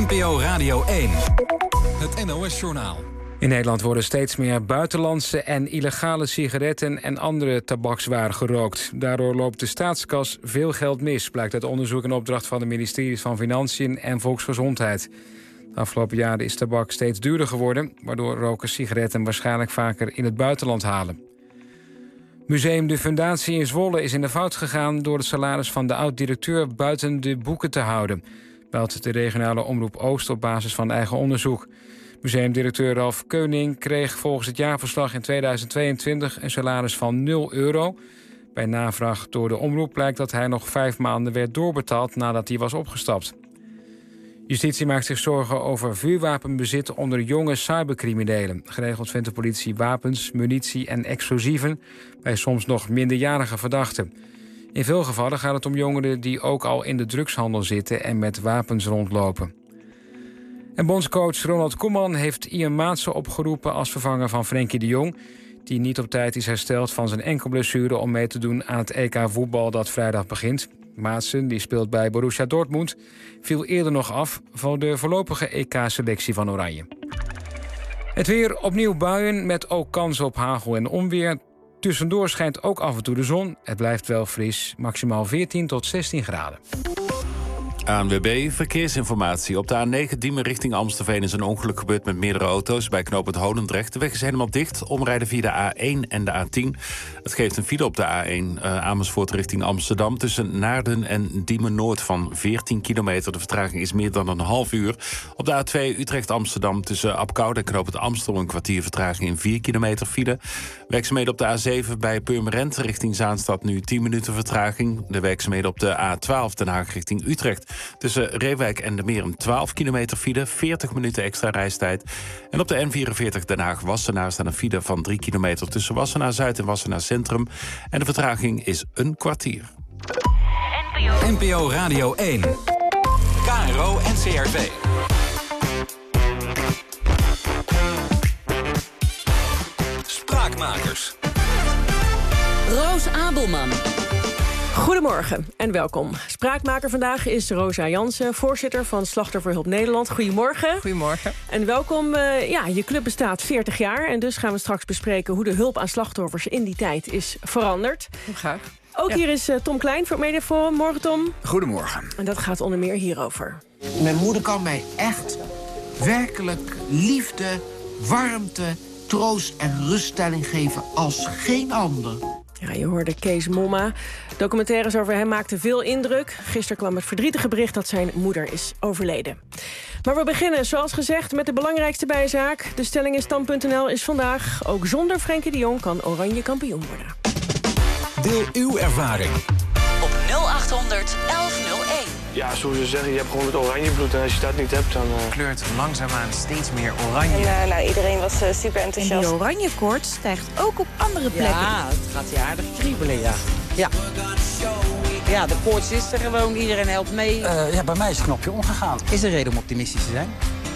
NPO Radio 1. Het NOS-journaal. In Nederland worden steeds meer buitenlandse en illegale sigaretten en andere tabakswaren gerookt. Daardoor loopt de staatskas veel geld mis, blijkt uit onderzoek en opdracht van de ministeries van Financiën en Volksgezondheid. De afgelopen jaren is tabak steeds duurder geworden, waardoor rokers sigaretten waarschijnlijk vaker in het buitenland halen. Museum De Fundatie in Zwolle is in de fout gegaan door het salaris van de oud-directeur buiten de boeken te houden, meldt de regionale omroep Oost op basis van eigen onderzoek. Museumdirecteur Ralf Keuning kreeg volgens het jaarverslag in 2022 een salaris van €0. Bij navraag door de omroep blijkt dat hij nog 5 maanden werd doorbetaald nadat hij was opgestapt. Justitie maakt zich zorgen over vuurwapenbezit onder jonge cybercriminelen. Geregeld vindt de politie wapens, munitie en explosieven bij soms nog minderjarige verdachten. In veel gevallen gaat het om jongeren die ook al in de drugshandel zitten en met wapens rondlopen. En bondscoach Ronald Koeman heeft Ian Maatsen opgeroepen als vervanger van Frenkie de Jong, die niet op tijd is hersteld van zijn enkelblessure om mee te doen aan het EK voetbal dat vrijdag begint. Maatsen, die speelt bij Borussia Dortmund, viel eerder nog af van de voorlopige EK-selectie van Oranje. Het weer, opnieuw buien met ook kans op hagel en onweer. Tussendoor schijnt ook af en toe de zon. Het blijft wel fris, maximaal 14 tot 16 graden. ANWB Verkeersinformatie. Op de A9 Diemen richting Amstelveen is een ongeluk gebeurd met meerdere auto's bij knooppunt Holendrecht. De weg is helemaal dicht. Omrijden via de A1 en de A10. Het geeft een file op de A1 Amersfoort richting Amsterdam tussen Naarden en Diemen Noord van 14 kilometer. De vertraging is meer dan een half uur. Op de A2 Utrecht-Amsterdam tussen Apkoude en knooppunt Amstel een kwartier vertraging in 4 kilometer file. Werkzaamheden op de A7 bij Purmerend richting Zaanstad nu 10 minuten vertraging. De werkzaamheden op de A12 Den Haag richting Utrecht tussen Reewijk en de Meren 12 kilometer file, 40 minuten extra reistijd. En op de N44 Den Haag-Wassenaar staat een file van 3 kilometer tussen Wassenaar-Zuid en Wassenaar-Centrum. En de vertraging is een kwartier. NPO Radio 1. KRO NCRV. Spraakmakers. Roos Abelman. Goedemorgen en welkom. Spraakmaker vandaag is Rosa Jansen, voorzitter van Slachtofferhulp Nederland. Goedemorgen. Goedemorgen. En welkom. Je club bestaat 40 jaar en dus gaan we straks bespreken hoe de hulp aan slachtoffers in die tijd is veranderd. Graag. Ook hier is Tom Klein voor het Mediaforum. Morgen, Tom. Goedemorgen. En dat gaat onder meer hierover. Mijn moeder kan mij echt werkelijk liefde, warmte, troost en ruststelling geven als geen ander. Ja, je hoorde Kees Momma. Documentaires over hem maakten veel indruk. Gisteren kwam het verdrietige bericht dat zijn moeder is overleden. Maar we beginnen, zoals gezegd, met de belangrijkste bijzaak. De stelling in Stand.nl is vandaag: ook zonder Frenkie de Jong kan Oranje kampioen worden. Deel uw ervaring Op 0800 1101. Ja, zoals ze zeggen, je hebt gewoon het oranje bloed. En als je dat niet hebt, dan kleurt langzaamaan steeds meer oranje. En iedereen was super enthousiast. En die oranje koorts stijgt ook op andere plekken. Ja, het gaat hier aardig kriebelen, ja. Ja, de koorts is er gewoon. Iedereen helpt mee. Bij mij is het knopje omgegaan. Is er reden om optimistisch te zijn?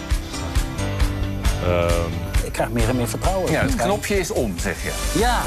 Ik krijg meer en meer vertrouwen. Ja, het knopje is om, zeg je. Ja.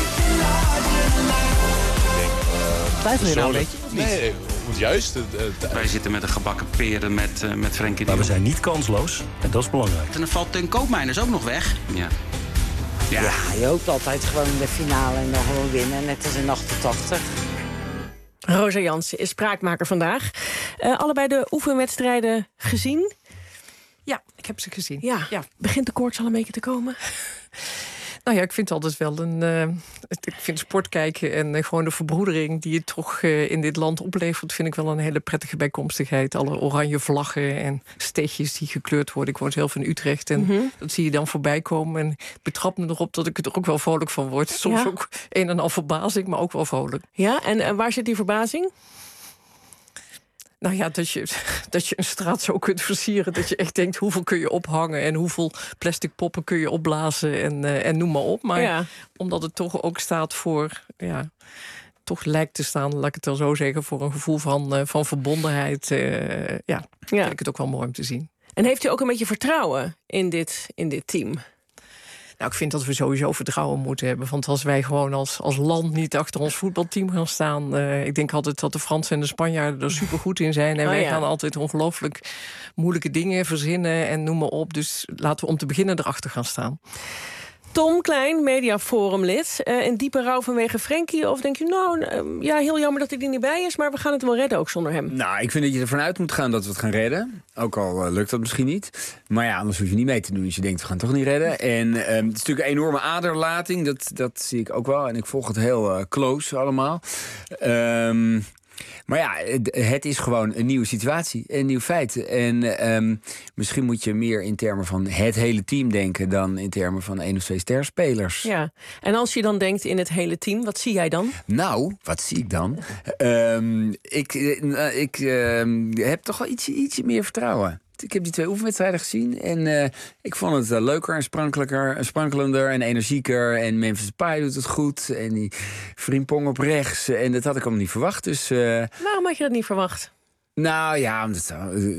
Twijfel je nou een beetje? Nee, juist. Wij zitten met een gebakken peren met Frenkie de Jong. Maar we zijn niet kansloos en dat is belangrijk. En dan valt Teun Koopmeiners ook nog weg. Ja, je hoopt altijd gewoon in de finale en dan gewoon winnen. Net als in 88. Rosa Jansen is spraakmaker vandaag. Allebei de oefenwedstrijden gezien? Ja, ik heb ze gezien. Ja. Begint de koorts al een beetje te komen? Nou ja, ik vind altijd wel ik vind sport kijken en gewoon de verbroedering die het toch in dit land oplevert, vind ik wel een hele prettige bijkomstigheid. Alle oranje vlaggen en steegjes die gekleurd worden. Ik woon zelf in Utrecht en dat zie je dan voorbij komen. En ik betrap me erop dat ik er ook wel vrolijk van word. Soms ook een en al verbazing, maar ook wel vrolijk. Ja, en waar zit die verbazing? Nou ja, dat je een straat zo kunt versieren. Dat je echt denkt, hoeveel kun je ophangen en hoeveel plastic poppen kun je opblazen en noem maar op. Maar omdat het toch ook staat voor, toch lijkt te staan, laat ik het dan zo zeggen, voor een gevoel van verbondenheid. Vind ik het ook wel mooi om te zien. En heeft u ook een beetje vertrouwen in dit team? Nou, ik vind dat we sowieso vertrouwen moeten hebben. Want als wij gewoon als land niet achter ons voetbalteam gaan staan... ik denk altijd dat de Fransen en de Spanjaarden er supergoed in zijn. En wij gaan altijd ongelooflijk moeilijke dingen verzinnen en noem maar op. Dus laten we om te beginnen erachter gaan staan. Tom Klein, Mediaforumlid. In diepe rouw vanwege Frenkie? Of denk je, heel jammer dat hij er niet bij is... maar we gaan het wel redden ook zonder hem? Nou, ik vind dat je ervan uit moet gaan dat we het gaan redden. Ook al lukt dat misschien niet. Maar ja, anders hoef je niet mee te doen als je denkt, we gaan het toch niet redden. En het is natuurlijk een enorme aderlating. Dat zie ik ook wel. En ik volg het heel close allemaal. Maar ja, het is gewoon een nieuwe situatie, een nieuw feit. En misschien moet je meer in termen van het hele team denken... dan in termen van 1 of 2 sterspelers. Ja, en als je dan denkt in het hele team, wat zie jij dan? Nou, wat zie ik dan? Ik heb toch wel ietsje meer vertrouwen. Ik heb die 2 oefenwedstrijden gezien en ik vond het leuker en sprankelender en energieker. En Memphis Depay doet het goed en die Frimpong op rechts. En dat had ik allemaal niet verwacht. Dus, waarom had je dat niet verwacht? Nou ja, omdat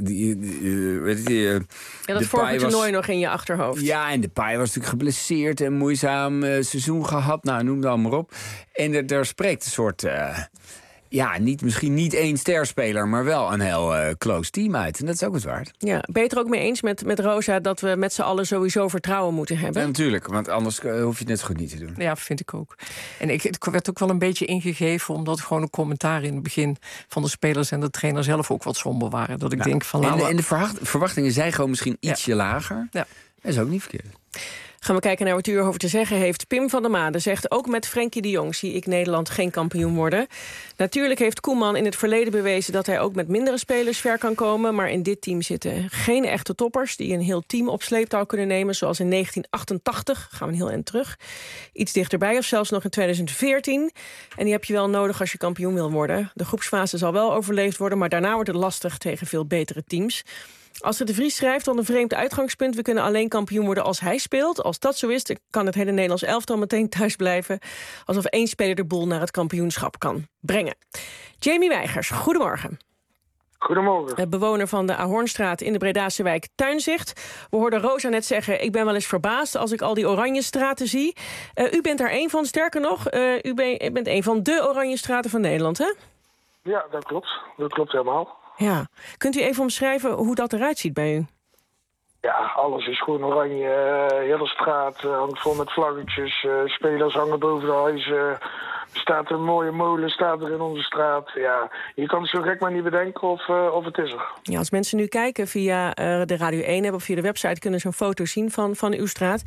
dat vorige toernooi nog in je achterhoofd. Ja, en Depay was natuurlijk geblesseerd en moeizaam seizoen gehad. Nou, noem dat maar op. En daar spreekt een soort... misschien niet 1 sterspeler, maar wel een heel close team uit. En dat is ook wat waard. Ja, ben je het er ook mee eens met Rosa... dat we met z'n allen sowieso vertrouwen moeten hebben? Ja, natuurlijk, want anders hoef je het net zo goed niet te doen. Ja, vind ik ook. En het werd ook wel een beetje ingegeven... omdat gewoon een commentaar in het begin van de spelers... en de trainer zelf ook wat somber waren. Dat ik denk van... En de verwachtingen zijn gewoon misschien ietsje lager. Ja. Dat is ook niet verkeerd. Gaan we kijken naar wat u erover te zeggen heeft. Pim van der Made zegt, ook met Frenkie de Jong zie ik Nederland geen kampioen worden. Natuurlijk heeft Koeman in het verleden bewezen dat hij ook met mindere spelers ver kan komen. Maar in dit team zitten geen echte toppers die een heel team op sleeptouw kunnen nemen. Zoals in 1988, gaan we een heel eind terug. Iets dichterbij of zelfs nog in 2014. En die heb je wel nodig als je kampioen wil worden. De groepsfase zal wel overleefd worden, maar daarna wordt het lastig tegen veel betere teams. Als de Vries schrijft, dan een vreemd uitgangspunt. We kunnen alleen kampioen worden als hij speelt. Als dat zo is, dan kan het hele Nederlands elftal meteen thuis blijven. Alsof 1 speler de boel naar het kampioenschap kan brengen. Jamie Weigers, goedemorgen. Goedemorgen. Bewoner van de Ahornstraat in de Bredase wijk Tuinzicht. We hoorden Rosa net zeggen, ik ben wel eens verbaasd als ik al die oranje straten zie. U bent daar 1 van, sterker nog, u bent 1 van de oranje straten van Nederland, hè? Ja, dat klopt. Dat klopt helemaal. Ja. Kunt u even omschrijven hoe dat eruit ziet bij u? Ja, alles is gewoon oranje. Hele straat hangt vol met vlaggetjes. Spelers hangen boven de huizen. Er staat een mooie molen staat er in onze straat. Ja, je kan het zo gek maar niet bedenken of het is er. Ja, als mensen nu kijken via de Radio 1 of via de website... kunnen ze een foto zien van uw straat.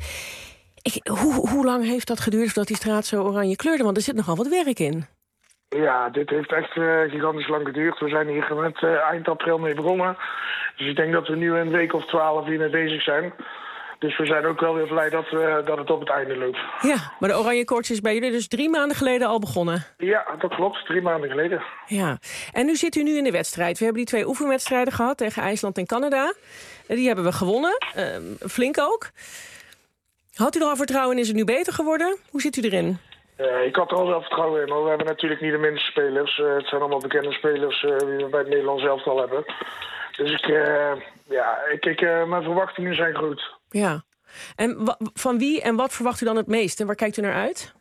Hoe lang heeft dat geduurd voordat die straat zo oranje kleurde? Want er zit nogal wat werk in. Ja, dit heeft echt gigantisch lang geduurd. We zijn hier met eind april mee begonnen. Dus ik denk dat we nu een week of 12 hiermee bezig zijn. Dus we zijn ook wel weer blij dat het op het einde loopt. Ja, maar de oranje koorts is bij jullie dus 3 maanden geleden al begonnen? Ja, dat klopt. 3 maanden geleden. Ja, en nu zit u nu in de wedstrijd. We hebben die 2 oefenwedstrijden gehad tegen IJsland en Canada. Die hebben we gewonnen, flink ook. Had u er al vertrouwen in? Is het nu beter geworden? Hoe zit u erin? Ik had er al wel vertrouwen in, maar we hebben natuurlijk niet de minste spelers. Het zijn allemaal bekende spelers die we bij het Nederlands elftal hebben. Dus mijn verwachtingen zijn groot. Ja. En van wie en wat verwacht u dan het meest? En waar kijkt u naar uit?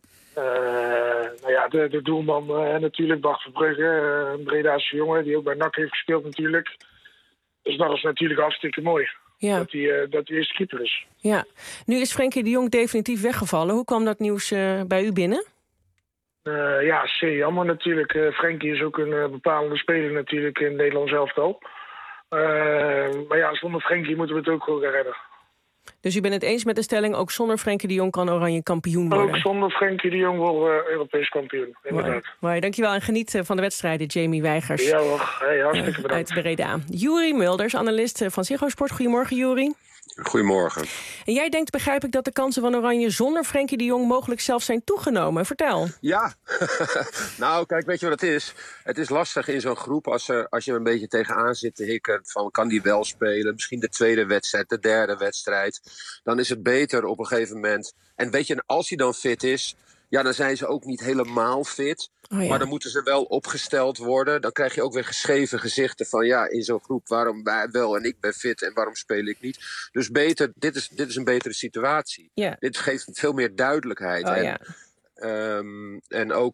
De doelman natuurlijk, Bart Verbrugge. Een Bredaanse jongen die ook bij NAC heeft gespeeld natuurlijk. Dus dat is natuurlijk hartstikke mooi. Ja. Dat hij eerste keeper is. Ja. Nu is Frenkie de Jong definitief weggevallen. Hoe kwam dat nieuws bij u binnen? Zeer jammer natuurlijk. Frenkie is ook een bepalende speler natuurlijk in het Nederlands elftal. Maar ja, zonder Frenkie moeten we het ook gewoon gaan redden. Dus u bent het eens met de stelling, ook zonder Frenkie de Jong kan Oranje kampioen worden? Ook zonder Frenkie de Jong worden we Europees kampioen, inderdaad. Mooi, dankjewel en geniet van de wedstrijden, Jamie Weigers. Ja hoor, hartstikke bedankt. Uit Breda. Juri Mulders, analist van Ziggo Sport. Goedemorgen, Juri. Goedemorgen. En jij denkt, begrijp ik, dat de kansen van Oranje zonder Frenkie de Jong mogelijk zelfs zijn toegenomen. Vertel. Ja, nou kijk, weet je wat het is? Het is lastig in zo'n groep als je een beetje tegenaan zit te hikken van kan die wel spelen? Misschien de tweede wedstrijd, de derde wedstrijd. Dan is het beter op een gegeven moment. En weet je, als hij dan fit is, ja, dan zijn ze ook niet helemaal fit. Oh, ja. Maar dan moeten ze wel opgesteld worden. Dan krijg je ook weer geschreven gezichten van... ja, in zo'n groep, waarom wij wel en ik ben fit en waarom speel ik niet? Dus beter, dit is een betere situatie. Ja. Dit geeft veel meer duidelijkheid. Oh, en, ja. en ook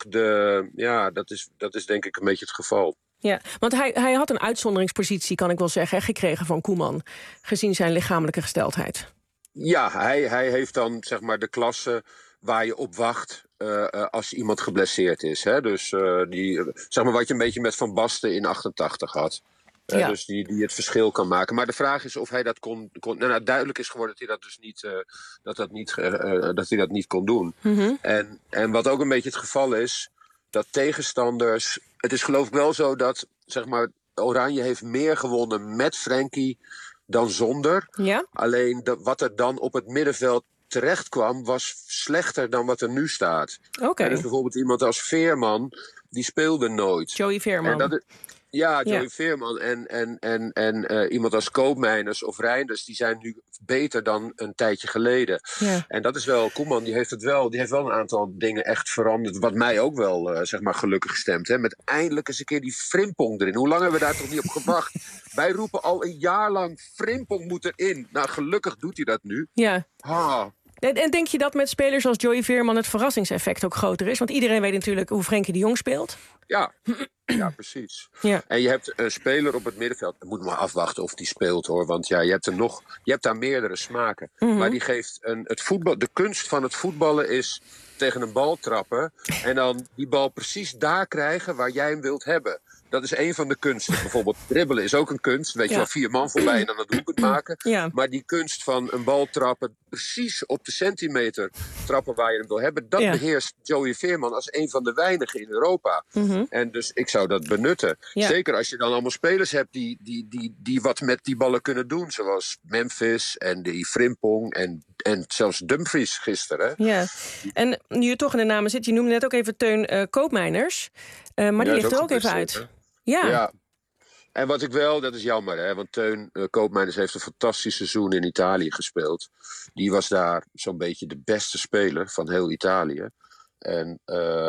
dat is denk ik een beetje het geval. Ja, want hij had een uitzonderingspositie, kan ik wel zeggen, gekregen van Koeman, gezien zijn lichamelijke gesteldheid. Ja, hij heeft dan zeg maar de klasse waar je op wacht als iemand geblesseerd is. Hè? Dus zeg maar wat je een beetje met Van Basten in 88 had. Ja. Dus die het verschil kan maken. Maar de vraag is of hij dat kon duidelijk is geworden dat hij dat dus niet, dat hij dat niet kon doen. Mm-hmm. En wat ook een beetje het geval is, dat tegenstanders... Het is geloof ik wel zo dat zeg maar, Oranje heeft meer gewonnen met Frenkie dan zonder. Ja? Alleen wat er dan op het middenveld terecht kwam, was slechter dan wat er nu staat. Oké. Dus bijvoorbeeld iemand als Veerman, die speelde nooit. Joey Veerman. Joey Veerman en iemand als Koopmeiners of Reinders, die zijn nu beter dan een tijdje geleden. Ja. En dat is wel, Koeman, die heeft wel een aantal dingen echt veranderd, wat mij ook wel, zeg maar, gelukkig gestemd. Hè? Met eindelijk eens een keer die Frimpong erin. Hoe lang hebben we daar toch niet op gewacht? Wij roepen al een jaar lang, Frimpong moet erin. Nou, gelukkig doet hij dat nu. Ja. Ha. En denk je dat met spelers als Joey Veerman het verrassingseffect ook groter is? Want iedereen weet natuurlijk hoe Frenkie de Jong speelt. Ja, precies. Ja. En je hebt een speler op het middenveld. Je moet maar afwachten of die speelt, hoor. Want ja, je hebt daar meerdere smaken. Mm-hmm. Maar die geeft de kunst van het voetballen is tegen een bal trappen en dan die bal precies daar krijgen waar jij hem wilt hebben. Dat is een van de kunsten. Bijvoorbeeld dribbelen is ook een kunst. Weet je wel, 4 man voorbij en dan het doelpunt maken. Ja. Maar die kunst van een bal trappen, precies op de centimeter trappen waar je hem wil hebben, dat beheerst Joey Veerman als een van de weinigen in Europa. Mm-hmm. En dus ik zou dat benutten. Ja. Zeker als je dan allemaal spelers hebt die wat met die ballen kunnen doen. Zoals Memphis en die Frimpong en zelfs Dumfries gisteren. Hè? Ja, en nu je toch in de namen zit, je noemde net ook even Teun Koopmeiners. Maar die ligt er ook even uit. Hè? Ja. En wat ik wel, dat is jammer, hè, want Teun Koopmeiners heeft een fantastisch seizoen in Italië gespeeld. Die was daar zo'n beetje de beste speler van heel Italië. En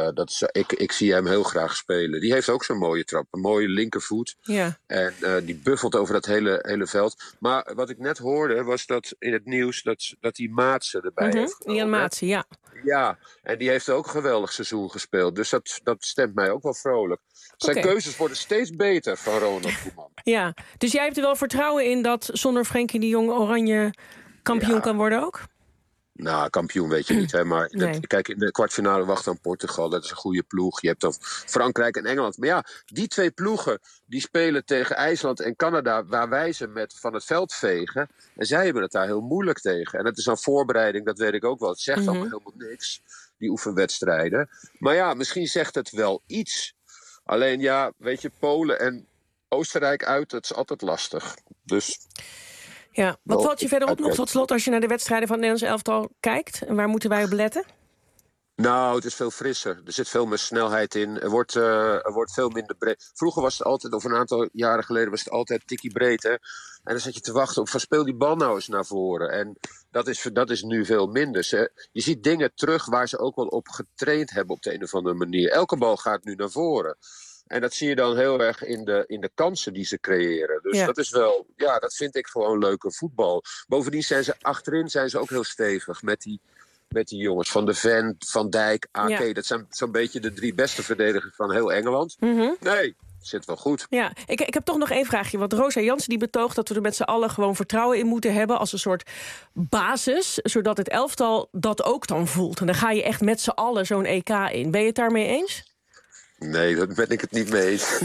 ik zie hem heel graag spelen. Die heeft ook zo'n mooie trap, een mooie linkervoet. Ja. En die buffelt over dat hele veld. Maar wat ik net hoorde, was dat in het nieuws dat die Maatsen erbij heeft genomen. Ian Maatsen, ja. Ja, en die heeft ook een geweldig seizoen gespeeld. Dus dat stemt mij ook wel vrolijk. Zijn keuzes worden steeds beter van Ronald Koeman. Ja, dus jij hebt er wel vertrouwen in dat zonder Frenkie de Jong Oranje kampioen kan worden ook? Nou, kampioen weet je niet, hè. Maar kijk, in de kwartfinale wacht aan Portugal. Dat is een goede ploeg. Je hebt dan Frankrijk en Engeland. Maar ja, die 2 ploegen die spelen tegen IJsland en Canada, waar wij ze van het veld vegen. En zij hebben het daar heel moeilijk tegen. En dat is een voorbereiding, dat weet ik ook wel. Het zegt allemaal helemaal niks, die oefenwedstrijden. Maar ja, misschien zegt het wel iets. Alleen ja, weet je, Polen en Oostenrijk uit, dat is altijd lastig. Dus... Ja, wat valt je verder op nog tot slot als je naar de wedstrijden van het Nederlands elftal kijkt? En waar moeten wij op letten? Nou, het is veel frisser. Er zit veel meer snelheid in. Er wordt veel minder breed. Vroeger was het altijd, of een aantal jaren geleden, was het altijd tikkie breed. Hè? En dan zat je te wachten op, speel die bal nou eens naar voren. En dat is nu veel minder. Je ziet dingen terug waar ze ook wel op getraind hebben op de een of andere manier. Elke bal gaat nu naar voren. En dat zie je dan heel erg in de kansen die ze creëren. Dus dat is wel, dat vind ik gewoon leuke voetbal. Bovendien zijn ze achterin ook heel stevig met die jongens. Van de Ven, Van Dijk, AK. Dat zijn zo'n beetje de 3 beste verdedigers van heel Engeland. Mm-hmm. Nee, zit wel goed. Ja, ik heb toch nog één vraagje. Want Rosa Jansen die betoogt dat we er met z'n allen gewoon vertrouwen in moeten hebben als een soort basis, zodat het elftal dat ook dan voelt. En dan ga je echt met z'n allen zo'n EK in. Ben je het daarmee eens? Nee, daar ben ik het niet mee eens.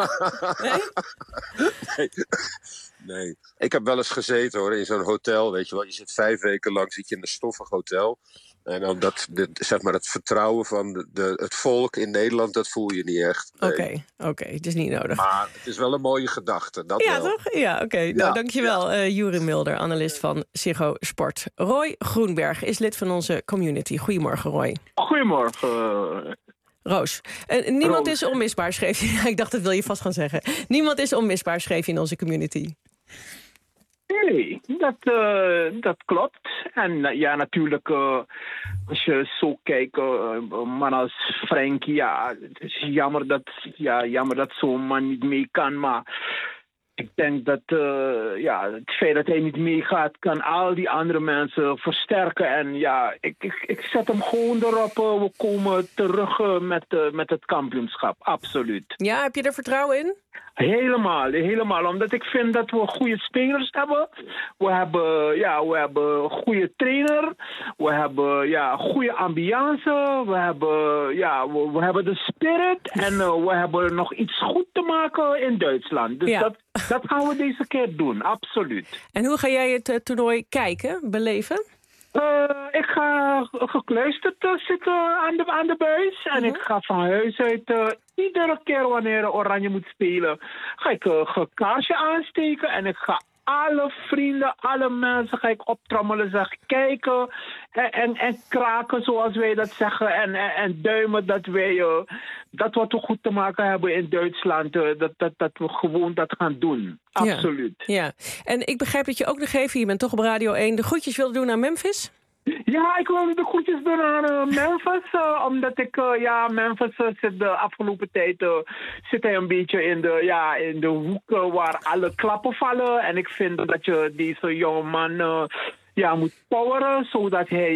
Nee. Ik heb wel eens gezeten, hoor, in zo'n hotel, weet je wel. Je zit 5 weken lang in een stoffig hotel. En dan het vertrouwen van het volk in Nederland, dat voel je niet echt. Nee. Oké, het is niet nodig. Maar het is wel een mooie gedachte, dat ja, wel. Toch? Ja, oké. Nou, dankjewel, Juri Mulder, analist van Ziggo Sport. Roy Groenberg is lid van onze community. Goedemorgen, Roy. Goedemorgen. Roos. Niemand is onmisbaar, schreef je. Ik dacht, dat wil je vast gaan zeggen. Niemand is onmisbaar, schreef je in onze community. Nee, dat klopt. En ja, natuurlijk, als je zo kijkt, man als Frenkie, ja, het is jammer dat zo'n man niet mee kan, maar ik denk dat het feit dat hij niet meegaat, kan al die andere mensen versterken. En ja, ik zet hem gewoon erop. We komen terug met het kampioenschap, absoluut. Ja, heb je er vertrouwen in? Helemaal. Omdat ik vind dat we goede spelers hebben. We hebben een goede trainer. We hebben goede ambiance. We hebben de spirit. En we hebben nog iets goed te maken in Duitsland. Dus dat gaan we deze keer doen, absoluut. En hoe ga jij het toernooi kijken, beleven? Ik ga gekluisterd zitten aan de buis. En ik ga van huis uit iedere keer wanneer Oranje moet spelen, ga ik een kaarsje aansteken. En ik ga alle vrienden, alle mensen ga ik optrommelen, zeg kijken en kraken zoals wij dat zeggen. En duimen dat wij dat wat we goed te maken hebben in Duitsland, dat we gewoon dat gaan doen. Absoluut. Ja. En ik begrijp dat je ook nog even, je bent toch op Radio 1, de groetjes wilde doen aan Memphis? Ja, ik wilde de groetjes doen aan Memphis, omdat Memphis zit de afgelopen tijd zit hij een beetje in de hoek waar alle klappen vallen. En ik vind dat je deze jonge man moet poweren, zodat hij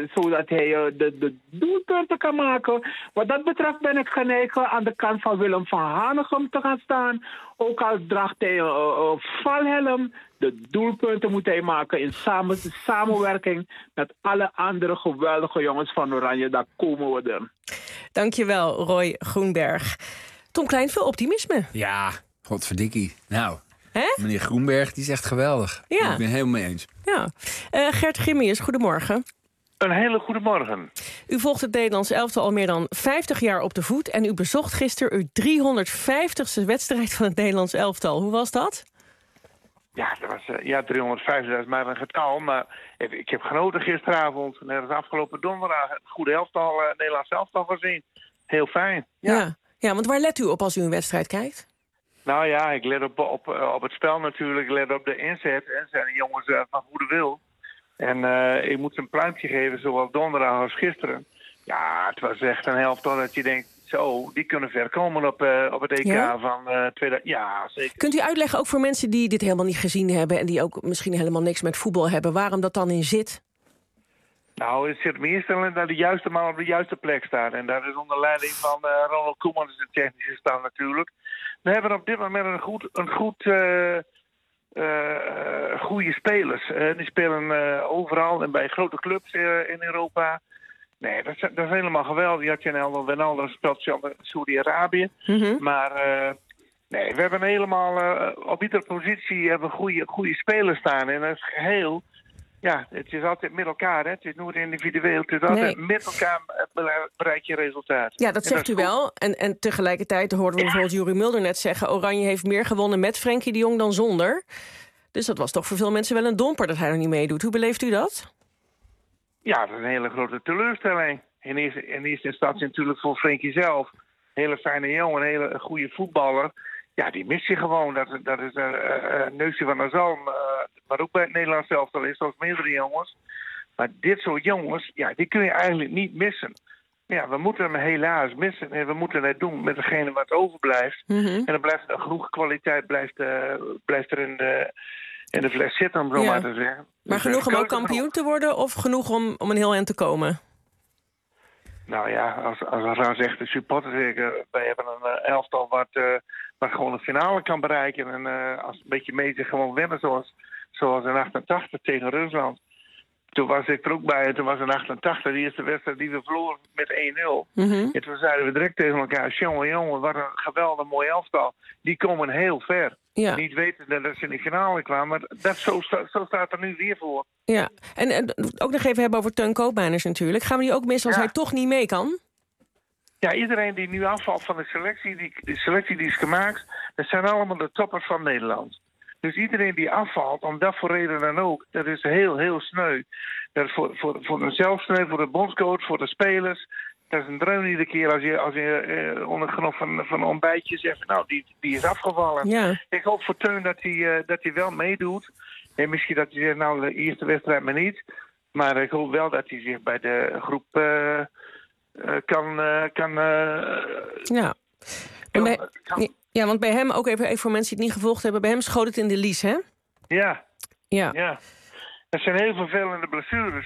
de doelpunten kan maken. Wat dat betreft ben ik geneigd aan de kant van Willem van Hanegem te gaan staan. Ook al draagt hij een valhelm. De doelpunten moet hij maken in samenwerking met alle andere geweldige jongens van Oranje. Daar komen we er. Dankjewel, Roy Groenberg. Tom Klein, veel optimisme. Ja, godverdikkie. Nou, hè? Meneer Groenberg, die is echt geweldig. Ja. Ik ben het helemaal mee eens. Ja. Gert Grimius, goedemorgen. Een hele goede morgen. U volgt het Nederlands elftal al meer dan 50 jaar op de voet. En u bezocht gisteren uw 350ste wedstrijd van het Nederlands elftal. Hoe was dat? Ja, dat was 350, dat is maar een getal. Maar ik heb genoten gisteravond. Net als afgelopen donderdag. Het goede elftal, Nederlands elftal gezien. Heel fijn. Ja, want waar let u op als u een wedstrijd kijkt? Nou ja, ik let op het spel natuurlijk. Ik let op de inzet. En zijn de jongens van goede wil. En ik moet ze een pluimpje geven, zowel donderdag als gisteren. Ja, het was echt een elftal dat je denkt, zo, die kunnen ver komen op het EK van 2000. Ja, zeker. Kunt u uitleggen, ook voor mensen die dit helemaal niet gezien hebben en die ook misschien helemaal niks met voetbal hebben, waarom dat dan in zit? Nou, het zit meestal dat de juiste man op de juiste plek staat. En dat is onder leiding van Ronald Koeman, de technische staf natuurlijk. We hebben op dit moment goede spelers. Die spelen overal en bij grote clubs in Europa. Nee, dat is helemaal geweldig. Jan Wijnaldum speelt in Saudi-Arabië. Maar we hebben helemaal op iedere positie hebben goede spelers staan. En dat is geheel. Ja, het is altijd met elkaar. Hè? Het is nooit individueel. Het is altijd met elkaar bereik je resultaat. Ja, dat zegt u wel. En tegelijkertijd hoorden we bijvoorbeeld Juri Mulder net zeggen, Oranje heeft meer gewonnen met Frenkie de Jong dan zonder. Dus dat was toch voor veel mensen wel een domper dat hij nog niet meedoet. Hoe beleeft u dat? Ja, dat is een hele grote teleurstelling. In eerste instantie natuurlijk voor Frenkie zelf. Hele fijne jongen, een hele goede voetballer. Ja, die mist je gewoon. Dat is een neusje van de zalm. Maar ook bij het Nederlands elftal is, zoals meerdere jongens. Maar dit soort jongens, ja, die kun je eigenlijk niet missen. Ja, we moeten hem helaas missen. En we moeten het doen met degene wat overblijft. En dan blijft genoeg kwaliteit blijft er in de fles zitten, om zo maar te zeggen. Maar dus genoeg om ook kampioen te worden of genoeg om een heel eind te komen? Nou ja, als Ran zegt, de supporters, wij hebben een elftal wat gewoon een finale kan bereiken. En als een beetje mee zich gewoon winnen, zoals in 88 tegen Rusland. Toen was ik er ook bij en toen was in 88 de eerste wedstrijd die we verloren met 1-0. En toen zeiden we direct tegen elkaar, jongen, wat een geweldig mooi elftal. Die komen heel ver. Ja. Niet weten dat ze in de finale kwamen, maar zo staat er nu weer voor. Ja, en ook nog even hebben over Teun Koopmeiners natuurlijk. Gaan we die ook missen als hij toch niet mee kan? Ja, iedereen die nu afvalt van de selectie die is gemaakt, dat zijn allemaal de toppers van Nederland. Dus iedereen die afvalt, om dat voor reden dan ook, dat is heel, heel sneu. Dat is voor mezelf sneu, voor de bondscoach, voor de spelers. Dat is een dreun iedere keer als je onder genot van een ontbijtje zegt, nou, die is afgevallen. Ja. Ik hoop voor Teun dat hij wel meedoet. En misschien dat hij zegt, nou, de eerste wedstrijd maar niet. Maar ik hoop wel dat hij zich bij de groep kan... Ja, want bij hem, ook even voor mensen die het niet gevolgd hebben... bij hem schoot het in de lies, hè? Ja. Ja. Er zijn heel vervelende blessures.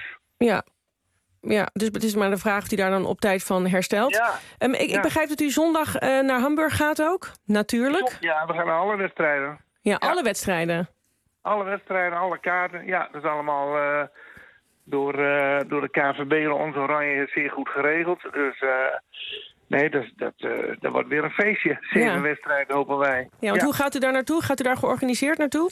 Ja, dus het is maar de vraag of hij daar dan op tijd van herstelt. Ja. Ik begrijp dat u zondag naar Hamburg gaat ook, natuurlijk. Ja, we gaan naar alle wedstrijden. Ja, alle wedstrijden. Alle wedstrijden, alle kaarten. Ja, dat is allemaal door de KNVB onze Oranje zeer goed geregeld. Dus nee, dat wordt weer een feestje. 7 wedstrijden hopen wij. Ja, want hoe gaat u daar naartoe? Gaat u daar georganiseerd naartoe?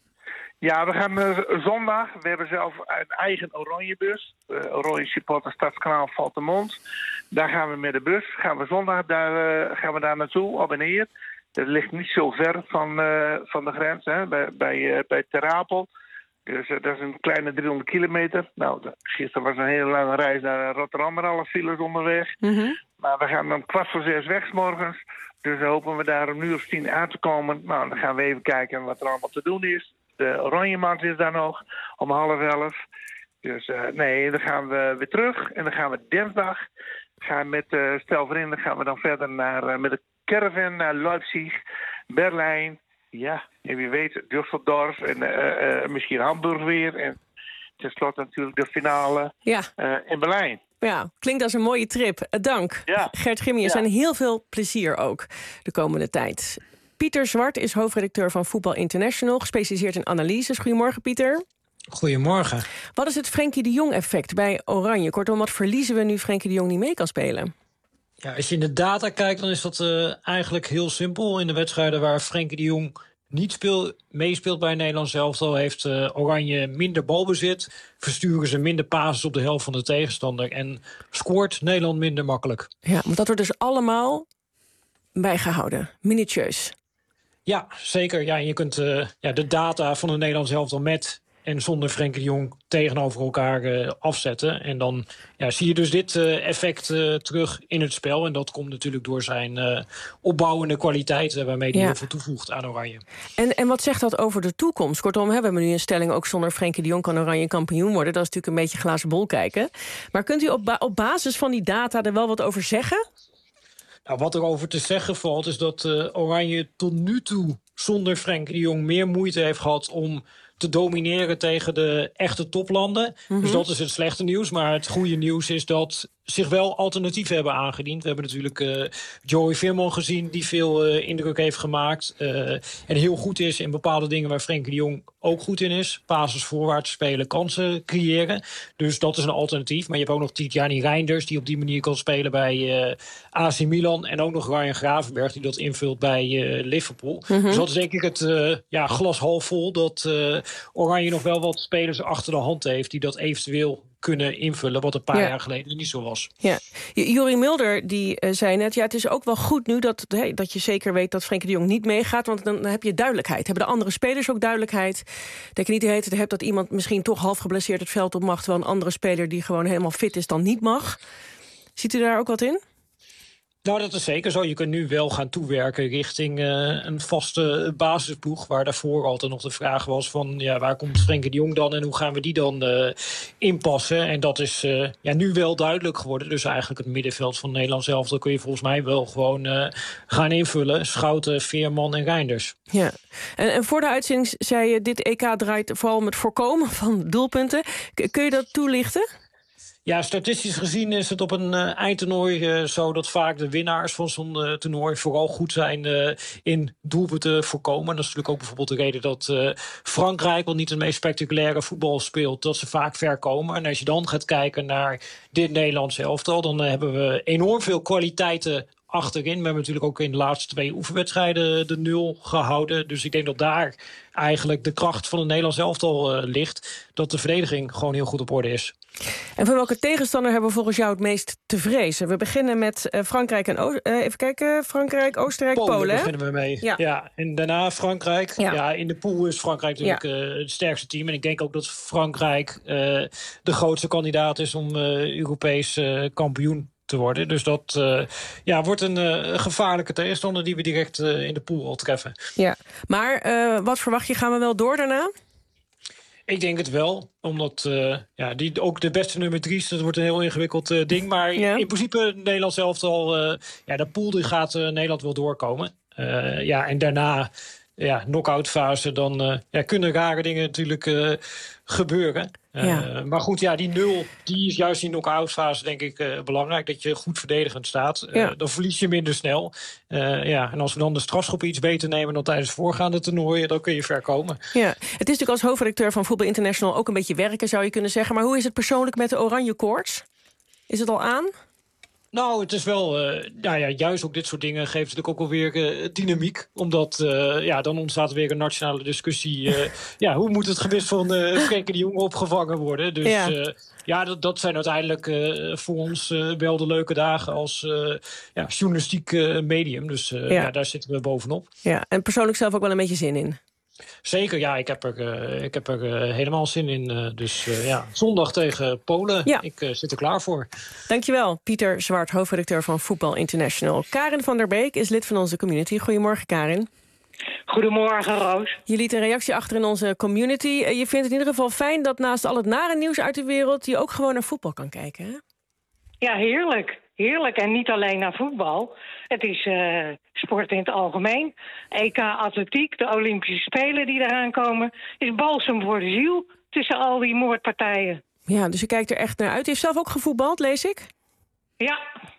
Ja, we gaan zondag. We hebben zelf een eigen Oranjebus. Oranje Supporter Stadskanaal Valtemont. Daar gaan we met de bus. Zondag gaan we daar naartoe, op en neer. Dat ligt niet zo ver van de grens, hè, bij Ter Apel. Dus dat is een kleine 300 kilometer. Nou, gisteren was een hele lange reis naar Rotterdam met alle files onderweg. Mm-hmm. Maar we gaan dan 5:45 weg 's morgens. Dus dan hopen we daar om 9:10 aan te komen. Nou, dan gaan we even kijken wat er allemaal te doen is. De Oranjemarkt is daar nog om 10:30. Dus nee, dan gaan we weer terug. En dan gaan we dinsdag met stel vrienden gaan we dan verder met de caravan naar Leipzig, Berlijn. Ja, en wie weet Düsseldorf en misschien Hamburg weer. En tenslotte natuurlijk de finale in Berlijn. Ja, klinkt als een mooie trip. Dank, Gert Grimius. En heel veel plezier ook de komende tijd. Pieter Zwart is hoofdredacteur van Voetbal International, gespecialiseerd in analyses. Goedemorgen, Pieter. Goedemorgen. Wat is het Frenkie de Jong-effect bij Oranje? Kortom, wat verliezen we nu Frenkie de Jong niet mee kan spelen? Ja, als je in de data kijkt, dan is dat eigenlijk heel simpel. In de wedstrijden waar Frenkie de Jong niet meespeelt bij Nederland elftal, heeft Oranje minder balbezit, versturen ze minder passes op de helft van de tegenstander en scoort Nederland minder makkelijk. Ja, want dat wordt dus allemaal bijgehouden, minutieus. Ja, zeker. Ja, en je kunt de data van de Nederlands elftal met en zonder Frenkie de Jong tegenover elkaar afzetten. En dan zie je dus dit effect terug in het spel. En dat komt natuurlijk door zijn opbouwende kwaliteiten, waarmee hij heel veel toevoegt aan Oranje. En wat zegt dat over de toekomst? Kortom, we hebben nu een stelling, ook zonder Frenkie de Jong kan Oranje kampioen worden. Dat is natuurlijk een beetje glazen bol kijken. Maar kunt u op basis van die data er wel wat over zeggen? Nou, wat er over te zeggen valt is dat Oranje tot nu toe zonder Frenkie de Jong meer moeite heeft gehad om te domineren tegen de echte toplanden. Mm-hmm. Dus dat is het slechte nieuws. Maar het goede nieuws is dat zich wel alternatieven hebben aangediend. We hebben natuurlijk Joey Veerman gezien, die veel indruk heeft gemaakt. En heel goed is in bepaalde dingen waar Frenkie de Jong ook goed in is. Passes voorwaarts spelen, kansen creëren. Dus dat is een alternatief. Maar je hebt ook nog Tijani Reinders, die op die manier kan spelen bij AC Milan. En ook nog Ryan Gravenberg, die dat invult bij Liverpool. Mm-hmm. Dus dat is denk ik het glas half vol, dat Oranje nog wel wat spelers achter de hand heeft die dat eventueel kunnen invullen, wat een paar jaar geleden niet zo was. Ja. Juri Mulder die zei net, het is ook wel goed nu dat je zeker weet dat Frenkie de Jong niet meegaat, want dan heb je duidelijkheid. Hebben de andere spelers ook duidelijkheid? Dat je niet de hele tijd hebt dat iemand misschien toch half geblesseerd het veld op mag, terwijl een andere speler die gewoon helemaal fit is dan niet mag. Ziet u daar ook wat in? Nou, dat is zeker zo. Je kunt nu wel gaan toewerken richting een vaste basisploeg, waar daarvoor altijd nog de vraag was van waar komt Frenkie de Jong dan en hoe gaan we die dan inpassen? En dat is nu wel duidelijk geworden. Dus eigenlijk het middenveld van Nederland zelf, dat kun je volgens mij wel gewoon gaan invullen. Schouten, Veerman en Reinders. Ja. En voor de uitzending zei je, dit EK draait vooral om het voorkomen van doelpunten. Kun je dat toelichten? Ja, statistisch gezien is het op een eindtoernooi zo dat vaak de winnaars van zo'n toernooi vooral goed zijn in doelpunten voorkomen. Dat is natuurlijk ook bijvoorbeeld de reden dat Frankrijk, wat niet het meest spectaculaire voetbal speelt, dat ze vaak ver komen. En als je dan gaat kijken naar dit Nederlandse elftal, dan hebben we enorm veel kwaliteiten achterin. We hebben natuurlijk ook in de laatste 2 oefenwedstrijden de 0 gehouden. Dus ik denk dat daar eigenlijk de kracht van het Nederlands elftal ligt. Dat de verdediging gewoon heel goed op orde is. En voor welke tegenstander hebben we volgens jou het meest te vrezen? We beginnen met Frankrijk en Frankrijk, Oostenrijk, Polen. Beginnen we mee. Ja, en daarna Frankrijk. Ja, in de pool is Frankrijk natuurlijk het sterkste team. En ik denk ook dat Frankrijk de grootste kandidaat is om Europees kampioen te worden. Dus dat wordt een gevaarlijke tegenstander die we direct in de pool al treffen. Ja, maar wat verwacht je? Gaan we wel door daarna? Ik denk het wel, omdat die ook de beste nummer 3 is. Dat wordt een heel ingewikkeld ding. Maar in principe Nederland zelf al... de pool die gaat Nederland wel doorkomen. En daarna... knock-out fase, dan kunnen rare dingen natuurlijk gebeuren. Maar goed, die 0, die is juist in die knock-out fase denk ik belangrijk. Dat je goed verdedigend staat. Dan verlies je minder snel. En als we dan de strafschoppen iets beter nemen dan tijdens voorgaande toernooien, dan kun je ver komen. Ja, het is natuurlijk als hoofdredacteur van Voetbal International ook een beetje werken, zou je kunnen zeggen. Maar hoe is het persoonlijk met de oranje koorts? Is het al aan? Nou, het is wel... juist ook dit soort dingen geeft natuurlijk ook alweer dynamiek. Omdat dan ontstaat weer een nationale discussie. Hoe moet het gewist van Frenkie de Jong opgevangen worden? Dus dat zijn uiteindelijk voor ons wel de leuke dagen als journalistiek medium. Dus daar zitten we bovenop. Ja, en persoonlijk zelf ook wel een beetje zin in? Zeker, ja, ik heb er helemaal zin in. Zondag tegen Polen. Ja. Ik zit er klaar voor. Dankjewel, Pieter Zwart, hoofdredacteur van Voetbal International. Karin van der Beek is lid van onze community. Goedemorgen, Karin. Goedemorgen, Roos. Je liet een reactie achter in onze community. Je vindt het in ieder geval fijn dat naast al het nare nieuws uit de wereld je ook gewoon naar voetbal kan kijken, hè? Ja, heerlijk. Heerlijk. En niet alleen naar voetbal. Het is sport in het algemeen. EK Atletiek, de Olympische Spelen die eraan komen, is balsem voor de ziel tussen al die moordpartijen. Ja, dus je kijkt er echt naar uit. Je heeft zelf ook gevoetbald, lees ik? Ja,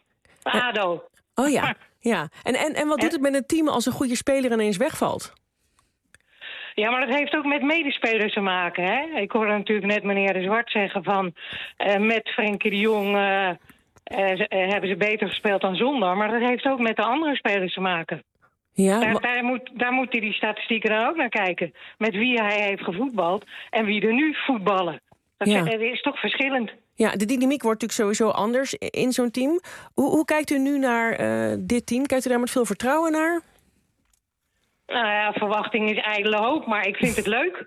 ADO. Oh ja, ja. En wat doet het met een team als een goede speler ineens wegvalt? Ja, maar dat heeft ook met medespelers te maken, hè? Ik hoorde natuurlijk net meneer De Zwart zeggen van met Frenkie de Jong hebben ze beter gespeeld dan zonder. Maar dat heeft ook met de andere spelers te maken. Ja, daar moet hij die statistieken dan ook naar kijken. Met wie hij heeft gevoetbald en wie er nu voetballen. Dat is toch verschillend. Ja, de dynamiek wordt natuurlijk sowieso anders in zo'n team. Hoe kijkt u nu naar dit team? Kijkt u daar met veel vertrouwen naar? Nou ja, verwachting is ijdele hoop, maar ik vind het leuk.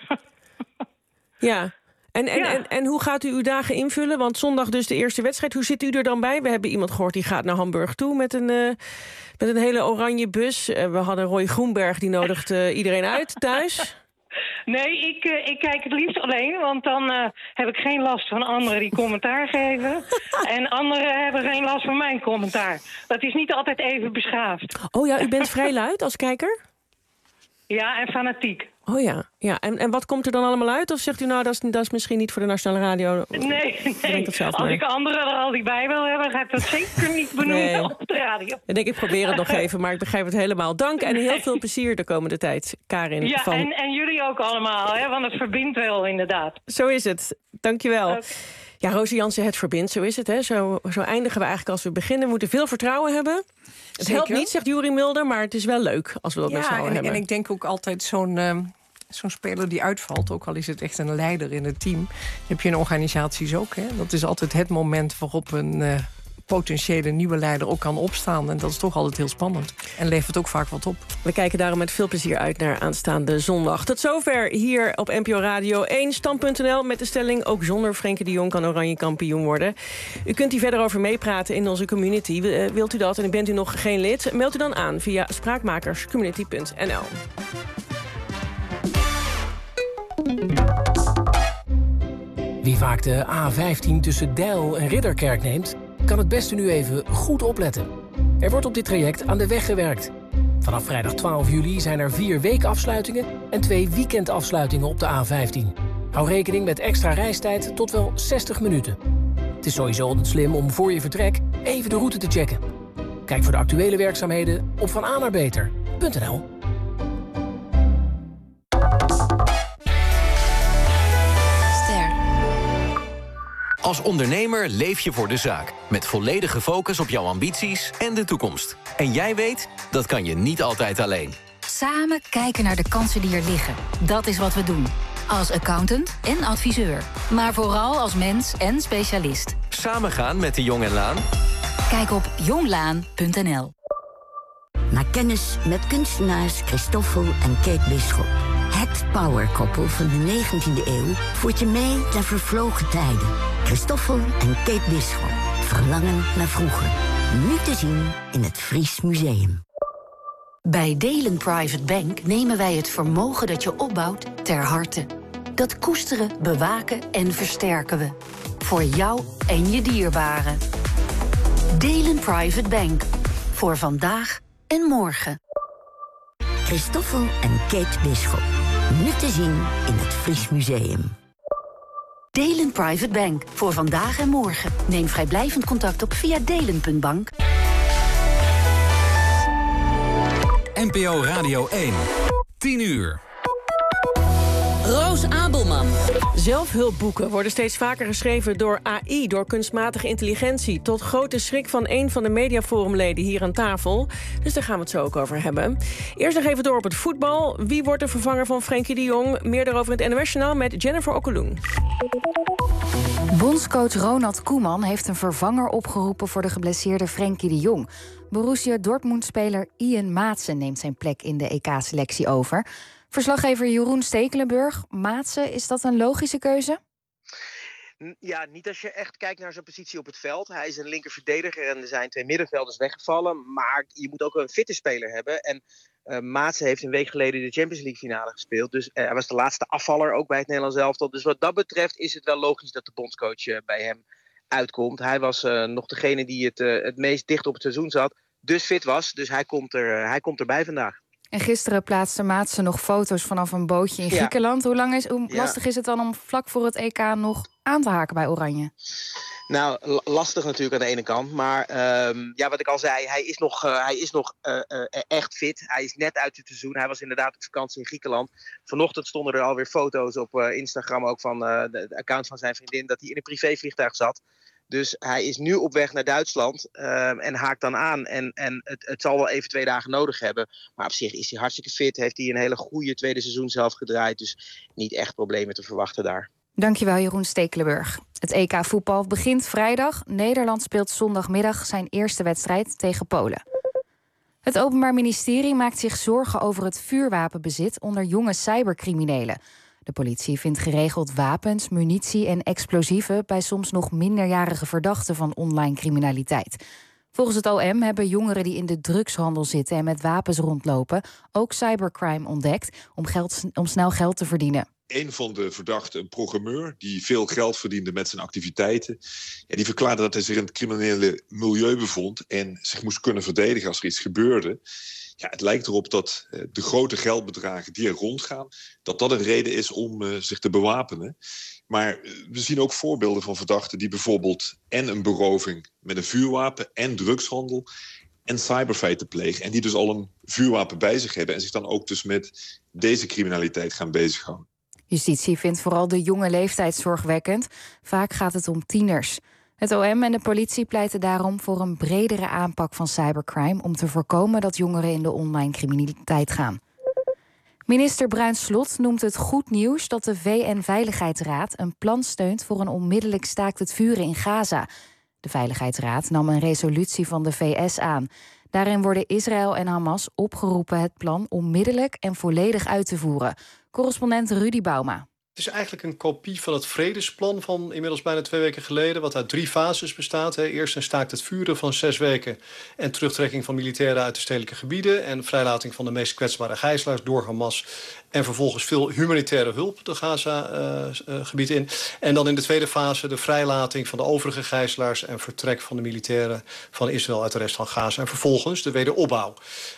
Ja. En hoe gaat u uw dagen invullen? Want zondag dus de eerste wedstrijd. Hoe zit u er dan bij? We hebben iemand gehoord die gaat naar Hamburg toe met een hele oranje bus. We hadden Roy Groenberg, die nodigt iedereen uit thuis. Nee, ik kijk het liefst alleen, want dan heb ik geen last van anderen die commentaar geven. En anderen hebben geen last van mijn commentaar. Dat is niet altijd even beschaafd. Oh ja, u bent vrij luid als kijker? Ja, en fanatiek. Oh ja. En wat komt er dan allemaal uit? Of zegt u nou, dat is misschien niet voor de Nationale Radio? Nee. Als ik anderen er al die bij wil hebben, ga ik dat zeker niet benoemen op de radio. Ik probeer het nog even, maar ik begrijp het helemaal. Dank en heel veel plezier de komende tijd, Karin. Ja, en jullie ook allemaal, hè, want het verbindt wel inderdaad. Zo is het. Dankjewel. Okay. Ja, Rosie Jansen, het verbindt, zo is het. Hè. Zo eindigen we eigenlijk als we beginnen. We moeten veel vertrouwen hebben. Het helpt niet, zegt Juri Mulder, maar het is wel leuk als we dat met z'n allen hebben. En ik denk ook altijd zo'n speler die uitvalt, ook al is het echt een leider in het team, heb je in organisaties ook. Hè? Dat is altijd het moment waarop een potentiële nieuwe leider ook kan opstaan. En dat is toch altijd heel spannend. En levert ook vaak wat op. We kijken daarom met veel plezier uit naar aanstaande zondag. Tot zover hier op NPO Radio 1. Stand.nl met de stelling: ook zonder Frenkie de Jong kan Oranje kampioen worden. U kunt hier verder over meepraten in onze community. Wilt u dat en bent u nog geen lid? Meld u dan aan via spraakmakerscommunity.nl. Wie vaak de A15 tussen Deil en Ridderkerk neemt, kan het beste nu even goed opletten. Er wordt op dit traject aan de weg gewerkt. Vanaf vrijdag 12 juli zijn er 4 weekafsluitingen en 2 weekendafsluitingen op de A15. Hou rekening met extra reistijd tot wel 60 minuten. Het is sowieso altijd slim om voor je vertrek even de route te checken. Kijk voor de actuele werkzaamheden op vananaarbeter.nl. Als ondernemer leef je voor de zaak. Met volledige focus op jouw ambities en de toekomst. En jij weet, dat kan je niet altijd alleen. Samen kijken naar de kansen die er liggen. Dat is wat we doen. Als accountant en adviseur. Maar vooral als mens en specialist. Samen gaan met de Jong en Laan? Kijk op jonglaan.nl. Maak kennis met kunstenaars Christoffel en Kate Bisschop. Het powerkoppel van de 19e eeuw voert je mee naar vervlogen tijden. Christoffel en Kate Bisschop. Verlangen naar vroeger. Nu te zien in het Fries Museum. Bij Delen Private Bank nemen wij het vermogen dat je opbouwt ter harte. Dat koesteren, bewaken en versterken we. Voor jou en je dierbaren. Delen Private Bank. Voor vandaag en morgen. Christoffel en Kate Bisschop. Nu te zien in het Fries Museum. Delen Private Bank. Voor vandaag en morgen. Neem vrijblijvend contact op via delen.bank. NPO Radio 1. 10 uur. Roos Abelman. Zelfhulpboeken worden steeds vaker geschreven door AI, door kunstmatige intelligentie. Tot grote schrik van een van de Mediaforumleden hier aan tafel. Dus daar gaan we het zo ook over hebben. Eerst nog even door op het voetbal. Wie wordt de vervanger van Frenkie de Jong? Meer daarover in het NOS Journaal met Jennifer Okkeloen. Bondscoach Ronald Koeman heeft een vervanger opgeroepen voor de geblesseerde Frenkie de Jong. Borussia Dortmund-speler Ian Maatsen neemt zijn plek in de EK-selectie over. Verslaggever Jeroen Stekelenburg. Maatsen, is dat een logische keuze? Ja, niet als je echt kijkt naar zijn positie op het veld. Hij is een linkerverdediger en er zijn 2 middenvelders weggevallen. Maar je moet ook een fitte speler hebben. En Maatsen heeft een week geleden de Champions League finale gespeeld. Dus hij was de laatste afvaller ook bij het Nederlands elftal. Dus wat dat betreft is het wel logisch dat de bondscoach bij hem uitkomt. Hij was nog degene die het meest dicht op het seizoen zat. Dus fit was. Dus hij komt erbij vandaag. En gisteren plaatste Maatsen nog foto's vanaf een bootje in Griekenland. Hoe lastig is het dan om vlak voor het EK nog aan te haken bij Oranje? Nou, lastig natuurlijk aan de ene kant. Maar wat ik al zei, hij is nog echt fit. Hij is net uit het seizoen. Hij was inderdaad op vakantie in Griekenland. Vanochtend stonden er alweer foto's op Instagram, ook van de account van zijn vriendin, dat hij in een privévliegtuig zat. Dus hij is nu op weg naar Duitsland en haakt dan aan. En het zal wel even 2 dagen nodig hebben. Maar op zich is hij hartstikke fit. Heeft hij een hele goede tweede seizoen zelf gedraaid. Dus niet echt problemen te verwachten daar. Dankjewel, Jeroen Stekelenburg. Het EK voetbal begint vrijdag. Nederland speelt zondagmiddag zijn eerste wedstrijd tegen Polen. Het Openbaar Ministerie maakt zich zorgen over het vuurwapenbezit onder jonge cybercriminelen. De politie vindt geregeld wapens, munitie en explosieven bij soms nog minderjarige verdachten van online criminaliteit. Volgens het OM hebben jongeren die in de drugshandel zitten en met wapens rondlopen ook cybercrime ontdekt om snel geld te verdienen. Een van de verdachten, een programmeur die veel geld verdiende met zijn activiteiten, die verklaarde dat hij zich in het criminele milieu bevond en zich moest kunnen verdedigen als er iets gebeurde. Ja, het lijkt erop dat de grote geldbedragen die er rondgaan, dat een reden is om zich te bewapenen. Maar we zien ook voorbeelden van verdachten die bijvoorbeeld en een beroving met een vuurwapen en drugshandel en cyberfeiten plegen. En die dus al een vuurwapen bij zich hebben en zich dan ook dus met deze criminaliteit gaan bezighouden. Justitie vindt vooral de jonge leeftijd zorgwekkend. Vaak gaat het om tieners. Het OM en de politie pleiten daarom voor een bredere aanpak van cybercrime om te voorkomen dat jongeren in de online criminaliteit gaan. Minister Bruins Slot noemt het goed nieuws dat de VN-veiligheidsraad een plan steunt voor een onmiddellijk staakt het vuren in Gaza. De Veiligheidsraad nam een resolutie van de VS aan. Daarin worden Israël en Hamas opgeroepen het plan onmiddellijk en volledig uit te voeren. Correspondent Rudy Bauma. Het is eigenlijk een kopie van het vredesplan van inmiddels bijna 2 weken geleden, wat uit 3 fases bestaat. Eerst een staakt het vuren van 6 weken en terugtrekking van militairen uit de stedelijke gebieden en vrijlating van de meest kwetsbare gijzelaars door Hamas. En vervolgens veel humanitaire hulp de Gaza-gebied in. En dan in de tweede fase de vrijlating van de overige gijzelaars en vertrek van de militairen van Israël uit de rest van Gaza. En vervolgens de wederopbouw.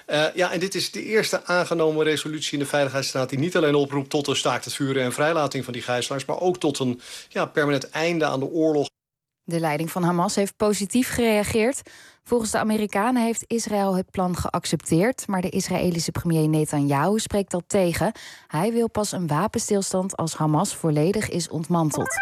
En dit is de eerste aangenomen resolutie in de Veiligheidsraad die niet alleen oproept tot een staakt het vuren en vrijlating van die gijzelaars, maar ook tot een permanent einde aan de oorlog. De leiding van Hamas heeft positief gereageerd. Volgens de Amerikanen heeft Israël het plan geaccepteerd, maar de Israëlische premier Netanyahu spreekt dat tegen. Hij wil pas een wapenstilstand als Hamas volledig is ontmanteld.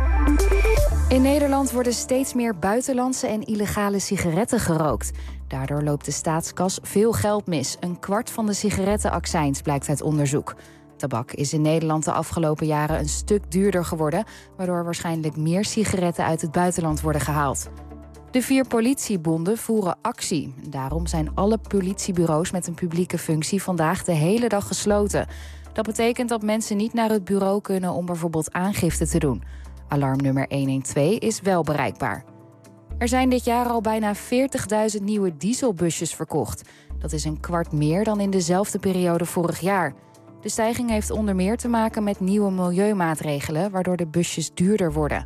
In Nederland worden steeds meer buitenlandse en illegale sigaretten gerookt. Daardoor loopt de staatskas veel geld mis. 1/4 van de sigarettenaccijns blijkt uit onderzoek. Tabak is in Nederland de afgelopen jaren een stuk duurder geworden, waardoor waarschijnlijk meer sigaretten uit het buitenland worden gehaald. De 4 politiebonden voeren actie. Daarom zijn alle politiebureaus met een publieke functie vandaag de hele dag gesloten. Dat betekent dat mensen niet naar het bureau kunnen om bijvoorbeeld aangifte te doen. Alarmnummer 112 is wel bereikbaar. Er zijn dit jaar al bijna 40.000 nieuwe dieselbusjes verkocht. Dat is 1/4 meer dan in dezelfde periode vorig jaar. De stijging heeft onder meer te maken met nieuwe milieumaatregelen, waardoor de busjes duurder worden.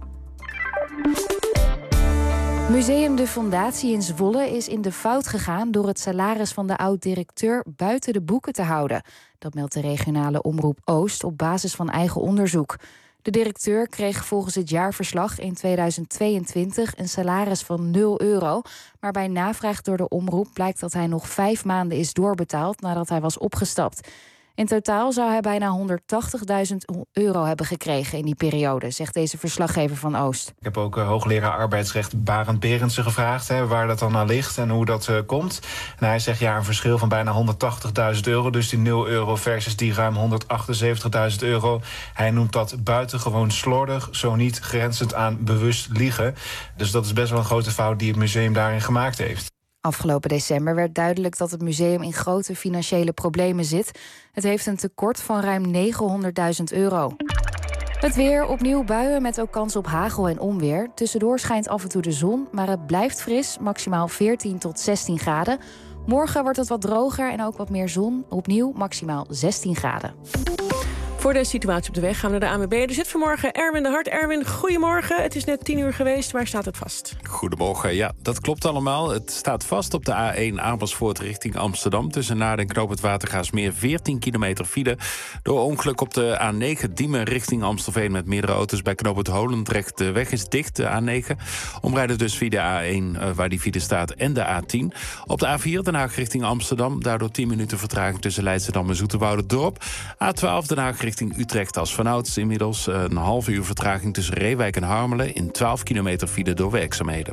Museum De Fondatie in Zwolle is in de fout gegaan door het salaris van de oud-directeur buiten de boeken te houden. Dat meldt de regionale omroep Oost op basis van eigen onderzoek. De directeur kreeg volgens het jaarverslag in 2022 een salaris van €0. Maar bij navraag door de omroep blijkt dat hij nog 5 maanden is doorbetaald nadat hij was opgestapt. In totaal zou hij bijna €180.000 hebben gekregen in die periode, zegt deze verslaggever van Oost. Ik heb ook hoogleraar arbeidsrecht Barend Berendsen gevraagd waar dat dan aan ligt en hoe dat komt. En hij zegt een verschil van bijna €180.000, dus die €0 versus die ruim €178.000. Hij noemt dat buitengewoon slordig, zo niet grenzend aan bewust liegen. Dus dat is best wel een grote fout die het museum daarin gemaakt heeft. Afgelopen december werd duidelijk dat het museum in grote financiële problemen zit. Het heeft een tekort van ruim €900.000. Het weer, opnieuw buien met ook kans op hagel en onweer. Tussendoor schijnt af en toe de zon, maar het blijft fris, maximaal 14 tot 16 graden. Morgen wordt het wat droger en ook wat meer zon. Opnieuw maximaal 16 graden. Voor de situatie op de weg gaan we naar de ANWB. Er zit vanmorgen Erwin de Hart. Erwin, goedemorgen. Het is net 10 geweest. Waar staat het vast? Goedemorgen. Ja, dat klopt allemaal. Het staat vast op de A1 Amersfoort richting Amsterdam. Tussen Naarden en Knoop het Watergaasmeer 14 kilometer file. Door ongeluk op de A9 Diemen richting Amstelveen met meerdere auto's. Bij Knoop het Holendrecht. De weg is dicht, de A9. Omrijden dus via de A1 waar die file staat en de A10. Op de A4 Den Haag richting Amsterdam. Daardoor 10 minuten vertraging tussen Leidschendam en Zoeterwoude-Dorp. A12 Den Haag richting Utrecht als vanouds. Inmiddels een half uur vertraging tussen Reewijk en Harmelen. In 12 kilometer file door werkzaamheden.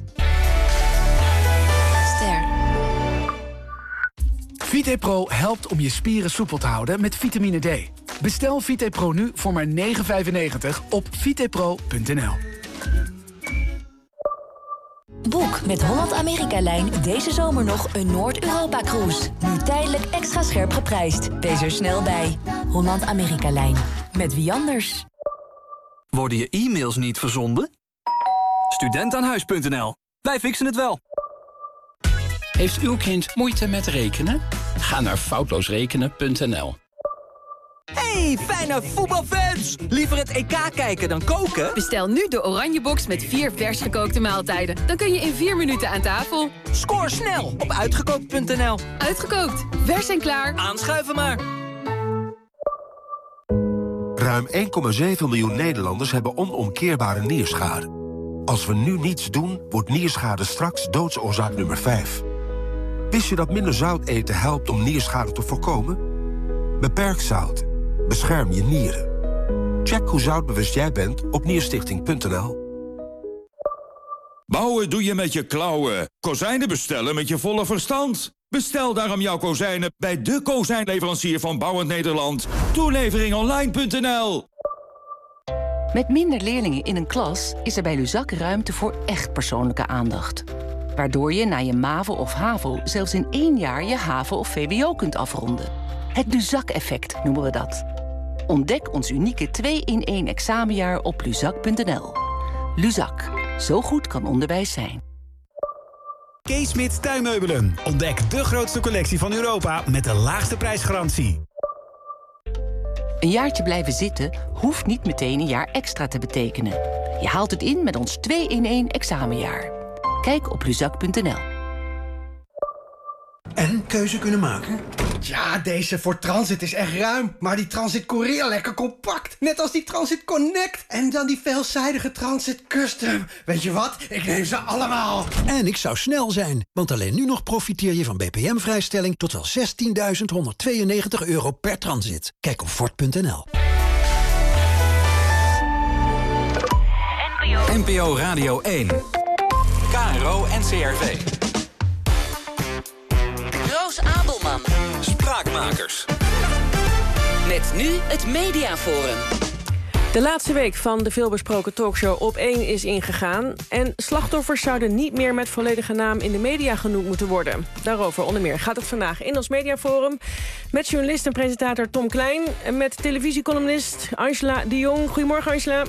VitePro helpt om je spieren soepel te houden met vitamine D. Bestel VitePro nu voor maar €9,95 op vitepro.nl. Boek met Holland-Amerika-lijn deze zomer nog een Noord-Europa-cruise. Nu tijdelijk extra scherp geprijsd. Wees er snel bij. Holland-Amerika-lijn. Met wie anders? Worden je e-mails niet verzonden? Studentaanhuis.nl. Wij fixen het wel. Heeft uw kind moeite met rekenen? Ga naar foutloosrekenen.nl. Hey, fijne voetbalfans! Liever het EK kijken dan koken? Bestel nu de Oranje Box met 4 vers gekookte maaltijden. Dan kun je in 4 minuten aan tafel. Scoor snel op uitgekookt.nl. Uitgekookt, vers en klaar. Aanschuiven maar. Ruim 1,7 miljoen Nederlanders hebben onomkeerbare nierschade. Als we nu niets doen, wordt nierschade straks doodsoorzaak nummer 5. Wist je dat minder zout eten helpt om nierschade te voorkomen? Beperk zout. Bescherm je nieren. Check hoe zoutbewust jij bent op nierstichting.nl. Bouwen doe je met je klauwen. Kozijnen bestellen met je volle verstand. Bestel daarom jouw kozijnen bij de kozijnleverancier van Bouwend Nederland. Toeleveringonline.nl. Met minder leerlingen in een klas is er bij Luzak ruimte voor echt persoonlijke aandacht. Waardoor je na je MAVO of HAVO zelfs in 1 jaar je HAVO of VWO kunt afronden. Het Luzak-effect noemen we dat. Ontdek ons unieke 2-in-1 examenjaar op luzak.nl. Luzak. Zo goed kan onderwijs zijn. Kees Smit Tuinmeubelen. Ontdek de grootste collectie van Europa met de laagste prijsgarantie. Een jaartje blijven zitten hoeft niet meteen een jaar extra te betekenen. Je haalt het in met ons 2-in-1 examenjaar. Kijk op luzak.nl. En keuze kunnen maken? Ja, deze voor Transit is echt ruim. Maar die Transit Korea lekker compact. Net als die Transit Connect. En dan die veelzijdige Transit Custom. Weet je wat? Ik neem ze allemaal. En ik zou snel zijn. Want alleen nu nog profiteer je van BPM-vrijstelling tot wel €16.192 per transit. Kijk op Ford.nl. NPO Radio 1. KRO NCRV. Roos Adelman. Spraakmakers. Met nu het Mediaforum. De laatste week van de veelbesproken talkshow Op 1 is ingegaan. En slachtoffers zouden niet meer met volledige naam in de media genoemd moeten worden. Daarover onder meer gaat het vandaag in ons Mediaforum. Met journalist en presentator Tom Klein. En met televisiecolumnist Angela de Jong. Goedemorgen, Angela.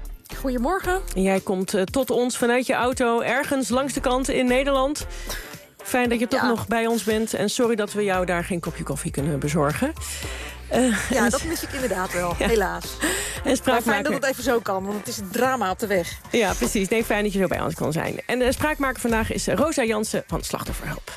Goedemorgen. En jij komt tot ons vanuit je auto ergens langs de kant in Nederland. Fijn dat je toch nog bij ons bent. En sorry dat we jou daar geen kopje koffie kunnen bezorgen. Dat mis ik inderdaad wel, helaas. En maar fijn dat het even zo kan, want het is een drama op de weg. Ja, precies. Nee, fijn dat je zo bij ons kon zijn. En de spraakmaker vandaag is Rosa Jansen van Slachtofferhulp.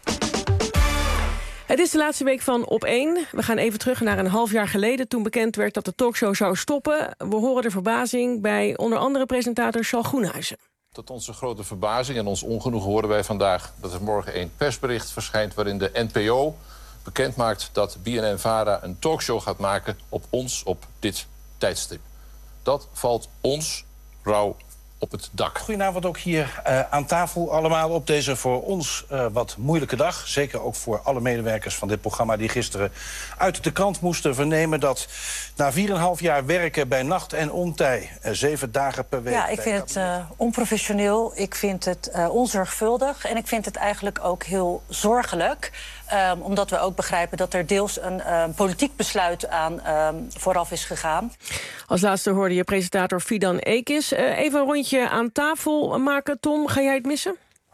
Het is de laatste week van Op 1. We gaan even terug naar een half jaar geleden, toen bekend werd dat de talkshow zou stoppen. We horen de verbazing bij onder andere presentator Charles Groenhuizen. Tot onze grote verbazing en ons ongenoegen horen wij vandaag dat er morgen een persbericht verschijnt waarin de NPO bekend maakt dat BNN-VARA een talkshow gaat maken op dit tijdstip. Dat valt ons rauw op het dak. Goedenavond ook hier aan tafel allemaal op deze voor ons wat moeilijke dag. Zeker ook voor alle medewerkers van dit programma die gisteren uit de krant moesten vernemen dat na 4,5 jaar werken bij nacht en ontij, 7 dagen per week... Ja, ik vind het onprofessioneel, ik vind het onzorgvuldig en ik vind het eigenlijk ook heel zorgelijk. Omdat we ook begrijpen dat er deels een politiek besluit aan vooraf is gegaan. Als laatste hoorde je presentator Fidan Ekis. Even een rondje aan tafel maken. Tom, ga jij het missen?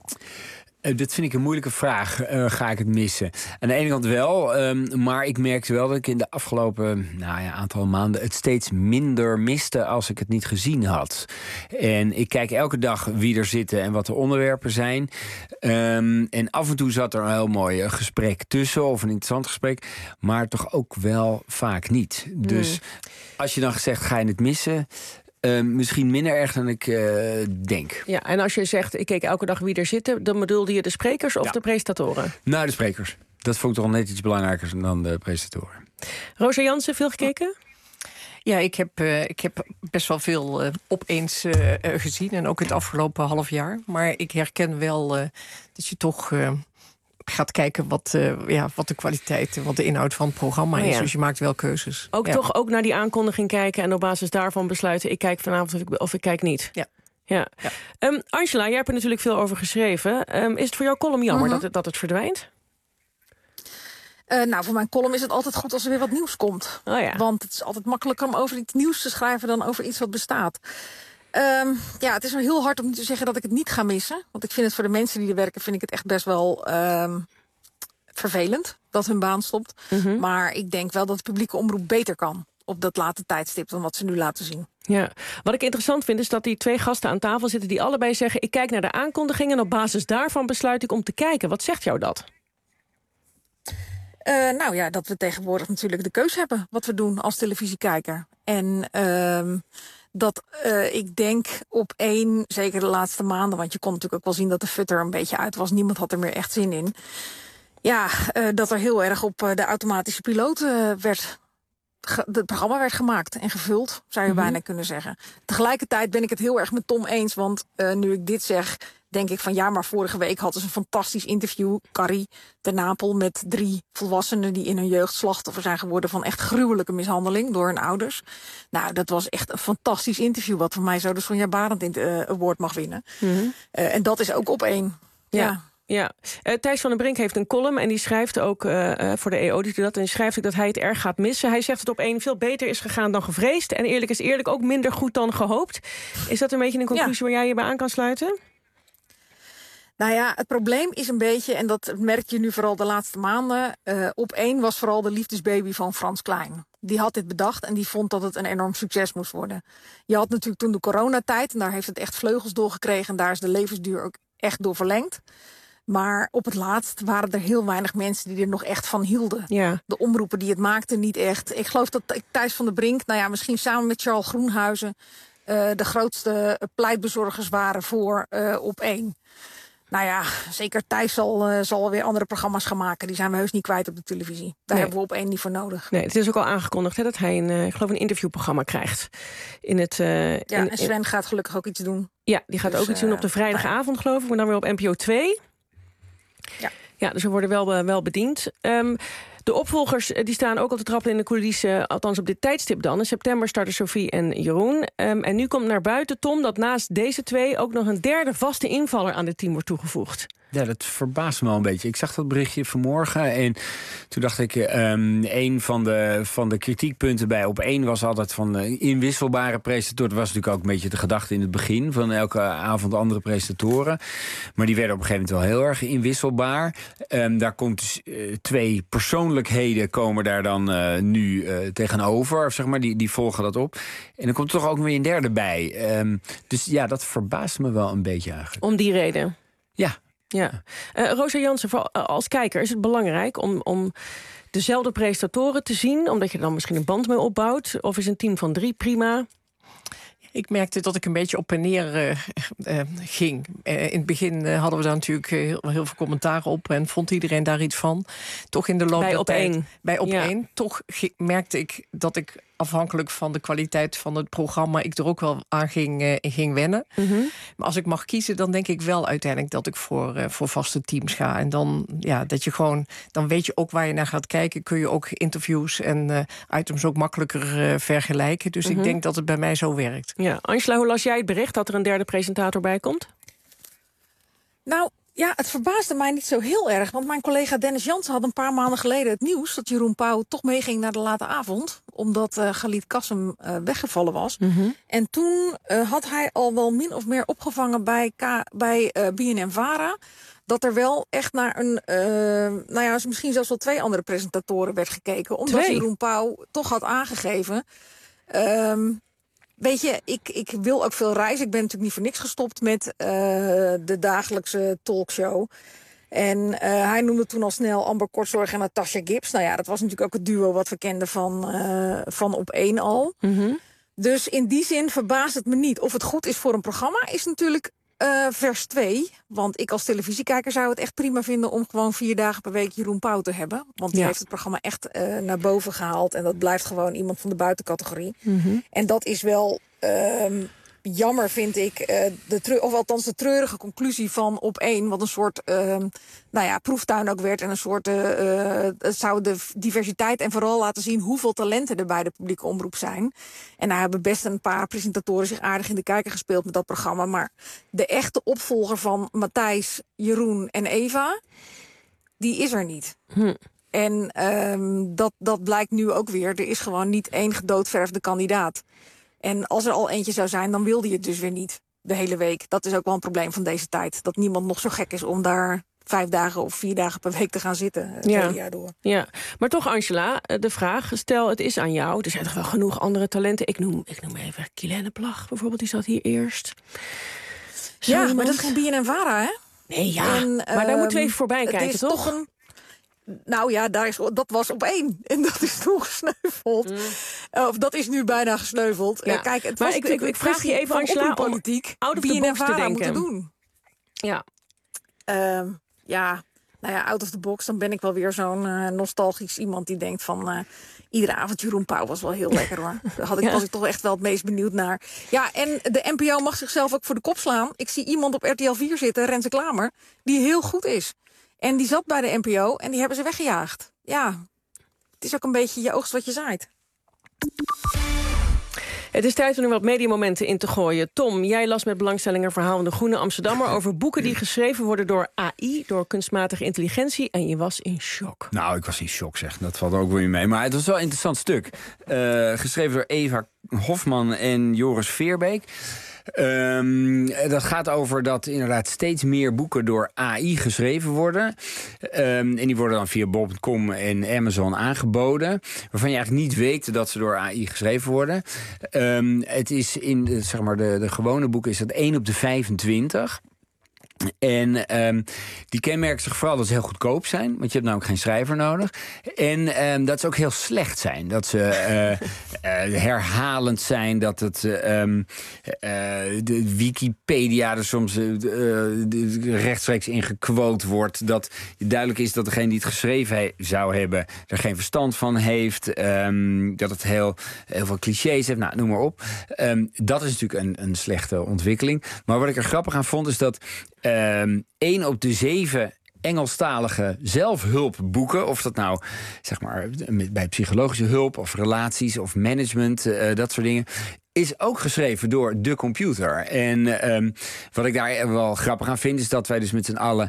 Dat vind ik een moeilijke vraag. Ga ik het missen? Aan de ene kant wel, maar ik merkte wel dat ik in de afgelopen aantal maanden het steeds minder miste als ik het niet gezien had. En ik kijk elke dag wie er zitten en wat de onderwerpen zijn. En af en toe zat er een heel mooi gesprek tussen, of een interessant gesprek, maar toch ook wel vaak niet. Dus als je dan zegt, ga je het missen? Misschien minder erg dan ik denk. Ja, en als je zegt, ik keek elke dag wie er zitten, dan bedoelde je de sprekers of de presentatoren? Nou, de sprekers. Dat vond ik toch net iets belangrijker dan de presentatoren. Rosa Jansen, veel gekeken? Ja, ik heb best wel veel opeens gezien. En ook het afgelopen half jaar. Maar ik herken wel dat je toch gaat kijken wat de kwaliteit, wat de inhoud van het programma is. Dus je maakt wel keuzes. Toch ook naar die aankondiging kijken en op basis daarvan besluiten, ik kijk vanavond of ik kijk niet. Ja. Angela, jij hebt er natuurlijk veel over geschreven. Is het voor jouw column jammer dat het verdwijnt? Voor mijn column is het altijd goed als er weer wat nieuws komt. Want het is altijd makkelijker om over iets nieuws te schrijven dan over iets wat bestaat. Het is wel heel hard om te zeggen dat ik het niet ga missen. Want ik vind het voor de mensen die er werken, vind ik het echt best wel vervelend dat hun baan stopt. Maar ik denk wel dat de publieke omroep beter kan op dat late tijdstip dan wat ze nu laten zien. Ja, wat ik interessant vind is dat die twee gasten aan tafel zitten die allebei zeggen, ik kijk naar de aankondiging en op basis daarvan besluit ik om te kijken. Wat zegt jou dat? Dat we tegenwoordig natuurlijk de keus hebben wat we doen als televisiekijker. En dat ik denk Op 1, zeker de laatste maanden, want je kon natuurlijk ook wel zien dat de fut er een beetje uit was. Niemand had er meer echt zin in. Dat er heel erg op de automatische piloot het programma werd gemaakt en gevuld, zou je bijna kunnen zeggen. Tegelijkertijd ben ik het heel erg met Tom eens, want nu ik dit zeg, denk ik van maar vorige week hadden ze een fantastisch interview, Carrie ter Napel, met 3 volwassenen die in hun jeugd slachtoffer zijn geworden van echt gruwelijke mishandeling door hun ouders. Nou, dat was echt een fantastisch interview, wat voor mij zo de Sonja Barend Award mag winnen. En dat is ook Op 1. Ja, Thijs van den Brink heeft een column en die schrijft ook voor de EO, die doet dat, en die schrijft ook dat hij het erg gaat missen. Hij zegt dat Op 1 veel beter is gegaan dan gevreesd en eerlijk is eerlijk ook minder goed dan gehoopt. Is dat een beetje een conclusie waar jij je bij aan kan sluiten? Het probleem is een beetje, en dat merk je nu vooral de laatste maanden, Op 1 was vooral de liefdesbaby van Frans Klein. Die had dit bedacht en die vond dat het een enorm succes moest worden. Je had natuurlijk toen de coronatijd en daar heeft het echt vleugels doorgekregen en daar is de levensduur ook echt door verlengd. Maar op het laatst waren er heel weinig mensen die er nog echt van hielden. Ja. De omroepen die het maakten niet echt. Ik geloof dat Thijs van den Brink, misschien samen met Charles Groenhuizen, de grootste pleitbezorgers waren voor Op 1. Zeker Thijs zal weer andere programma's gaan maken. Die zijn we heus niet kwijt op de televisie. Daar hebben we Op 1 niet voor nodig. Nee, het is ook al aangekondigd dat hij een interviewprogramma krijgt. En Sven gaat gelukkig ook iets doen. Ja, die gaat ook iets doen op de vrijdagavond, geloof ik. Maar dan weer op NPO 2. Ja, dus we worden wel bediend. De opvolgers die staan ook al te trappelen in de coulissen, althans op dit tijdstip dan. In september starten Sophie en Jeroen. En nu komt naar buiten, Tom, dat naast deze twee ook nog een derde vaste invaller aan dit team wordt toegevoegd. Ja, dat verbaast me wel een beetje. Ik zag dat berichtje vanmorgen en toen dacht ik... een van de kritiekpunten bij Op1 was altijd van inwisselbare presentatoren. Dat was natuurlijk ook een beetje de gedachte in het begin... van elke avond andere presentatoren. Maar die werden op een gegeven moment wel heel erg inwisselbaar. Daar komt dus 2 persoonlijkheden komen daar dan nu tegenover. Of zeg maar, die volgen dat op. En dan komt er toch ook weer een derde bij. Dus ja, dat verbaast me wel een beetje eigenlijk. Om die reden? Ja. Ja. Rosa Jansen, als kijker is het belangrijk om dezelfde presentatoren te zien... omdat je er dan misschien een band mee opbouwt? Of is een team van 3 prima? Ik merkte dat ik een beetje op en neer ging. In het begin hadden we daar natuurlijk heel veel commentaar op... en vond iedereen daar iets van. Toch in de loop der tijd... Bij Op1. Toch merkte ik dat ik afhankelijk van de kwaliteit van het programma... ik er ook wel aan ging wennen. Mm-hmm. Maar als ik mag kiezen, dan denk ik wel uiteindelijk... dat ik voor vaste teams ga. En dan, dat je gewoon... dan weet je ook waar je naar gaat kijken. Kun je ook interviews en items ook makkelijker vergelijken. Dus ik denk dat het bij mij zo werkt. Ja. Angela, hoe las jij het bericht dat er een derde presentator bij komt? Nou... Ja, het verbaasde mij niet zo heel erg. Want mijn collega Dennis Jansen had een paar maanden geleden het nieuws... dat Jeroen Pauw toch meeging naar de late avond. Omdat Galit Kassem weggevallen was. Mm-hmm. En toen had hij al wel min of meer opgevangen bij BNN-Vara... dat er wel echt naar een... misschien zelfs wel 2 andere presentatoren werd gekeken. Omdat Jeroen Pauw toch had aangegeven... Weet je, ik wil ook veel reizen. Ik ben natuurlijk niet voor niks gestopt met de dagelijkse talkshow. En hij noemde toen al snel Amber Kortzorg en Natasha Gibbs. Nou ja, dat was natuurlijk ook het duo wat we kenden van Op1 al. Mm-hmm. Dus in die zin verbaast het me niet. Of het goed is voor een programma is natuurlijk vers 2. Want ik als televisiekijker zou het echt prima vinden... om gewoon 4 dagen per week Jeroen Pauw te hebben. Want die heeft het programma echt naar boven gehaald. En dat blijft gewoon iemand van de buitencategorie. Mm-hmm. En dat is wel... jammer vind ik, of althans de treurige conclusie van Op1... wat een soort proeftuin ook werd... en een soort, het zou de diversiteit en vooral laten zien... hoeveel talenten er bij de publieke omroep zijn. En daar hebben best een paar presentatoren zich aardig in de kijker gespeeld... met dat programma, maar de echte opvolger van Matthijs, Jeroen en Eva... die is er niet. En dat blijkt nu ook weer. Er is gewoon niet 1 gedoodverfde kandidaat. En als er al eentje zou zijn, dan wilde je het dus weer niet de hele week. Dat is ook wel een probleem van deze tijd. Dat niemand nog zo gek is om daar 5 dagen of 4 dagen per week te gaan zitten. Het hele jaar door. Ja, maar toch Angela, de vraag, stel het is aan jou. Er zijn toch wel genoeg andere talenten. Ik noem even Kilene Plag bijvoorbeeld, die zat hier eerst. Maar dat is geen BNN-Vara, hè? Nee, maar daar moeten we even voorbij kijken, toch? Nou ja, dat was Op1. En dat is toen gesneuveld. Of dat is nu bijna gesneuveld. Ja. Kijk, het was ik vraag je even, Angela, om out of the box te denken. Moeten doen. Ja. Out of the box. Dan ben ik wel weer zo'n nostalgisch iemand die denkt van... iedere avond Jeroen Pauw was wel heel lekker, hoor. Daar was ik toch echt wel het meest benieuwd naar. Ja, en de NPO mag zichzelf ook voor de kop slaan. Ik zie iemand op RTL 4 zitten, Renze Klamer, die heel goed is. En die zat bij de NPO en die hebben ze weggejaagd. Ja, het is ook een beetje je oogst wat je zaait. Het is tijd om er wat mediamomenten in te gooien. Tom, jij las met belangstelling een verhaal van de Groene Amsterdammer... over boeken die geschreven worden door AI, door kunstmatige intelligentie. En je was in shock. Nou, ik was in shock, zeg. Dat valt ook weer mee. Maar het was wel een interessant stuk. Geschreven door Eva Hofman en Joris Veerbeek. Dat gaat over dat inderdaad steeds meer boeken door AI geschreven worden. En die worden dan via bol.com en Amazon aangeboden. Waarvan je eigenlijk niet weet dat ze door AI geschreven worden. Het is in de gewone boeken is dat 1 op de 25. En die kenmerken zich vooral dat ze heel goedkoop zijn. Want je hebt namelijk geen schrijver nodig. En dat ze ook heel slecht zijn. Dat ze herhalend zijn. Dat het de Wikipedia er soms rechtstreeks in gequote wordt. Dat duidelijk is dat degene die het geschreven zou hebben... er geen verstand van heeft. Dat het heel veel clichés heeft. Nou, noem maar op. Dat is natuurlijk een slechte ontwikkeling. Maar wat ik er grappig aan vond is dat... 1 op de 7 Engelstalige zelfhulpboeken... of dat nou zeg maar bij psychologische hulp of relaties of management, dat soort dingen... is ook geschreven door de computer. En wat ik daar wel grappig aan vind... is dat wij dus met z'n allen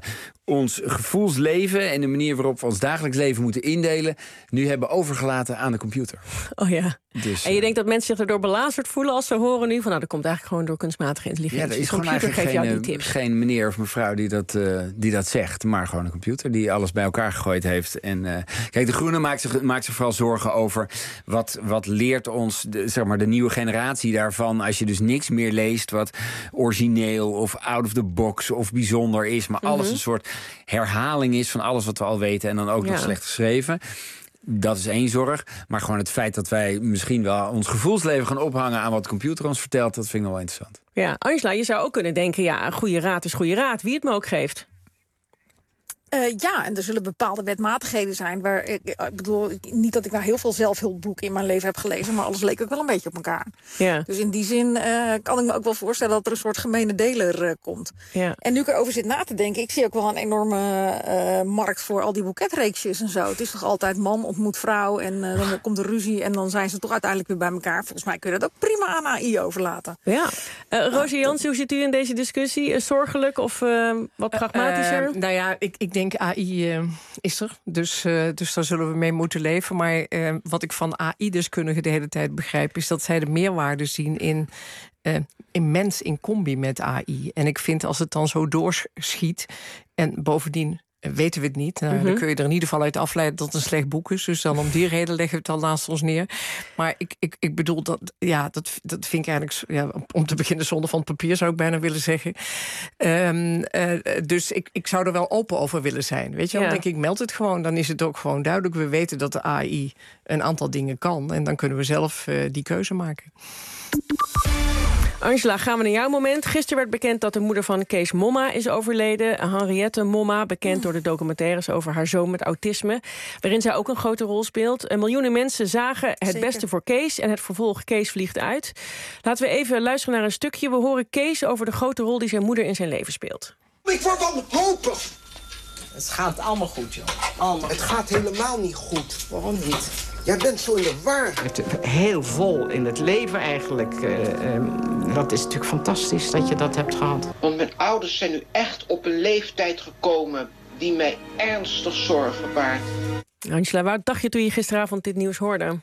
ons gevoelsleven en de manier waarop we ons dagelijks leven moeten indelen, nu hebben overgelaten aan de computer. Oh ja. Dus, en je denkt dat mensen zich erdoor belazerd voelen als ze horen nu van, nou, dat komt eigenlijk gewoon door kunstmatige intelligentie. Ja, er is de gewoon computer geeft jou die tips. geen meneer of mevrouw die dat zegt, maar gewoon een computer die alles bij elkaar gegooid heeft. En kijk, de Groene maakt zich vooral zorgen over wat leert ons de nieuwe generatie daarvan, als je dus niks meer leest wat origineel of out of the box of bijzonder is, maar alles een soort herhaling is van alles wat we al weten en dan ook nog slecht geschreven. Dat is één zorg. Maar gewoon het feit dat wij misschien wel ons gevoelsleven gaan ophangen aan wat de computer ons vertelt, dat vind ik wel interessant. Ja, Angela, je zou ook kunnen denken, ja, goede raad is goede raad, wie het me ook geeft. Ja, en er zullen bepaalde wetmatigheden zijn. Waar ik bedoel, niet dat ik nou heel veel zelfhulpboeken in mijn leven heb gelezen, maar alles leek ook wel een beetje op elkaar. Ja. Dus in die zin kan ik me ook wel voorstellen dat er een soort gemene deler komt. Ja. En nu ik erover zit na te denken, ik zie ook wel een enorme markt voor al die boeketreeksjes en zo. Het is toch altijd man ontmoet vrouw en dan komt er ruzie en dan zijn ze toch uiteindelijk weer bij elkaar. Volgens mij kun je dat ook prima aan AI overlaten. Ja. Roosje Jansen, hoe zit u in deze discussie? Zorgelijk of wat pragmatischer? Nou ja, ik denk AI is er, dus daar zullen we mee moeten leven. Maar wat ik van AI-deskundigen de hele tijd begrijp, is dat zij de meerwaarde zien in mens in combi met AI. En ik vind als het dan zo doorschiet en bovendien weten we het niet. Nou, dan kun je er in ieder geval uit afleiden dat het een slecht boek is. Dus dan om die reden leggen we het al naast ons neer. Maar ik bedoel, dat vind ik eigenlijk, ja, om te beginnen zonder van het papier, zou ik bijna willen zeggen. Dus ik zou er wel open over willen zijn. Weet je, dan denk ik, meld het gewoon. Dan is het ook gewoon duidelijk. We weten dat de AI een aantal dingen kan. En dan kunnen we zelf die keuze maken. Angela, gaan we naar jouw moment. Gisteren werd bekend dat de moeder van Kees Momma is overleden. Henriette Momma, bekend door de documentaires over haar zoon met autisme, waarin zij ook een grote rol speelt. Miljoenen mensen zagen het beste voor Kees en het vervolg Kees vliegt uit. Laten we even luisteren naar een stukje. We horen Kees over de grote rol die zijn moeder in zijn leven speelt. Ik word wanhopig. Het gaat allemaal goed, joh. Allemaal. Het gaat helemaal niet goed. Waarom niet? Jij bent zo in de war. Heel vol in het leven eigenlijk. Dat is natuurlijk fantastisch dat je dat hebt gehad. Want mijn ouders zijn nu echt op een leeftijd gekomen die mij ernstig zorgen baart. Angela, wat dacht je toen je gisteravond dit nieuws hoorde?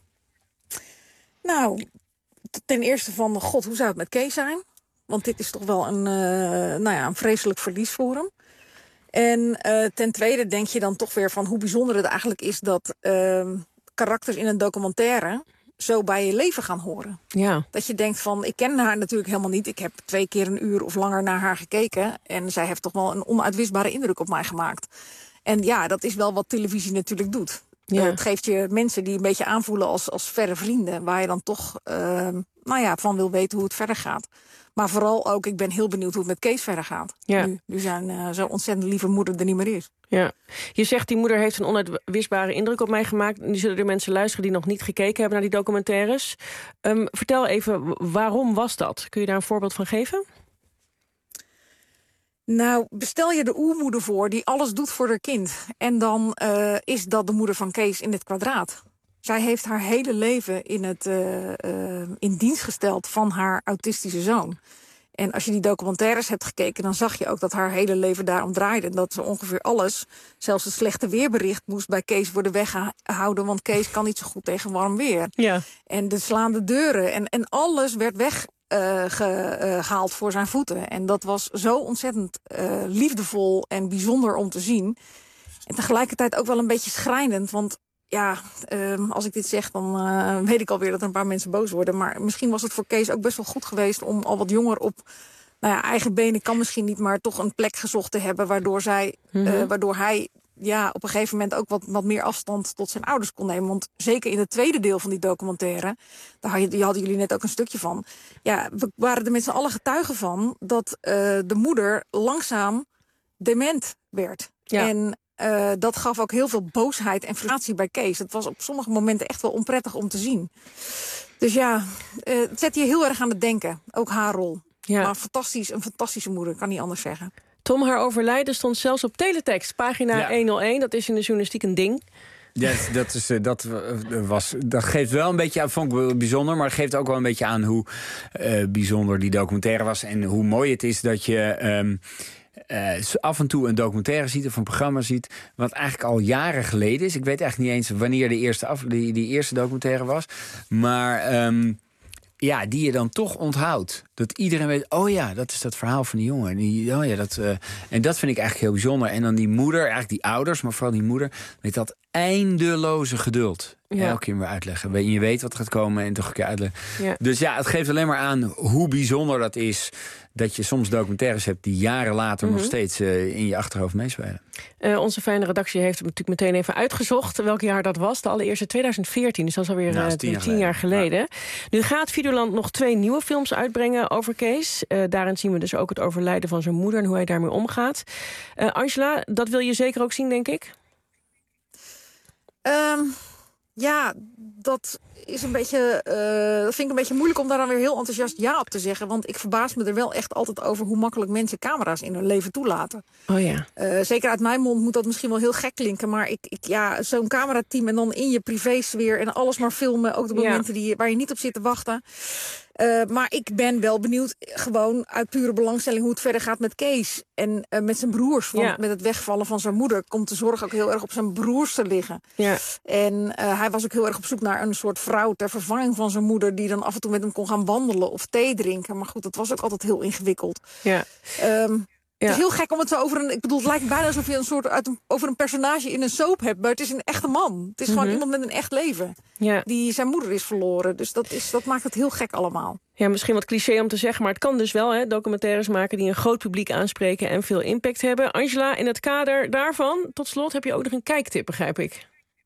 Nou, ten eerste van, god, hoe zou het met Kees zijn? Want dit is toch wel een vreselijk verlies voor hem. En ten tweede denk je dan toch weer van hoe bijzonder het eigenlijk is dat karakters in een documentaire zo bij je leven gaan horen. Ja. Dat je denkt van, ik ken haar natuurlijk helemaal niet. Ik heb 2 keer een uur of langer naar haar gekeken. En zij heeft toch wel een onuitwisbare indruk op mij gemaakt. En ja, dat is wel wat televisie natuurlijk doet. Ja. Het geeft je mensen die een beetje aanvoelen als verre vrienden, waar je dan toch van wil weten hoe het verder gaat. Maar vooral ook, ik ben heel benieuwd hoe het met Kees verder gaat. Ja. Nu zijn zo'n ontzettend lieve moeder er niet meer is. Ja. Je zegt, die moeder heeft een onuitwisbare indruk op mij gemaakt. Nu zullen er mensen luisteren die nog niet gekeken hebben naar die documentaires. Vertel even, waarom was dat? Kun je daar een voorbeeld van geven? Nou, bestel je de oermoeder voor die alles doet voor haar kind. En dan is dat de moeder van Kees in dit kwadraat. Zij heeft haar hele leven in dienst gesteld van haar autistische zoon. En als je die documentaires hebt gekeken, dan zag je ook dat haar hele leven daarom draaide. En dat ze ongeveer alles, zelfs het slechte weerbericht, moest bij Kees worden weggehouden. Want Kees kan niet zo goed tegen warm weer. Ja. En de slaande deuren en alles werd weggehaald voor zijn voeten. En dat was zo ontzettend liefdevol en bijzonder om te zien. En tegelijkertijd ook wel een beetje schrijnend, want ja, als ik dit zeg, dan weet ik alweer dat er een paar mensen boos worden. Maar misschien was het voor Kees ook best wel goed geweest om al wat jonger op eigen benen kan misschien niet, maar toch een plek gezocht te hebben waardoor hij op een gegeven moment ook wat meer afstand tot zijn ouders kon nemen. Want zeker in het tweede deel van die documentaire, daar hadden jullie net ook een stukje van. Ja, we waren er met z'n allen getuigen van dat de moeder langzaam dement werd. Ja. En dat gaf ook heel veel boosheid en frustratie bij Kees. Het was op sommige momenten echt wel onprettig om te zien. Dus ja, het zet je heel erg aan het denken. Ook haar rol. Ja. Maar een fantastische moeder, kan niet anders zeggen. Tom, haar overlijden stond zelfs op teletext, pagina 101. Dat is in de journalistiek een ding. Ja, dat geeft wel een beetje aan, vond ik wel bijzonder, maar het geeft ook wel een beetje aan hoe bijzonder die documentaire was en hoe mooi het is dat je af en toe een documentaire ziet of een programma ziet, wat eigenlijk al jaren geleden is. Ik weet eigenlijk niet eens wanneer die eerste documentaire was. Maar die je dan toch onthoudt. Dat iedereen weet, dat is dat verhaal van die jongen. En dat vind ik eigenlijk heel bijzonder. En dan die moeder, eigenlijk die ouders, maar vooral die moeder, met dat eindeloze geduld. Ja. Elke keer weer uitleggen. Je weet wat er gaat komen en toch een keer uitleggen. Ja. Dus het geeft alleen maar aan hoe bijzonder dat is, dat je soms documentaires hebt die jaren later nog steeds in je achterhoofd meespelen. Onze fijne redactie heeft hem natuurlijk meteen even uitgezocht welk jaar dat was. De allereerste 2014, dus dat is alweer 10 jaar geleden. Ja. Nu gaat Videoland nog 2 nieuwe films uitbrengen over Kees. Daarin zien we dus ook het overlijden van zijn moeder en hoe hij daarmee omgaat. Angela, dat wil je zeker ook zien, denk ik? Dat is een beetje, dat vind ik een beetje moeilijk om daar dan weer heel enthousiast ja op te zeggen. Want ik verbaas me er wel echt altijd over hoe makkelijk mensen camera's in hun leven toelaten. Oh ja. Zeker uit mijn mond moet dat misschien wel heel gek klinken. Maar zo'n camerateam en dan in je privésfeer en alles maar filmen. Ook de momenten waar je niet op zit te wachten. Maar ik ben wel benieuwd, gewoon uit pure belangstelling, hoe het verder gaat met Kees. En met zijn broers. Want met het wegvallen van zijn moeder komt de zorg ook heel erg op zijn broers te liggen. Ja. En hij was ook heel erg op zoek naar een soort vrouw ter vervanging van zijn moeder, die dan af en toe met hem kon gaan wandelen of thee drinken. Maar goed, dat was ook altijd heel ingewikkeld. Ja. Het is heel gek om het zo over het lijkt bijna alsof je een soort over een personage in een soap hebt, maar het is een echte man. Het is gewoon iemand met een echt leven. Ja. Die zijn moeder is verloren. Dus dat maakt het heel gek allemaal. Ja, misschien wat cliché om te zeggen, maar het kan dus wel, documentaires maken die een groot publiek aanspreken en veel impact hebben. Angela, in het kader daarvan, tot slot, heb je ook nog een kijktip, begrijp ik.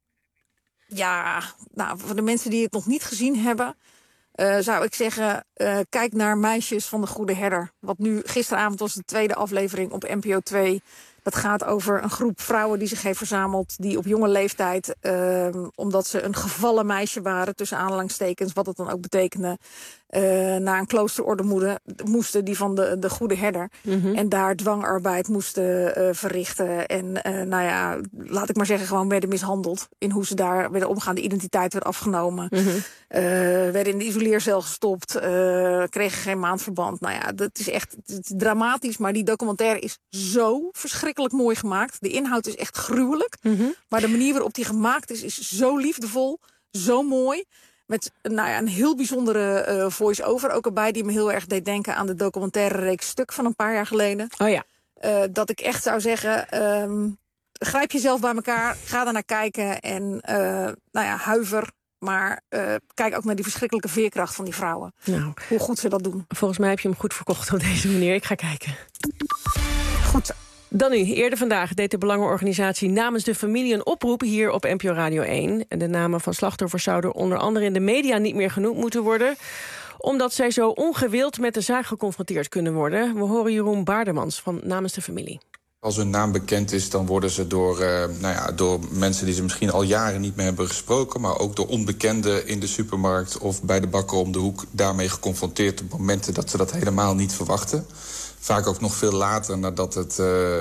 Ja, voor de mensen die het nog niet gezien hebben, zou ik zeggen, kijk naar Meisjes van de Goede Herder. Wat nu gisteravond was de 2e aflevering op NPO 2. Dat gaat over een groep vrouwen die zich heeft verzameld, die op jonge leeftijd, omdat ze een gevallen meisje waren, tussen aanhalingstekens, wat het dan ook betekende, naar een kloosterorde moesten, die van de Goede Herder. En daar dwangarbeid moesten verrichten. En laat ik maar zeggen, gewoon werden mishandeld. In hoe ze daar werden omgaan, de identiteit werd afgenomen. Werden in de isoleercel gestopt, kregen geen maandverband. Dat is echt dramatisch, maar die documentaire is zo verschrikkelijk mooi gemaakt. De inhoud is echt gruwelijk. Maar de manier waarop die gemaakt is zo liefdevol, zo mooi. Met een heel bijzondere voice-over ook erbij, die me heel erg deed denken aan de documentaire reeks Stuk van een paar jaar geleden. Oh ja. Dat ik echt zou zeggen, grijp jezelf bij elkaar, ga daar naar kijken en huiver. Maar kijk ook naar die verschrikkelijke veerkracht van die vrouwen. Nou, hoe goed ze dat doen. Volgens mij heb je hem goed verkocht op deze manier. Ik ga kijken. Goed zo. Dan nu, eerder vandaag deed de belangenorganisatie Namens de Familie een oproep hier op NPO Radio 1. En de namen van slachtoffers zouden onder andere in de media niet meer genoemd moeten worden, omdat zij zo ongewild met de zaak geconfronteerd kunnen worden. We horen Jeroen Baardemans van Namens de Familie. Als hun naam bekend is, dan worden ze door mensen die ze misschien al jaren niet meer hebben gesproken, maar ook door onbekenden in de supermarkt of bij de bakker om de hoek daarmee geconfronteerd op momenten dat ze dat helemaal niet verwachten. Vaak ook nog veel later nadat het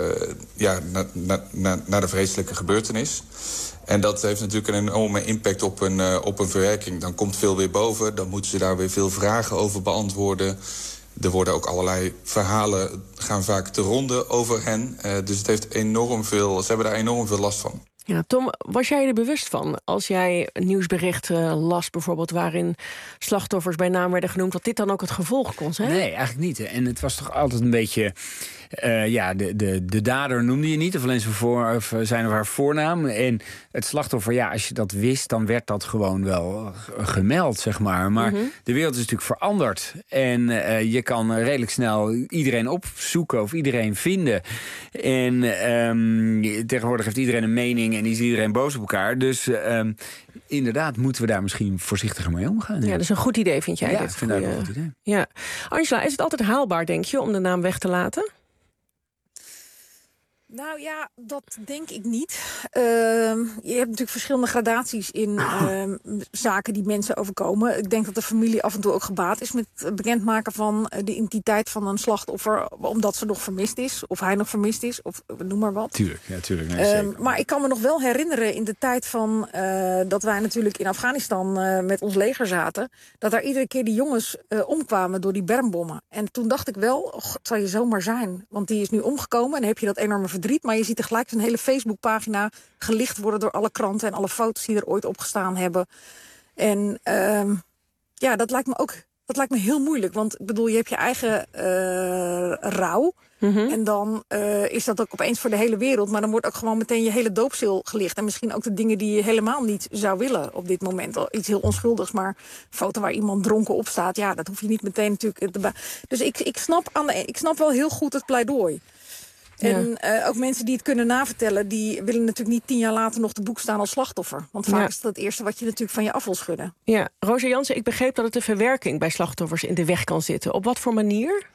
na de vreselijke gebeurtenis. En dat heeft natuurlijk een enorme impact op een verwerking. Dan komt veel weer boven, dan moeten ze daar weer veel vragen over beantwoorden. Er worden ook allerlei verhalen, gaan vaak te ronde over hen. Dus ze hebben daar enorm veel last van. Ja, Tom, was jij er bewust van als jij een nieuwsbericht las, bijvoorbeeld, waarin slachtoffers bij naam werden genoemd, dat dit dan ook het gevolg kon zijn? Nee, eigenlijk niet. En het was toch altijd een beetje, de dader noemde je niet, of alleen zijn of haar voornaam. En het slachtoffer, als je dat wist, dan werd dat gewoon wel gemeld, zeg maar. Maar de wereld is natuurlijk veranderd. En je kan redelijk snel iedereen opzoeken of iedereen vinden. En tegenwoordig heeft iedereen een mening en is iedereen boos op elkaar. Dus inderdaad moeten we daar misschien voorzichtiger mee omgaan. Ja, dat is een goed idee, vind jij? Ja, ik vind dat wel een goed idee. Ja. Angela, is het altijd haalbaar, denk je, om de naam weg te laten? Nou ja, dat denk ik niet. Je hebt natuurlijk verschillende gradaties in zaken die mensen overkomen. Ik denk dat de familie af en toe ook gebaat is met het bekendmaken van de identiteit van een slachtoffer, omdat ze nog vermist is, of hij nog vermist is, of noem maar wat. Tuurlijk. Nee, zeker. Maar ik kan me nog wel herinneren in de tijd van dat wij natuurlijk in Afghanistan met ons leger zaten, dat daar iedere keer die jongens omkwamen door die bermbommen. En toen dacht ik wel, het zal je zomaar zijn, want die is nu omgekomen en dan heb je dat enorme verdriet. Maar je ziet tegelijk zijn hele Facebookpagina gelicht worden door alle kranten en alle foto's die er ooit opgestaan hebben. En dat lijkt me heel moeilijk. Want ik bedoel, je hebt je eigen rouw. Mm-hmm. En dan is dat ook opeens voor de hele wereld. Maar dan wordt ook gewoon meteen je hele doopseel gelicht. En misschien ook de dingen die je helemaal niet zou willen op dit moment. Iets heel onschuldigs, maar een foto waar iemand dronken op staat. Ja, dat hoef je niet meteen natuurlijk. Dus ik snap wel heel goed het pleidooi. En ook mensen die het kunnen navertellen, die willen natuurlijk niet 10 jaar later nog te boek staan als slachtoffer. Want vaak is dat het eerste wat je natuurlijk van je af wil schudden. Ja, Roger Jansen, ik begreep dat het de verwerking bij slachtoffers in de weg kan zitten. Op wat voor manier?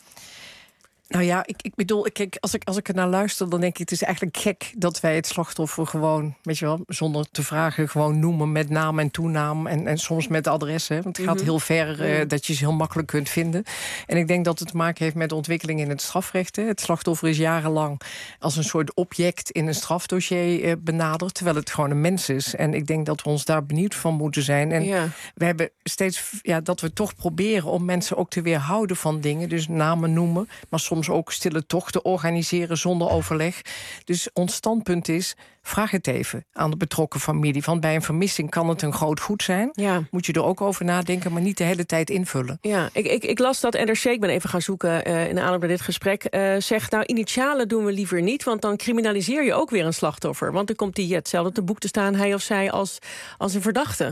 Nou ja, ik bedoel, kijk, als ik er naar luister, dan denk ik, het is eigenlijk gek dat wij het slachtoffer gewoon, weet je wel, zonder te vragen, gewoon noemen met naam en toenaam en soms met adressen. Want het gaat heel ver dat je ze heel makkelijk kunt vinden. En ik denk dat het te maken heeft met de ontwikkeling in het strafrecht. Het slachtoffer is jarenlang als een soort object in een strafdossier benaderd, terwijl het gewoon een mens is. En ik denk dat we ons daar benieuwd van moeten zijn. En we hebben steeds dat we toch proberen om mensen ook te weerhouden van dingen, dus namen noemen, maar soms ook stille tochten organiseren zonder overleg. Dus ons standpunt is, vraag het even aan de betrokken familie. Want bij een vermissing kan het een groot goed zijn. Ja. Moet je er ook over nadenken, maar niet de hele tijd invullen. Ja, ik las dat NRC, ik ben even gaan zoeken in de aanloop naar dit gesprek, zegt, nou, initialen doen we liever niet, want dan criminaliseer je ook weer een slachtoffer. Want dan komt die hetzelfde te boek te staan, hij of zij, als een verdachte.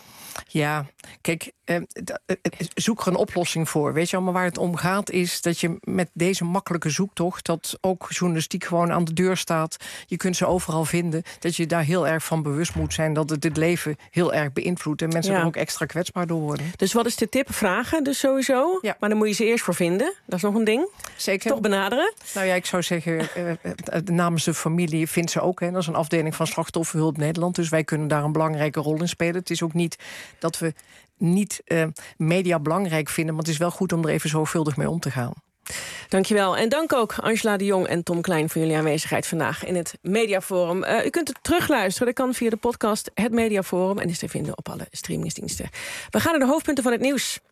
Ja, kijk, zoek er een oplossing voor. Weet je wel, maar waar het om gaat is dat je met deze makkelijke zoektocht, dat ook journalistiek gewoon aan de deur staat, je kunt ze overal vinden, dat je daar heel erg van bewust moet zijn dat het leven heel erg beïnvloedt en mensen er ook extra kwetsbaar door worden. Dus wat is de tip? Vragen dus sowieso? Ja. Maar dan moet je ze eerst voor vinden. Dat is nog een ding. Zeker. Toch benaderen? Nou ja, ik zou zeggen, namens de familie vindt ze ook. Hè, dat is een afdeling van Slachtofferhulp Nederland. Dus wij kunnen daar een belangrijke rol in spelen. Het is ook niet dat we niet media belangrijk vinden, maar het is wel goed om er even zorgvuldig mee om te gaan. Dankjewel. En dank ook Angela de Jong en Tom Klein voor jullie aanwezigheid vandaag in het Mediaforum. U kunt het terugluisteren. Dat kan via de podcast Het Mediaforum en is te vinden op alle streamingsdiensten. We gaan naar de hoofdpunten van het nieuws.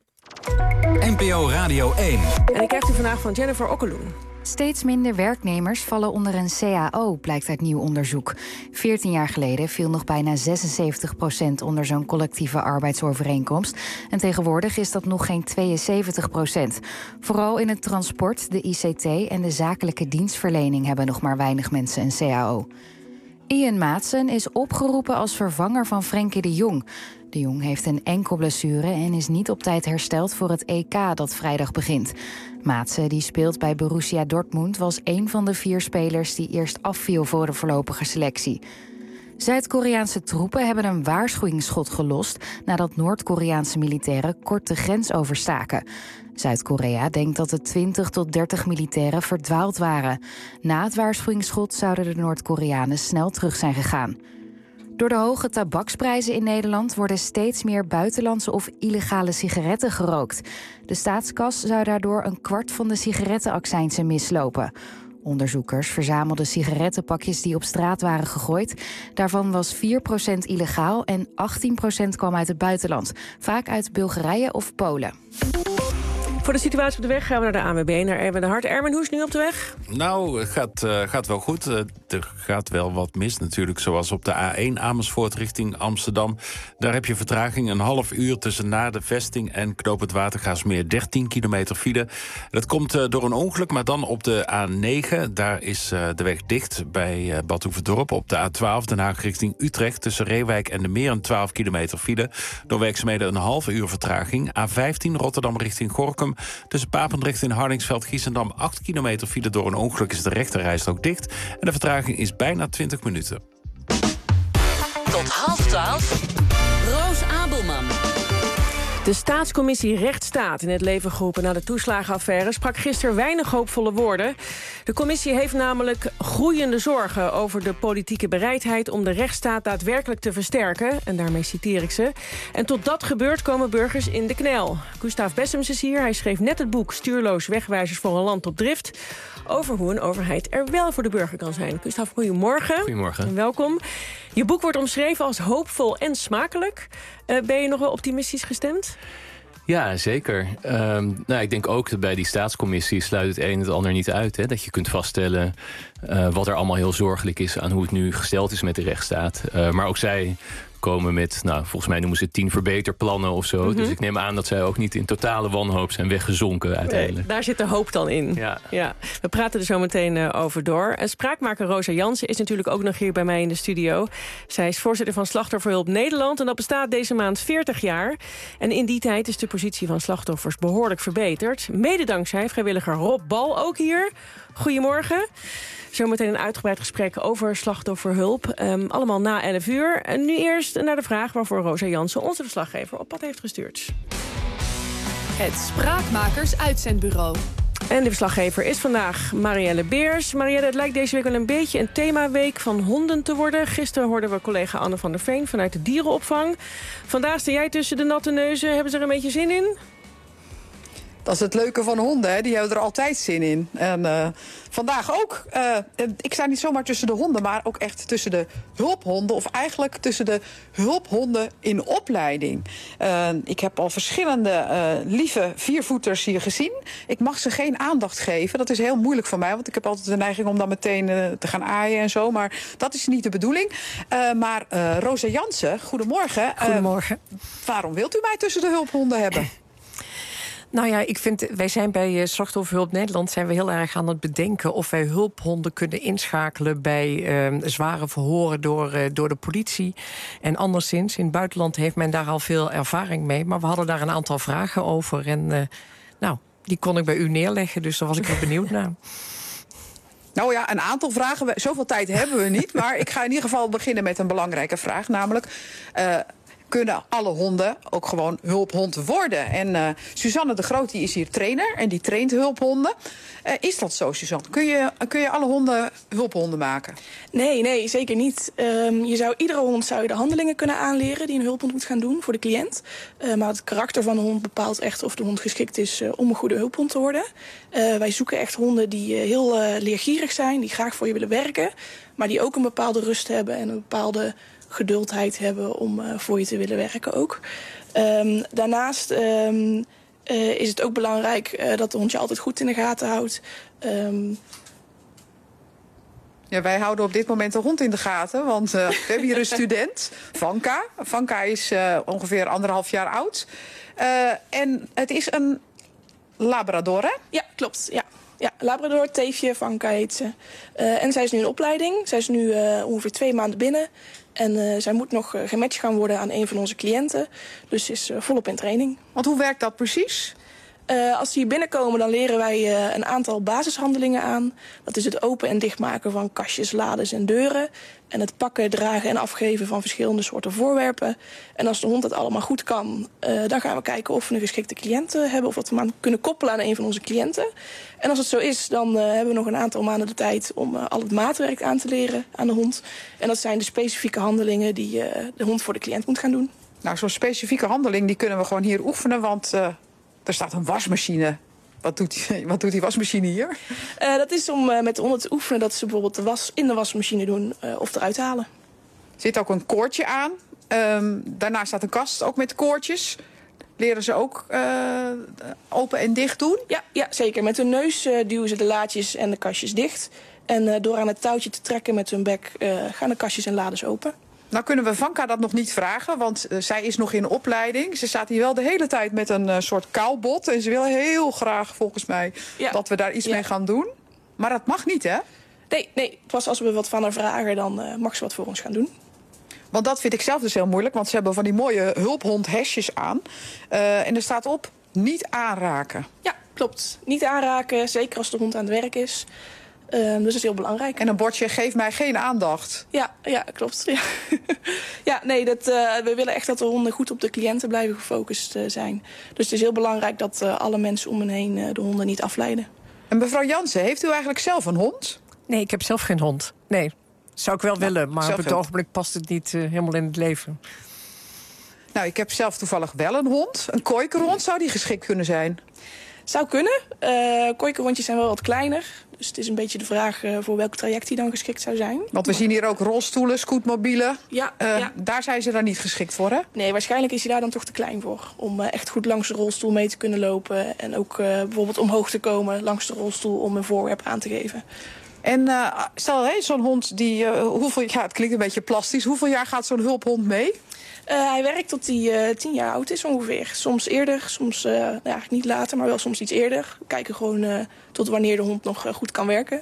NPO Radio 1. En ik krijg u vandaag van Jennifer Okkeloen. Steeds minder werknemers vallen onder een CAO, blijkt uit nieuw onderzoek. 14 jaar geleden viel nog bijna 76% onder zo'n collectieve arbeidsovereenkomst. En tegenwoordig is dat nog geen 72%. Vooral in het transport, de ICT en de zakelijke dienstverlening hebben nog maar weinig mensen een CAO. Ian Maatsen is opgeroepen als vervanger van Frenkie de Jong. De Jong heeft een enkelblessure en is niet op tijd hersteld voor het EK dat vrijdag begint. Maatsen, die speelt bij Borussia Dortmund, was een van de 4 spelers die eerst afviel voor de voorlopige selectie. Zuid-Koreaanse troepen hebben een waarschuwingsschot gelost nadat Noord-Koreaanse militairen kort de grens overstaken. Zuid-Korea denkt dat de 20 tot 30 militairen verdwaald waren. Na het waarschuwingsschot zouden de Noord-Koreanen snel terug zijn gegaan. Door de hoge tabaksprijzen in Nederland worden steeds meer buitenlandse of illegale sigaretten gerookt. De staatskas zou daardoor een kwart van de sigarettenaccijnzen mislopen. Onderzoekers verzamelden sigarettenpakjes die op straat waren gegooid. Daarvan was 4% illegaal en 18% kwam uit het buitenland. Vaak uit Bulgarije of Polen. Voor de situatie op de weg gaan we naar de ANWB, naar Erwin de Hart. Erwin, hoe is het nu op de weg? Nou, het gaat wel goed. Er gaat wel wat mis natuurlijk, zoals op de A1 Amersfoort richting Amsterdam. Daar heb je vertraging een half uur tussen na de vesting en Knoop het Watergaasmeer. 13 kilometer file. Dat komt door een ongeluk, maar dan op de A9. Daar is de weg dicht bij Bad Hoeverdorp. Op de A12 Den Haag richting Utrecht tussen Reewijk en de Meer een 12 kilometer file. Door werkzaamheden een half uur vertraging. A15 Rotterdam richting Gorinchem. Tussen Papendrecht en Hardingsveld-Giessendam 8 kilometer file. Door een ongeluk is de rechterrijstrook dicht. En de vertraging is bijna 20 minuten. Tot 11:30. Roos Abelman. De Staatscommissie Rechtsstaat, in het leven geroepen na de toeslagenaffaire, sprak gisteren weinig hoopvolle woorden. De commissie heeft namelijk groeiende zorgen over de politieke bereidheid om de rechtsstaat daadwerkelijk te versterken. En daarmee citeer ik ze. En tot dat gebeurt komen burgers in de knel. Gustav Bessems is hier. Hij schreef net het boek Stuurloos wegwijzers voor een land op drift, over hoe een overheid er wel voor de burger kan zijn. Gustav, goedemorgen. Goedemorgen. En welkom. Je boek wordt omschreven als hoopvol en smakelijk. Ben je nog wel optimistisch gestemd? Ja, zeker. Ik denk ook dat bij die staatscommissie sluit het een het ander niet uit. Hè? Dat je kunt vaststellen wat er allemaal heel zorgelijk is aan hoe het nu gesteld is met de rechtsstaat. Maar ook zij komen met, volgens mij noemen ze 10 verbeterplannen of zo. Dus ik neem aan dat zij ook niet in totale wanhoop zijn weggezonken uiteindelijk. Nee, daar zit de hoop dan in. Ja. We praten er zo meteen over door. Spraakmaker Rosa Jansen is natuurlijk ook nog hier bij mij in de studio. Zij is voorzitter van Slachtofferhulp Nederland en dat bestaat deze maand 40 jaar. En in die tijd is de positie van slachtoffers behoorlijk verbeterd. Mede dankzij vrijwilliger Rob Bal ook hier. Goedemorgen. Zometeen een uitgebreid gesprek over slachtofferhulp. Allemaal na 11 uur. En nu eerst naar de vraag waarvoor Rosa Jansen, onze verslaggever, op pad heeft gestuurd. Het Spraakmakers-uitzendbureau. En de verslaggever is vandaag Marielle Beers. Marielle, het lijkt deze week wel een beetje een themaweek van honden te worden. Gisteren hoorden we collega Anne van der Veen vanuit de dierenopvang. Vandaag sta jij tussen de natte neuzen. Hebben ze er een beetje zin in? Dat is het leuke van honden, hè? Die hebben er altijd zin in. En vandaag ook. Ik sta niet zomaar tussen de honden, maar ook echt tussen de hulphonden. Of eigenlijk tussen de hulphonden in opleiding. Ik heb al verschillende lieve viervoeters hier gezien. Ik mag ze geen aandacht geven. Dat is heel moeilijk voor mij, want ik heb altijd de neiging om dan meteen te gaan aaien en zo. Maar dat is niet de bedoeling. Maar Rosa Jansen, goedemorgen. Goedemorgen. Waarom wilt u mij tussen de hulphonden hebben? Nou ja, wij zijn bij Slachtofferhulp Nederland zijn we heel erg aan het bedenken of wij hulphonden kunnen inschakelen bij zware verhoren door de politie. En anderszins, in het buitenland heeft men daar al veel ervaring mee. Maar we hadden daar een aantal vragen over. En die kon ik bij u neerleggen, dus daar was ik wel benieuwd naar. Nou ja, een aantal vragen. Zoveel tijd hebben we niet. Maar ik ga in ieder geval beginnen met een belangrijke vraag. Namelijk, kunnen alle honden ook gewoon hulphond worden? En Suzanne de Groot die is hier trainer en die traint hulphonden. Is dat zo, Suzanne? Kun je alle honden hulphonden maken? Nee, zeker niet. Iedere hond zou je de handelingen kunnen aanleren die een hulphond moet gaan doen voor de cliënt. Maar het karakter van de hond bepaalt echt of de hond geschikt is om een goede hulphond te worden. Wij zoeken echt honden die heel leergierig zijn, die graag voor je willen werken, maar die ook een bepaalde rust hebben en een bepaalde geduldheid hebben om voor je te willen werken ook. Daarnaast is het ook belangrijk dat de hond je altijd goed in de gaten houdt. Ja, wij houden op dit moment de hond in de gaten, want we hebben hier een student, Vanka. Vanka is ongeveer 1,5 jaar oud. En het is een Labrador, hè? Ja, klopt, ja, Labrador, Teefje, Vanka heet ze. En zij is nu in opleiding. Zij is nu ongeveer 2 maanden binnen. En zij moet nog gematcht gaan worden aan een van onze cliënten. Dus ze is volop in training. Want hoe werkt dat precies? Als ze hier binnenkomen, dan leren wij een aantal basishandelingen aan. Dat is het open en dichtmaken van kastjes, lades en deuren. En het pakken, dragen en afgeven van verschillende soorten voorwerpen. En als de hond dat allemaal goed kan, dan gaan we kijken of we een geschikte cliënt hebben. Of dat we hem kunnen koppelen aan een van onze cliënten. En als het zo is, dan hebben we nog een aantal maanden de tijd om al het maatwerk aan te leren aan de hond. En dat zijn de specifieke handelingen die de hond voor de cliënt moet gaan doen. Nou, zo'n specifieke handeling die kunnen we gewoon hier oefenen, want er staat een wasmachine. Wat doet die wasmachine hier? Dat is om met de honden te oefenen dat ze bijvoorbeeld de was in de wasmachine doen of eruit halen. Er zit ook een koordje aan. Daarnaast staat een kast ook met koordjes. Leren ze ook open en dicht doen? Ja, zeker. Met hun neus duwen ze de laadjes en de kastjes dicht. En door aan het touwtje te trekken met hun bek gaan de kastjes en lades open. Nou kunnen we Vanka dat nog niet vragen, want zij is nog in opleiding. Ze staat hier wel de hele tijd met een soort kaalbot. En ze wil heel graag, volgens mij, dat we daar iets mee gaan doen. Maar dat mag niet, hè? Nee. Pas als we wat van haar vragen, dan mag ze wat voor ons gaan doen. Want dat vind ik zelf dus heel moeilijk, want ze hebben van die mooie hulphond-hesjes aan. En er staat op, niet aanraken. Ja, klopt. Niet aanraken, zeker als de hond aan het werk is. Dus dat is heel belangrijk. En een bordje geef mij geen aandacht. Ja, klopt. Ja. Ja, nee, we willen echt dat de honden goed op de cliënten blijven gefocust zijn. Dus het is heel belangrijk dat alle mensen om hen heen de honden niet afleiden. En mevrouw Jansen, heeft u eigenlijk zelf een hond? Nee, ik heb zelf geen hond. Nee, zou ik wel willen, maar op het ogenblik past het niet helemaal in het leven. Nou, ik heb zelf toevallig wel een hond. Een kooikerhond, zou die geschikt kunnen zijn? Zou kunnen. Kooikerhondjes zijn wel wat kleiner. Dus het is een beetje de vraag voor welk traject die dan geschikt zou zijn. Want we zien hier ook rolstoelen, scootmobielen. Ja. Daar zijn ze dan niet geschikt voor, hè? Nee, waarschijnlijk is hij daar dan toch te klein voor. Om echt goed langs de rolstoel mee te kunnen lopen. En ook bijvoorbeeld omhoog te komen langs de rolstoel om een voorwerp aan te geven. En stel, zo'n hond die... het klinkt een beetje plastisch. Hoeveel jaar gaat zo'n hulphond mee? Hij werkt tot hij 10 jaar oud is ongeveer. Soms eerder, soms eigenlijk niet later, maar wel soms iets eerder. We kijken gewoon tot wanneer de hond nog goed kan werken.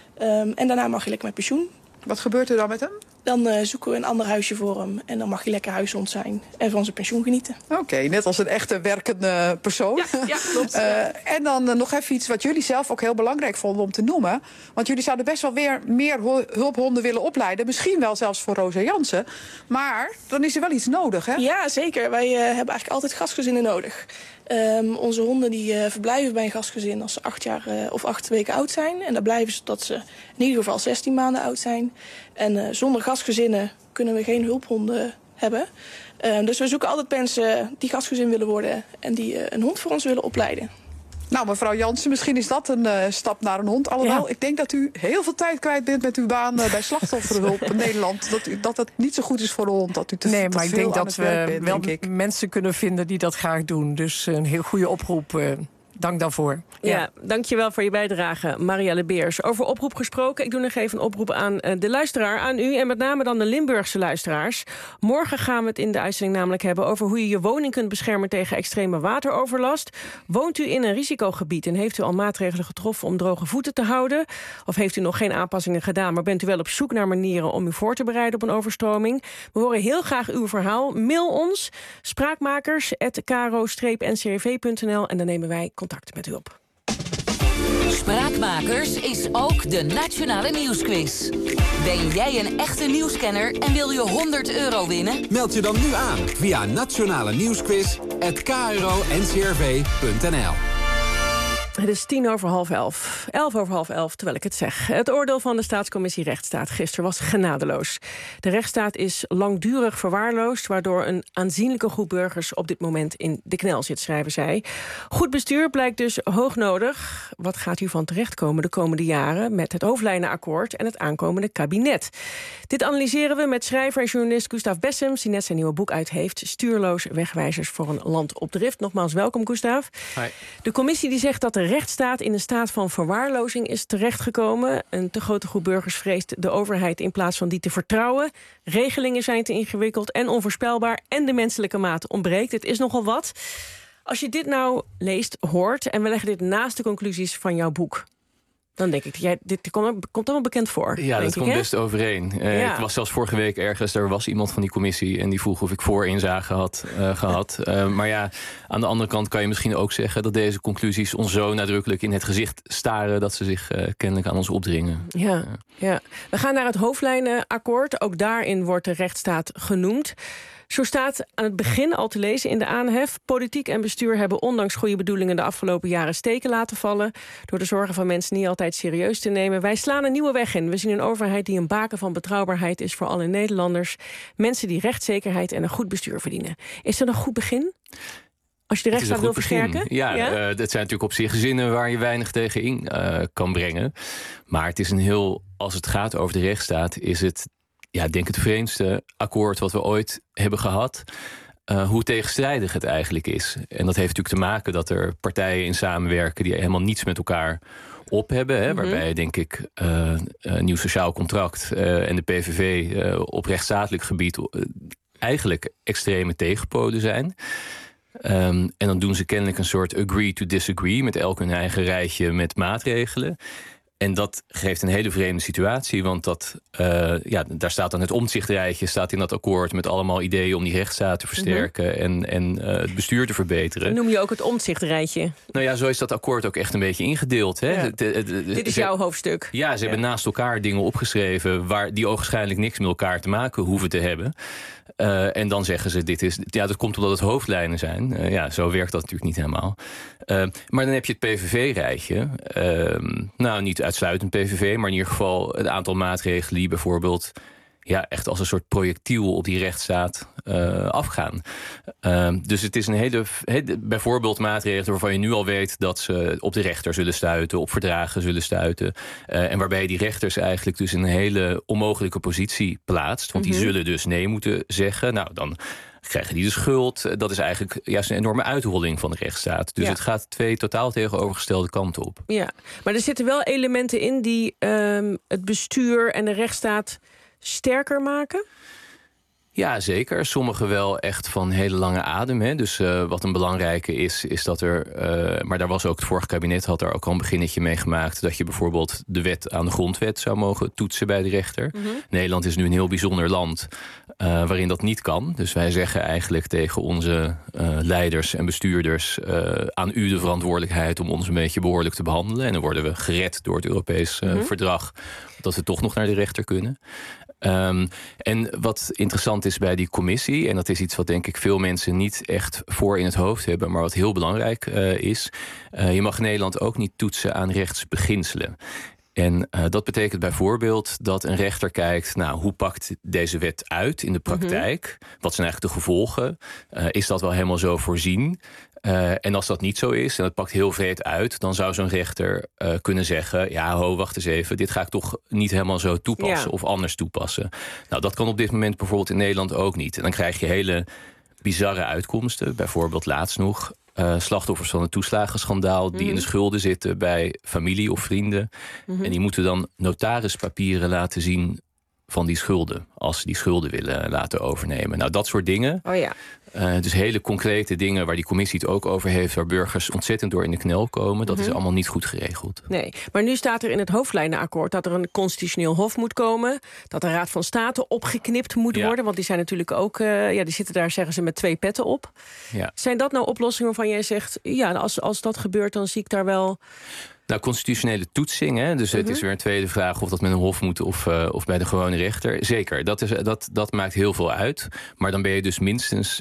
En daarna mag hij lekker met pensioen. Wat gebeurt er dan met hem? Dan zoeken we een ander huisje voor hem. En dan mag hij lekker huishond zijn en van zijn pensioen genieten. Oké, net als een echte werkende persoon. Ja, klopt. En dan nog even iets wat jullie zelf ook heel belangrijk vonden om te noemen. Want jullie zouden best wel weer meer hulphonden willen opleiden. Misschien wel zelfs voor Rosa Jansen. Maar dan is er wel iets nodig, hè? Ja, zeker. Wij hebben eigenlijk altijd gastgezinnen nodig. Onze honden die verblijven bij een gastgezin als ze 8 jaar of 8 weken oud zijn. En daar blijven ze tot ze in ieder geval 16 maanden oud zijn. En zonder gastgezinnen kunnen we geen hulphonden hebben. Dus we zoeken altijd mensen die gastgezin willen worden en die een hond voor ons willen opleiden. Nou, mevrouw Jansen, misschien is dat een stap naar een hond. Alhoewel, ik denk dat u heel veel tijd kwijt bent met uw baan bij slachtofferhulp in Nederland. Dat het niet zo goed is voor de hond, dat u te veel maar ik denk dat we wel mensen kunnen vinden die dat graag doen. Dus een heel goede oproep. Dank daarvoor. Ja, dankjewel voor je bijdrage, Marielle Beers. Over oproep gesproken, ik doe nog even een oproep aan de luisteraar, aan u en met name dan de Limburgse luisteraars. Morgen gaan we het in de uitzending namelijk hebben over hoe je je woning kunt beschermen tegen extreme wateroverlast. Woont u in een risicogebied en heeft u al maatregelen getroffen om droge voeten te houden? Of heeft u nog geen aanpassingen gedaan, maar bent u wel op zoek naar manieren om u voor te bereiden op een overstroming? We horen heel graag uw verhaal. Mail ons, spraakmakers@kro-ncrv.nl en dan nemen wij contact met u op. Spraakmakers is ook de Nationale Nieuwsquiz. Ben jij een echte nieuwskenner en wil je €100 winnen? Meld je dan nu aan via nationalenieuwsquiz@kro-ncrv.nl. Het is 11:10, 11:11, terwijl ik het zeg. Het oordeel van de Staatscommissie Rechtsstaat gisteren was genadeloos. De rechtsstaat is langdurig verwaarloosd, waardoor een aanzienlijke groep burgers op dit moment in de knel zit, schrijven zij. Goed bestuur blijkt dus hoog nodig. Wat gaat u van terechtkomen de komende jaren met het hoofdlijnenakkoord en het aankomende kabinet? Dit analyseren we met schrijver en journalist Gustav Bessems, die net zijn nieuwe boek uit heeft, Stuurloos wegwijzers voor een land op drift. Nogmaals welkom, Gustav. Hi. De commissie die zegt dat de rechtsstaat in een staat van verwaarlozing is terechtgekomen. Een te grote groep burgers vreest de overheid in plaats van die te vertrouwen. Regelingen zijn te ingewikkeld en onvoorspelbaar en de menselijke maat ontbreekt. Het is nogal wat. Als je dit nou leest, hoort en we leggen dit naast de conclusies van jouw boek, dan denk ik, dit komt allemaal bekend voor. Ja, dat komt best overeen. Ik was zelfs vorige week ergens, er was iemand van die commissie en die vroeg of ik voorinzage had gehad. Maar ja, aan de andere kant kan je misschien ook zeggen dat deze conclusies ons zo nadrukkelijk in het gezicht staren dat ze zich kennelijk aan ons opdringen. Ja. We gaan naar het hoofdlijnenakkoord. Ook daarin wordt de rechtsstaat genoemd. Zo staat aan het begin al te lezen in de aanhef: politiek en bestuur hebben ondanks goede bedoelingen de afgelopen jaren steken laten vallen door de zorgen van mensen niet altijd serieus te nemen. Wij slaan een nieuwe weg in. We zien een overheid die een baken van betrouwbaarheid is voor alle Nederlanders. Mensen die rechtszekerheid en een goed bestuur verdienen. Is dat een goed begin? Als je de rechtsstaat wil versterken? Ja, dat zijn natuurlijk op zich zinnen waar je weinig tegen in kan brengen. Maar het is als het gaat over de rechtsstaat, is het, denk het vreemdste akkoord wat we ooit hebben gehad. Hoe tegenstrijdig het eigenlijk is. En dat heeft natuurlijk te maken dat er partijen in samenwerken die helemaal niets met elkaar op hebben. Hè, waarbij, denk ik, een nieuw sociaal contract en de PVV op rechtsstatelijk gebied eigenlijk extreme tegenpolen zijn. En dan doen ze kennelijk een soort agree to disagree met elk hun eigen rijtje met maatregelen. En dat geeft een hele vreemde situatie, want daar staat dan het Omtzigt-rijtje staat in dat akkoord met allemaal ideeën om die rechtsstaat te versterken en het bestuur te verbeteren. Noem je ook het Omtzigt-rijtje? Nou ja, zo is dat akkoord ook echt een beetje ingedeeld. Hè? Ja. Dit is jouw hoofdstuk. Ja, ze hebben naast elkaar dingen opgeschreven die ogenschijnlijk niks met elkaar te maken hoeven te hebben. En dan zeggen ze, dat komt omdat het hoofdlijnen zijn. Zo werkt dat natuurlijk niet helemaal. Maar dan heb je het PVV-rijtje. Niet uitsluitend PVV, maar in ieder geval het aantal maatregelen die bijvoorbeeld echt als een soort projectiel op die rechtsstaat afgaan. Dus het is een bijvoorbeeld maatregelen waarvan je nu al weet dat ze op de rechter zullen stuiten, op verdragen zullen stuiten. En waarbij je die rechters eigenlijk dus in een hele onmogelijke positie plaatst. Want die zullen dus nee moeten zeggen. Nou, dan krijgen die de schuld. Dat is eigenlijk juist een enorme uitholling van de rechtsstaat. Dus het gaat 2 totaal tegenovergestelde kanten op. Ja, maar er zitten wel elementen in die het bestuur en de rechtsstaat sterker maken? Ja, zeker. Sommige wel echt van hele lange adem. Hè. Dus wat een belangrijke is dat er... maar daar was ook het vorige kabinet had daar ook al een beginnetje mee gemaakt, dat je bijvoorbeeld de wet aan de grondwet zou mogen toetsen bij de rechter. Nederland is nu een heel bijzonder land waarin dat niet kan. Dus wij zeggen eigenlijk tegen onze leiders en bestuurders, aan u de verantwoordelijkheid om ons een beetje behoorlijk te behandelen. En dan worden we gered door het Europees verdrag dat we toch nog naar de rechter kunnen. En wat interessant is bij die commissie, en dat is iets wat denk ik veel mensen niet echt voor in het hoofd hebben, maar wat heel belangrijk is, je mag Nederland ook niet toetsen aan rechtsbeginselen. En dat betekent bijvoorbeeld dat een rechter kijkt, hoe pakt deze wet uit in de praktijk? Wat zijn eigenlijk de gevolgen? Is dat wel helemaal zo voorzien? En als dat niet zo is en het pakt heel vreed uit, dan zou zo'n rechter kunnen zeggen, wacht eens even, dit ga ik toch niet helemaal zo toepassen of anders toepassen. Nou, dat kan op dit moment bijvoorbeeld in Nederland ook niet. En dan krijg je hele bizarre uitkomsten. Bijvoorbeeld laatst nog slachtoffers van een toeslagenschandaal die in de schulden zitten bij familie of vrienden. En die moeten dan notarispapieren laten zien van die schulden, als ze die schulden willen laten overnemen. Nou, dat soort dingen. Dus hele concrete dingen waar die commissie het ook over heeft, waar burgers ontzettend door in de knel komen, dat is allemaal niet goed geregeld. Nee, maar nu staat er in het hoofdlijnenakkoord dat er een constitutioneel hof moet komen, dat de Raad van State opgeknipt moet worden, want die zijn natuurlijk ook, die zitten daar, zeggen ze, met 2 petten op. Ja. Zijn dat nou oplossingen waarvan jij zegt, als dat gebeurt, dan zie ik daar wel... Nou, constitutionele toetsing, hè? Dus het is weer een tweede vraag of dat met een hof moet of bij de gewone rechter. Zeker, dat maakt heel veel uit. Maar dan ben je dus minstens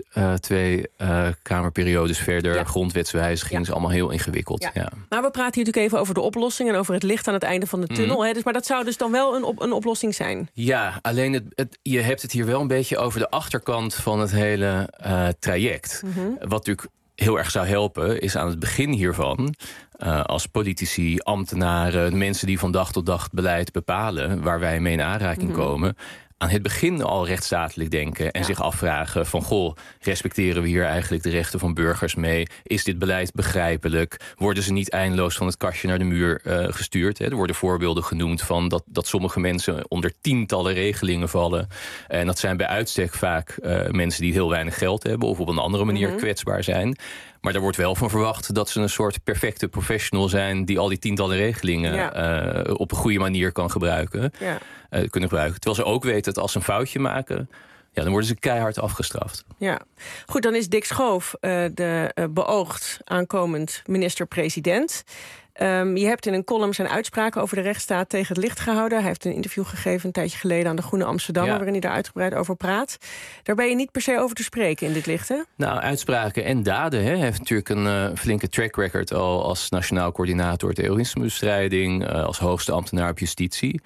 2 kamerperiodes verder. Ja. Grondwetswijziging is allemaal heel ingewikkeld. Ja. Ja. Maar we praten hier natuurlijk even over de oplossing en over het licht aan het einde van de tunnel. Hè? Dus, maar dat zou dus dan wel een oplossing zijn? Ja, alleen je hebt het hier wel een beetje over de achterkant van het hele traject. Wat natuurlijk heel erg zou helpen, is aan het begin hiervan, als politici, ambtenaren, mensen die van dag tot dag beleid bepalen, waar wij mee in aanraking komen, aan het begin al rechtsstatelijk denken en zich afvragen van, respecteren we hier eigenlijk de rechten van burgers mee? Is dit beleid begrijpelijk? Worden ze niet eindeloos van het kastje naar de muur gestuurd? Hè? Er worden voorbeelden genoemd van dat sommige mensen onder tientallen regelingen vallen. En dat zijn bij uitstek vaak mensen die heel weinig geld hebben of op een andere manier kwetsbaar zijn. Maar daar wordt wel van verwacht dat ze een soort perfecte professional zijn die al die tientallen regelingen op een goede manier kan gebruiken. Kunnen gebruiken. Terwijl ze ook weten dat als ze een foutje maken, dan worden ze keihard afgestraft. Ja, goed, dan is Dick Schoof de beoogd aankomend minister-president. Je hebt in een column zijn uitspraken over de rechtsstaat tegen het licht gehouden. Hij heeft een interview gegeven een tijdje geleden aan de Groene Amsterdammer, waarin hij daar uitgebreid over praat. Daar ben je niet per se over te spreken in dit licht, hè? Nou, uitspraken en daden. Hij heeft natuurlijk een flinke track record al als nationaal coördinator terrorismebestrijding, als hoogste ambtenaar op justitie.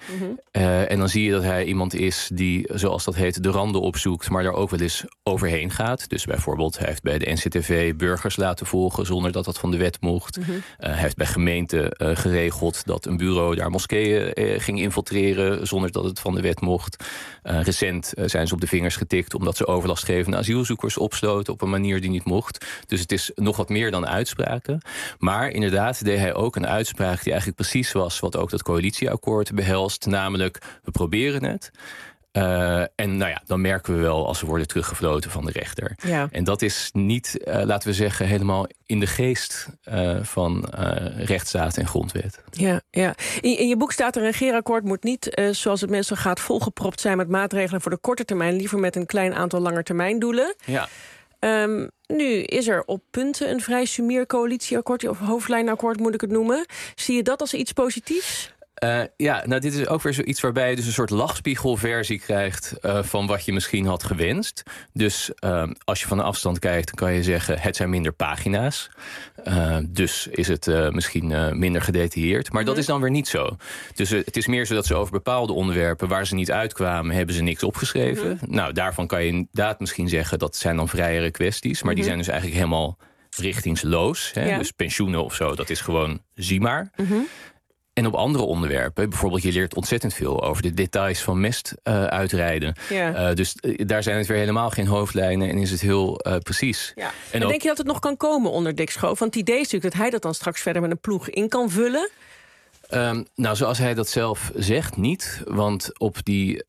En dan zie je dat hij iemand is die, zoals dat heet, de randen opzoekt, maar daar ook wel eens overheen gaat. Dus bijvoorbeeld, hij heeft bij de NCTV burgers laten volgen zonder dat dat van de wet mocht. Hij heeft bij gemeenten geregeld dat een bureau daar moskeeën ging infiltreren zonder dat het van de wet mocht. Recent zijn ze op de vingers getikt omdat ze overlastgevende asielzoekers opsloten op een manier die niet mocht. Dus het is nog wat meer dan uitspraken. Maar inderdaad deed hij ook een uitspraak die eigenlijk precies was wat ook dat coalitieakkoord behelst. Namelijk, we proberen het. En nou ja, dan merken we wel als ze worden teruggefloten van de rechter. Ja. En dat is niet, laten we zeggen, helemaal in de geest van rechtsstaat en grondwet. Ja. In je boek staat er: een regeerakkoord moet niet, zoals het meestal gaat, volgepropt zijn met maatregelen voor de korte termijn, liever met een klein aantal langetermijndoelen. Ja. Nu is er op punten een vrij sumier coalitieakkoord, of hoofdlijnakkoord moet ik het noemen. Zie je dat als iets positiefs? Nou, dit is ook weer zoiets waarbij je dus een soort lachspiegelversie krijgt van wat je misschien had gewenst. Dus als je van de afstand kijkt, dan kan je zeggen: het zijn minder pagina's. Dus is het misschien minder gedetailleerd. Maar dat is dan weer niet zo. Dus het is meer zo dat ze over bepaalde onderwerpen waar ze niet uitkwamen, hebben ze niks opgeschreven. Nou, daarvan kan je inderdaad misschien zeggen dat zijn dan vrijere kwesties. Maar die zijn dus eigenlijk helemaal richtingsloos. Hè? Ja. Dus pensioenen of zo, dat is gewoon zie maar. En op andere onderwerpen, bijvoorbeeld je leert ontzettend veel over de details van mest uitrijden. Ja. Dus daar zijn het weer helemaal geen hoofdlijnen en is het heel precies. Ja. En denk je dat het nog kan komen onder Dick Schoof? Want het idee is natuurlijk dat hij dat dan straks verder met een ploeg in kan vullen. Nou, zoals hij dat zelf zegt, niet. Want op die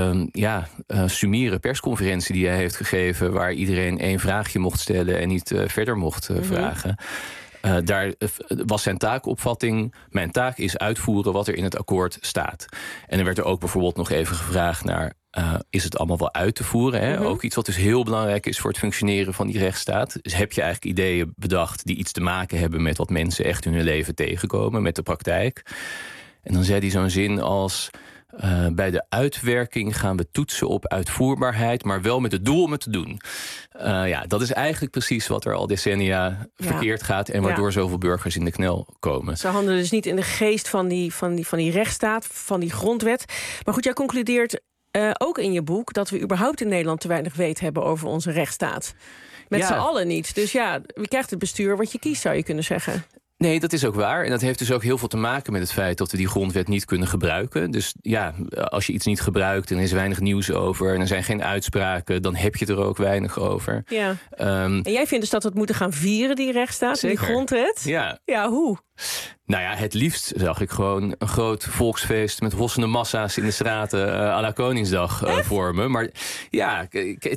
sumiere persconferentie die hij heeft gegeven, waar iedereen 1 vraagje mocht stellen en niet verder mocht vragen, daar was zijn taakopvatting: mijn taak is uitvoeren wat er in het akkoord staat. En er werd er ook bijvoorbeeld nog even gevraagd naar: is het allemaal wel uit te voeren? Hè? Ook iets wat dus heel belangrijk is voor het functioneren van die rechtsstaat. Dus heb je eigenlijk ideeën bedacht die iets te maken hebben met wat mensen echt in hun leven tegenkomen, met de praktijk? En dan zei hij zo'n zin als: bij de uitwerking gaan we toetsen op uitvoerbaarheid, maar wel met het doel om het te doen. Dat is eigenlijk precies wat er al decennia verkeerd gaat en waardoor zoveel burgers in de knel komen. Ze handelen dus niet in de geest van die rechtsstaat, van die grondwet. Maar goed, jij concludeert ook in je boek dat we überhaupt in Nederland te weinig weten hebben over onze rechtsstaat. Met z'n allen niet. Dus wie krijgt het bestuur wat je kiest, zou je kunnen zeggen. Nee, dat is ook waar. En dat heeft dus ook heel veel te maken met het feit dat we die grondwet niet kunnen gebruiken. Dus als je iets niet gebruikt en er is weinig nieuws over en er zijn geen uitspraken, dan heb je het er ook weinig over. Ja. En jij vindt dus dat we het moeten gaan vieren, die rechtsstaat, die grondwet? Ja, hoe? Nou ja, het liefst zag ik gewoon een groot volksfeest met hossende massa's in de straten à la Koningsdag vormen. Maar ja,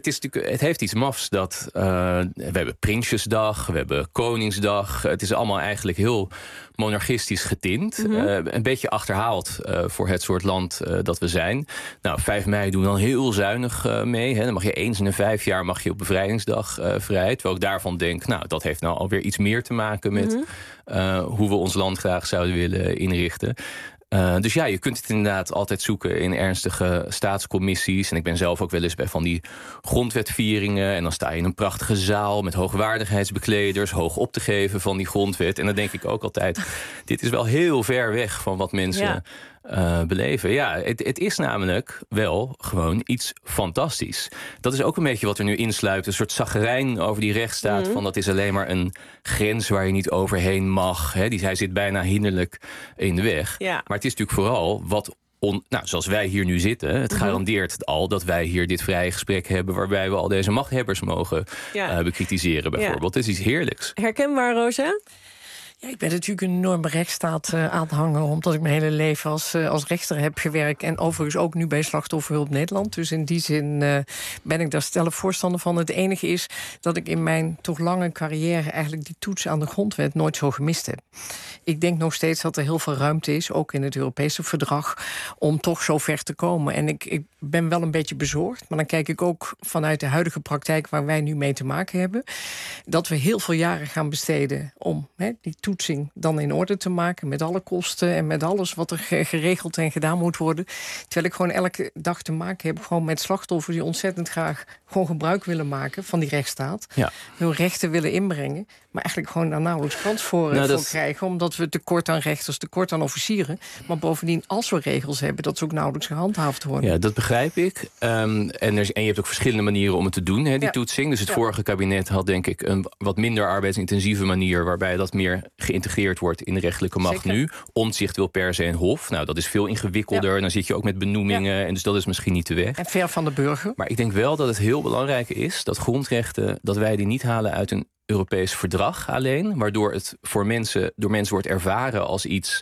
het heeft iets mafs dat we hebben Prinsjesdag, we hebben Koningsdag. Het is allemaal eigenlijk heel monarchistisch getint. Een beetje achterhaald voor het soort land dat we zijn. Nou, 5 mei doen we dan heel zuinig mee. Hè. Dan mag je eens in de 5 jaar mag je op bevrijdingsdag vrij. Terwijl ik daarvan denk, nou, dat heeft nou alweer iets meer te maken met hoe we ons land graag zouden willen inrichten. Dus ja, je kunt het inderdaad altijd zoeken in ernstige staatscommissies. En ik ben zelf ook wel eens bij van die grondwetvieringen. En dan sta je in een prachtige zaal met hoogwaardigheidsbekleders hoog op te geven van die grondwet. En dan denk ik ook altijd, dit is wel heel ver weg van wat mensen beleven. Ja, het is namelijk wel gewoon iets fantastisch. Dat is ook een beetje wat er nu insluipt. Een soort zagrijn over die rechtsstaat. Van dat is alleen maar een grens waar je niet overheen mag. Hè. Hij zit bijna hinderlijk in de weg. Ja. Maar het is natuurlijk vooral wat zoals wij hier nu zitten, het garandeert al dat wij hier dit vrije gesprek hebben waarbij we al deze machthebbers mogen bekritiseren bijvoorbeeld. Het is iets heerlijks. Herkenbaar, Rosa? Ja, ik ben natuurlijk een enorme rechtsstaat aanhanger, omdat ik mijn hele leven als rechter heb gewerkt. En overigens ook nu bij Slachtofferhulp Nederland. Dus in die zin ben ik daar stellig voorstander van. Het enige is dat ik in mijn toch lange carrière eigenlijk die toets aan de grondwet nooit zo gemist heb. Ik denk nog steeds dat er heel veel ruimte is, ook in het Europese verdrag, om toch zo ver te komen. En ik ben wel een beetje bezorgd, maar dan kijk ik ook vanuit de huidige praktijk waar wij nu mee te maken hebben, dat we heel veel jaren gaan besteden om die toetsing dan in orde te maken, met alle kosten en met alles wat er geregeld en gedaan moet worden. Terwijl ik gewoon elke dag te maken heb gewoon met slachtoffers die ontzettend graag gewoon gebruik willen maken van die rechtsstaat. Ja. Hun rechten willen inbrengen, maar eigenlijk gewoon daar nauwelijks kans voor krijgen, omdat we tekort aan rechters, tekort aan officieren. Maar bovendien, als we regels hebben, dat ze ook nauwelijks gehandhaafd worden. Ja, dat begrijp ik. En je hebt ook verschillende manieren om het te doen, die toetsing. Dus het vorige kabinet had denk ik een wat minder arbeidsintensieve manier waarbij dat meer geïntegreerd wordt in de rechterlijke macht. Zeker. Nu. Omtzigt wil per se een hof. Nou, dat is veel ingewikkelder. Ja. Dan zit je ook met benoemingen. En dus dat is misschien niet de weg. En ver van de burger. Maar ik denk wel dat het heel belangrijk is dat grondrechten, dat wij die niet halen uit een Europees verdrag alleen, waardoor het door mensen wordt ervaren als iets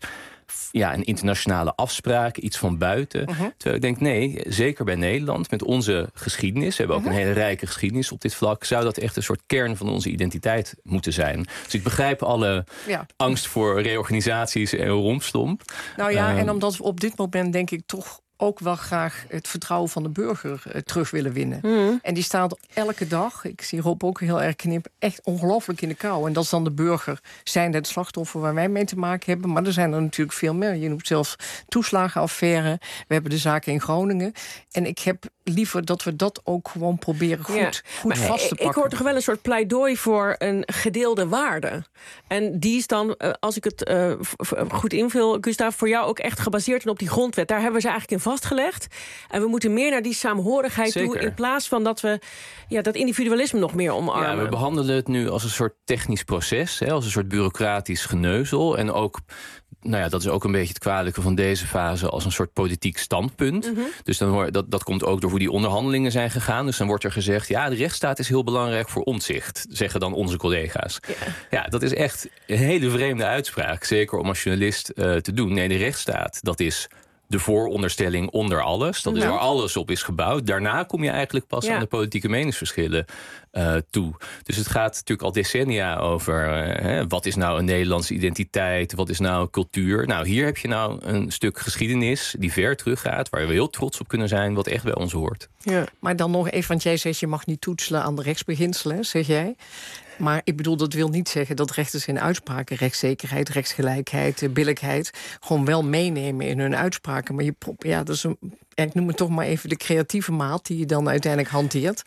een internationale afspraak, iets van buiten. Terwijl ik denk, nee, zeker bij Nederland, met onze geschiedenis, we hebben ook een hele rijke geschiedenis op dit vlak, zou dat echt een soort kern van onze identiteit moeten zijn. Dus ik begrijp alle angst voor reorganisaties en rompslomp. Nou ja, en omdat we op dit moment denk ik toch ook wel graag het vertrouwen van de burger terug willen winnen. En die staat elke dag, ik zie Rob ook heel erg knippen, echt ongelooflijk in de kou. En dat is dan de burger, zijn het slachtoffer waar wij mee te maken hebben. Maar er zijn er natuurlijk veel meer. Je noemt zelfs toeslagenaffaire. We hebben de zaken in Groningen. En ik heb liever dat we dat ook gewoon proberen goed vast te pakken. Ik hoor toch wel een soort pleidooi voor een gedeelde waarde. En die is dan, als ik het goed invul, Gustav, voor jou ook echt gebaseerd op die grondwet. Daar hebben we ze eigenlijk in vastgelegd. En we moeten meer naar die saamhorigheid toe, in plaats van dat we dat individualisme nog meer omarmen. Ja, we behandelen het nu als een soort technisch proces, als een soort bureaucratisch geneuzel. En ook, dat is ook een beetje het kwalijke van deze fase, als een soort politiek standpunt. Dus dan dat komt ook door hoe die onderhandelingen zijn gegaan. Dus dan wordt er gezegd, de rechtsstaat is heel belangrijk voor Omtzigt, zeggen dan onze collega's. Ja, dat is echt een hele vreemde uitspraak, zeker om als journalist te doen. Nee, de rechtsstaat, dat is de vooronderstelling onder alles. Dat is waar alles op is gebouwd. Daarna kom je eigenlijk pas aan de politieke meningsverschillen toe. Dus het gaat natuurlijk al decennia over wat is nou een Nederlandse identiteit, wat is nou cultuur. Nou, hier heb je nou een stuk geschiedenis die ver teruggaat, waar we heel trots op kunnen zijn, wat echt bij ons hoort. Ja, maar dan nog even, want jij zegt je mag niet toetselen aan de rechtsbeginselen, zeg jij. Maar ik bedoel, dat wil niet zeggen dat rechters in uitspraken rechtszekerheid, rechtsgelijkheid, billijkheid gewoon wel meenemen in hun uitspraken. Maar dat is ik noem het toch maar even de creatieve maat die je dan uiteindelijk hanteert.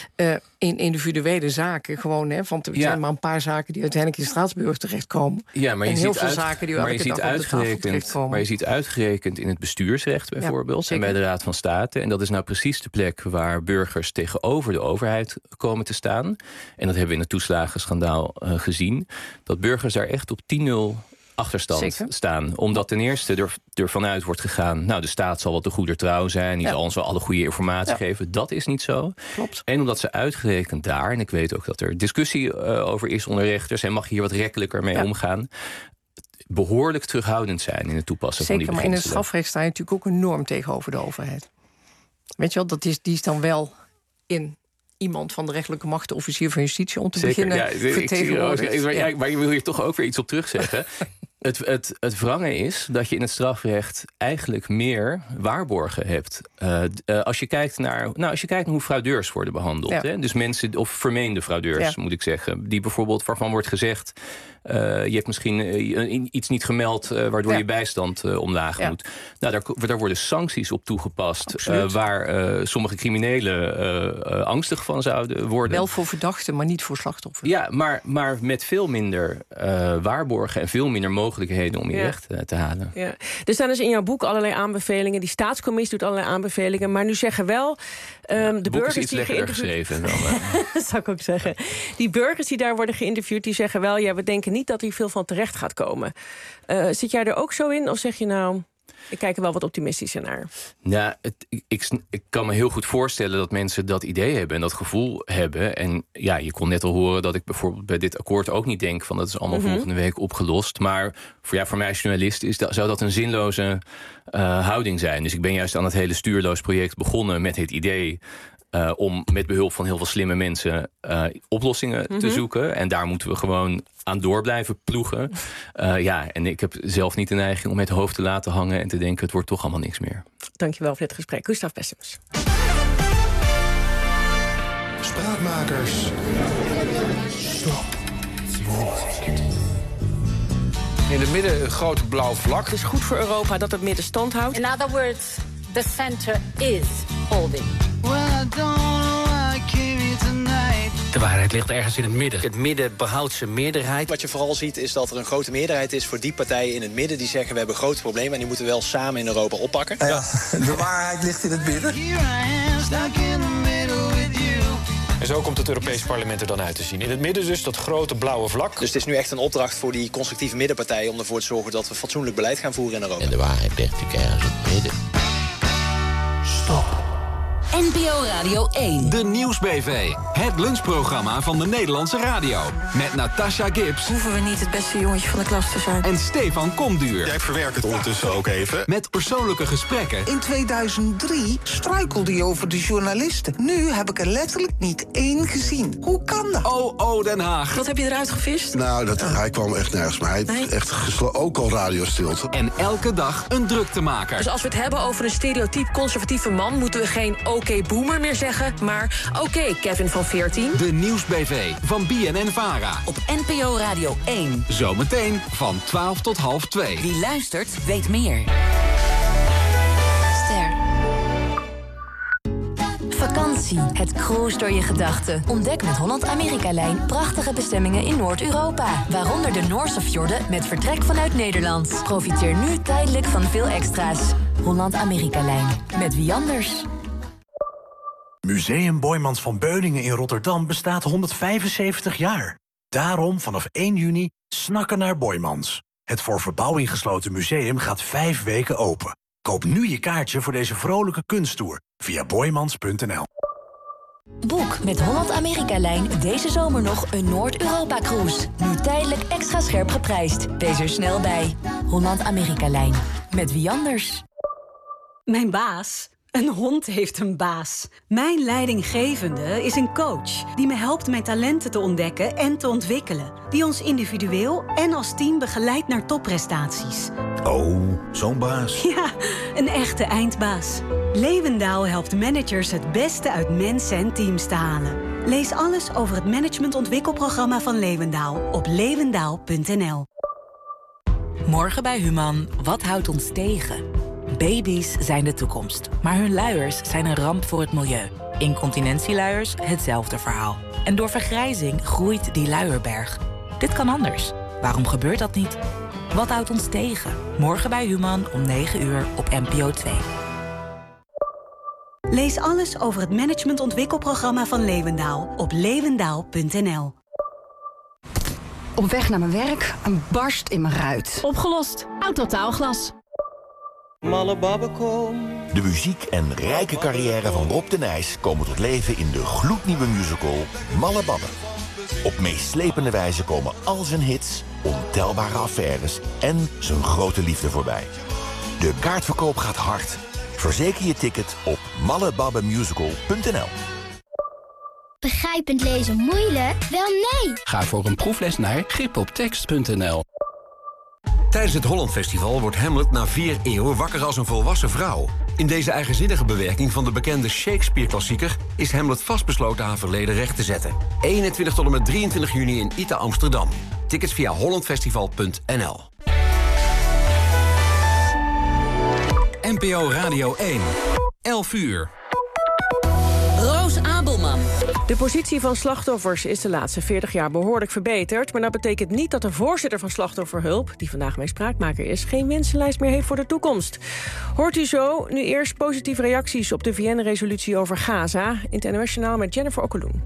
In individuele zaken gewoon, want er zijn maar een paar zaken die uiteindelijk in Straatsburg terechtkomen. Ja, maar je ziet heel veel zaken die elke dag op de tafel terechtkomen. Maar je ziet uitgerekend in het bestuursrecht bijvoorbeeld en bij de Raad van State. En dat is nou precies de plek waar burgers tegenover de overheid komen te staan. En dat hebben we in het toeslagenschandaal gezien. Dat burgers daar echt op 10-0 achterstand staan. Omdat ten eerste er vanuit wordt gegaan, de staat zal wat te goeder trouw zijn, die zal ons wel alle goede informatie geven. Dat is niet zo. Klopt. En omdat ze uitgerekend daar, en ik weet ook dat er discussie over is onder rechters, en mag je hier wat rechtelijker mee omgaan, behoorlijk terughoudend zijn in het toepassen van die beginselen. Maar in het strafrecht sta je natuurlijk ook een norm tegenover de overheid. Weet je wel, die is dan wel in iemand van de rechterlijke macht, de officier van justitie, om te beginnen vertegenwoordigd. Maar je wil hier toch ook weer iets op terugzeggen. Het wrange is dat je in het strafrecht eigenlijk meer waarborgen hebt. Als je kijkt naar hoe fraudeurs worden behandeld. Hè? Dus mensen, of vermeende fraudeurs, moet ik zeggen. Die bijvoorbeeld, waarvan wordt gezegd, je hebt misschien iets niet gemeld, waardoor je bijstand omlaag moet. Nou, daar worden sancties op toegepast, waar sommige criminelen angstig van zouden worden. Wel voor verdachten, maar niet voor slachtoffers. Ja, maar met veel minder waarborgen en veel minder mogelijkheden om je recht te halen. Ja. Er staan dus in jouw boek allerlei aanbevelingen. Die staatscommissie doet allerlei aanbevelingen. Maar nu zeggen wel de burgers is iets die geschreven dan. Dat zou ik ook zeggen. Die burgers die daar worden geïnterviewd, die zeggen wel, we denken niet dat hier veel van terecht gaat komen. Zit jij er ook zo in? Of zeg je nou, ik kijk er wel wat optimistischer naar? Ja, ik kan me heel goed voorstellen dat mensen dat idee hebben en dat gevoel hebben. En je kon net al horen dat ik bijvoorbeeld bij dit akkoord ook niet denk van dat is allemaal volgende week opgelost. Maar voor mij als journalist zou dat een zinloze houding zijn. Dus ik ben juist aan het hele stuurloos project begonnen met het idee om met behulp van heel veel slimme mensen oplossingen te zoeken. En daar moeten we gewoon aan door blijven ploegen. En ik heb zelf niet de neiging om het hoofd te laten hangen en te denken, het wordt toch allemaal niks meer. Dankjewel voor dit gesprek. Gustav Bessems. Spraakmakers. Stop. In het midden een groot blauw vlak. Het is goed voor Europa dat het midden stand houdt. In other words, the center is holding. De waarheid ligt ergens in het midden. Het midden behoudt zijn meerderheid. Wat je vooral ziet is dat er een grote meerderheid is voor die partijen in het midden die zeggen we hebben grote problemen en die moeten we wel samen in Europa oppakken. Ja, de waarheid ligt in het midden. En zo komt het Europese parlement er dan uit te zien. In het midden dus dat grote blauwe vlak. Dus het is nu echt een opdracht voor die constructieve middenpartijen om ervoor te zorgen dat we fatsoenlijk beleid gaan voeren in Europa. En de waarheid ligt natuurlijk ergens in het midden. Stop. NPO Radio 1. De Nieuwsbv. Het lunchprogramma van de Nederlandse radio. Met Natasha Gibbs. Hoeven we niet het beste jongetje van de klas te zijn. En Stefan Komduur. Jij verwerkt het ondertussen ook even. Met persoonlijke gesprekken. In 2003 struikelde je over de journalisten. Nu heb ik er letterlijk niet één gezien. Hoe kan dat? Oh, Den Haag. Wat heb je eruit gevist? Nou, hij kwam echt nergens. Maar hij heeft echt ook al radiostilte. En elke dag een druktemaker. Dus als we het hebben over een stereotyp conservatieve man, moeten we geen oké boomer meer zeggen, maar oké Kevin van 14. De Nieuwsbv van BNN-Vara. Op NPO Radio 1. Zometeen van 12 tot half 2. Wie luistert, weet meer. Vakantie. Het cruise door je gedachten. Ontdek met Holland-Amerika-lijn prachtige bestemmingen in Noord-Europa. Waaronder de Noorse fjorden met vertrek vanuit Nederland. Profiteer nu tijdelijk van veel extra's. Holland-Amerika-lijn. Met wie anders? Museum Boijmans van Beuningen in Rotterdam bestaat 175 jaar. Daarom vanaf 1 juni snakken naar Boijmans. Het voor verbouwing gesloten museum gaat 5 weken open. Koop nu je kaartje voor deze vrolijke kunsttour via boijmans.nl. Boek met Holland-Amerika-lijn deze zomer nog een Noord-Europa-cruise. Nu tijdelijk extra scherp geprijsd. Wees er snel bij. Holland-Amerika-lijn. Met wie anders? Mijn baas? Een hond heeft een baas. Mijn leidinggevende is een coach die me helpt mijn talenten te ontdekken en te ontwikkelen. Die ons individueel en als team begeleidt naar topprestaties. Oh, zo'n baas. Ja, een echte eindbaas. Leeuwendaal helpt managers het beste uit mensen en teams te halen. Lees alles over het managementontwikkelprogramma van Leeuwendaal op leeuwendaal.nl. Morgen bij Human, wat houdt ons tegen? Baby's zijn de toekomst, maar hun luiers zijn een ramp voor het milieu. Incontinentieluiers, hetzelfde verhaal. En door vergrijzing groeit die luierberg. Dit kan anders. Waarom gebeurt dat niet? Wat houdt ons tegen? Morgen bij Human om 9 uur op NPO 2. Lees alles over het managementontwikkelprogramma van Leeuwendaal op leeuwendaal.nl. Op weg naar mijn werk, een barst in mijn ruit. Opgelost. Autotaalglas. Malle Babbekom. De muziek en rijke carrière van Rob de Nijs komen tot leven in de gloednieuwe musical Malle Babbe. Op meeslepende wijze komen al zijn hits, ontelbare affaires en zijn grote liefde voorbij. De kaartverkoop gaat hard. Verzeker je ticket op mallebabbemusical.nl. Begrijpend lezen moeilijk? Wel nee! Ga voor een proefles naar gripoptekst.nl. Tijdens het Holland Festival wordt Hamlet na 4 eeuwen wakker als een volwassen vrouw. In deze eigenzinnige bewerking van de bekende Shakespeare-klassieker is Hamlet vastbesloten haar verleden recht te zetten. 21 tot en met 23 juni in ITA Amsterdam. Tickets via hollandfestival.nl. NPO Radio 1. 11 uur. Roos Abelman. De positie van slachtoffers is de laatste 40 jaar behoorlijk verbeterd. Maar dat betekent niet dat de voorzitter van Slachtofferhulp, die vandaag mijn spraakmaker is, geen wensenlijst meer heeft voor de toekomst. Hoort u zo. Nu eerst positieve reacties op de VN-resolutie over Gaza. Internationaal met Jennifer Okkeloen.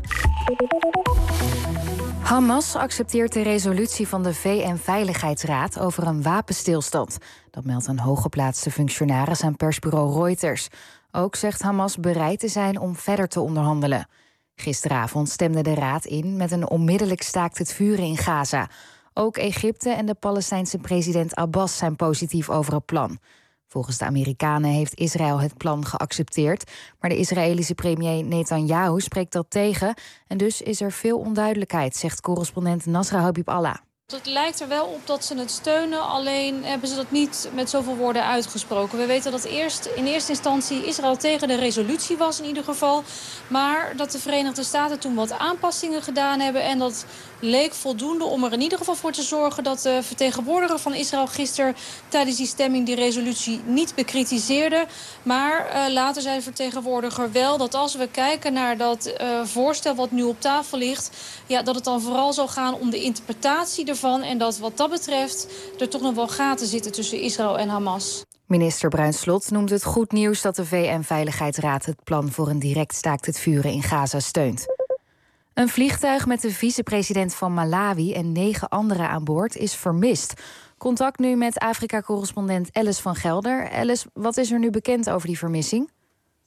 Hamas accepteert de resolutie van de VN-veiligheidsraad over een wapenstilstand. Dat meldt een hooggeplaatste functionaris aan persbureau Reuters. Ook zegt Hamas bereid te zijn om verder te onderhandelen. Gisteravond stemde de raad in met een onmiddellijk staakt het vuren in Gaza. Ook Egypte en de Palestijnse president Abbas zijn positief over het plan. Volgens de Amerikanen heeft Israël het plan geaccepteerd, maar de Israëlische premier Netanyahu spreekt dat tegen. En dus is er veel onduidelijkheid, zegt correspondent Nasra Habib-Allah. Het lijkt er wel op dat ze het steunen, alleen hebben ze dat niet met zoveel woorden uitgesproken. We weten dat in eerste instantie Israël tegen de resolutie was in ieder geval. Maar dat de Verenigde Staten toen wat aanpassingen gedaan hebben. En dat leek voldoende om er in ieder geval voor te zorgen dat de vertegenwoordiger van Israël gisteren tijdens die stemming die resolutie niet bekritiseerde. Maar later zei de vertegenwoordiger wel dat als we kijken naar dat voorstel wat nu op tafel ligt, ja, dat het dan vooral zal gaan om de interpretatie ervan. En dat wat dat betreft er toch nog wel gaten zitten tussen Israël en Hamas. Minister Bruins-Slot noemt het goed nieuws dat de VN-veiligheidsraad het plan voor een direct staakt het vuren in Gaza steunt. Een vliegtuig met de vicepresident van Malawi en 9 anderen aan boord is vermist. Contact nu met Afrika-correspondent Alice van Gelder. Alice, wat is er nu bekend over die vermissing?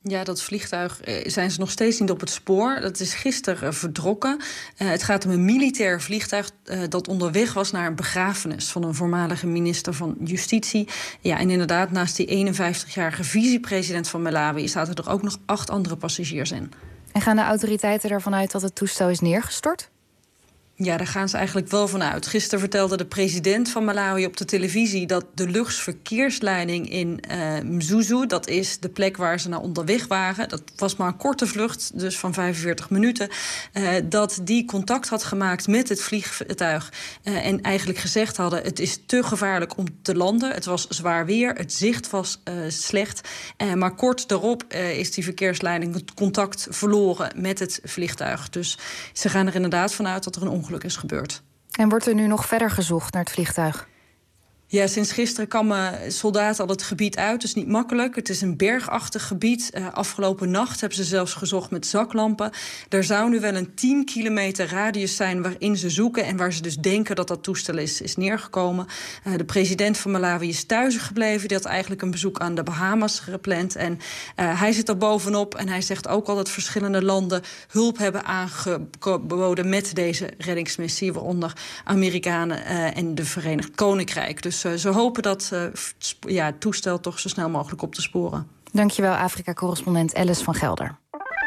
Ja, dat vliegtuig zijn ze nog steeds niet op het spoor. Dat is gisteren vertrokken. Het gaat om een militair vliegtuig dat onderweg was naar een begrafenis van een voormalige minister van Justitie. Ja, en inderdaad, naast die 51-jarige vicepresident van Malawi zaten er ook nog 8 andere passagiers in. En gaan de autoriteiten ervan uit dat het toestel is neergestort? Ja, daar gaan ze eigenlijk wel van uit. Gisteren vertelde de president van Malawi op de televisie dat de luchtverkeersleiding in Mzuzu, dat is de plek waar ze naar onderweg waren, dat was maar een korte vlucht, dus van 45 minuten, dat die contact had gemaakt met het vliegtuig en eigenlijk gezegd hadden: het is te gevaarlijk om te landen. Het was zwaar weer, het zicht was slecht. Maar kort daarop is die verkeersleiding het contact verloren met het vliegtuig. Dus ze gaan er inderdaad vanuit dat er een ongeluk is gebeurd. En wordt er nu nog verder gezocht naar het vliegtuig? Ja, sinds gisteren kwamen soldaten al het gebied uit. Het is niet makkelijk. Het is een bergachtig gebied. Afgelopen nacht hebben ze zelfs gezocht met zaklampen. Er zou nu wel een 10 kilometer radius zijn waarin ze zoeken en waar ze dus denken dat dat toestel is neergekomen. De president van Malawi is thuis gebleven. Die had eigenlijk een bezoek aan de Bahamas gepland. En hij zit er bovenop en hij zegt ook al dat verschillende landen hulp hebben aangeboden met deze reddingsmissie, waaronder Amerikanen en de Verenigd Koninkrijk. Dus ze hopen dat het toestel toch zo snel mogelijk op te sporen. Dankjewel, Afrika-correspondent Alice van Gelder.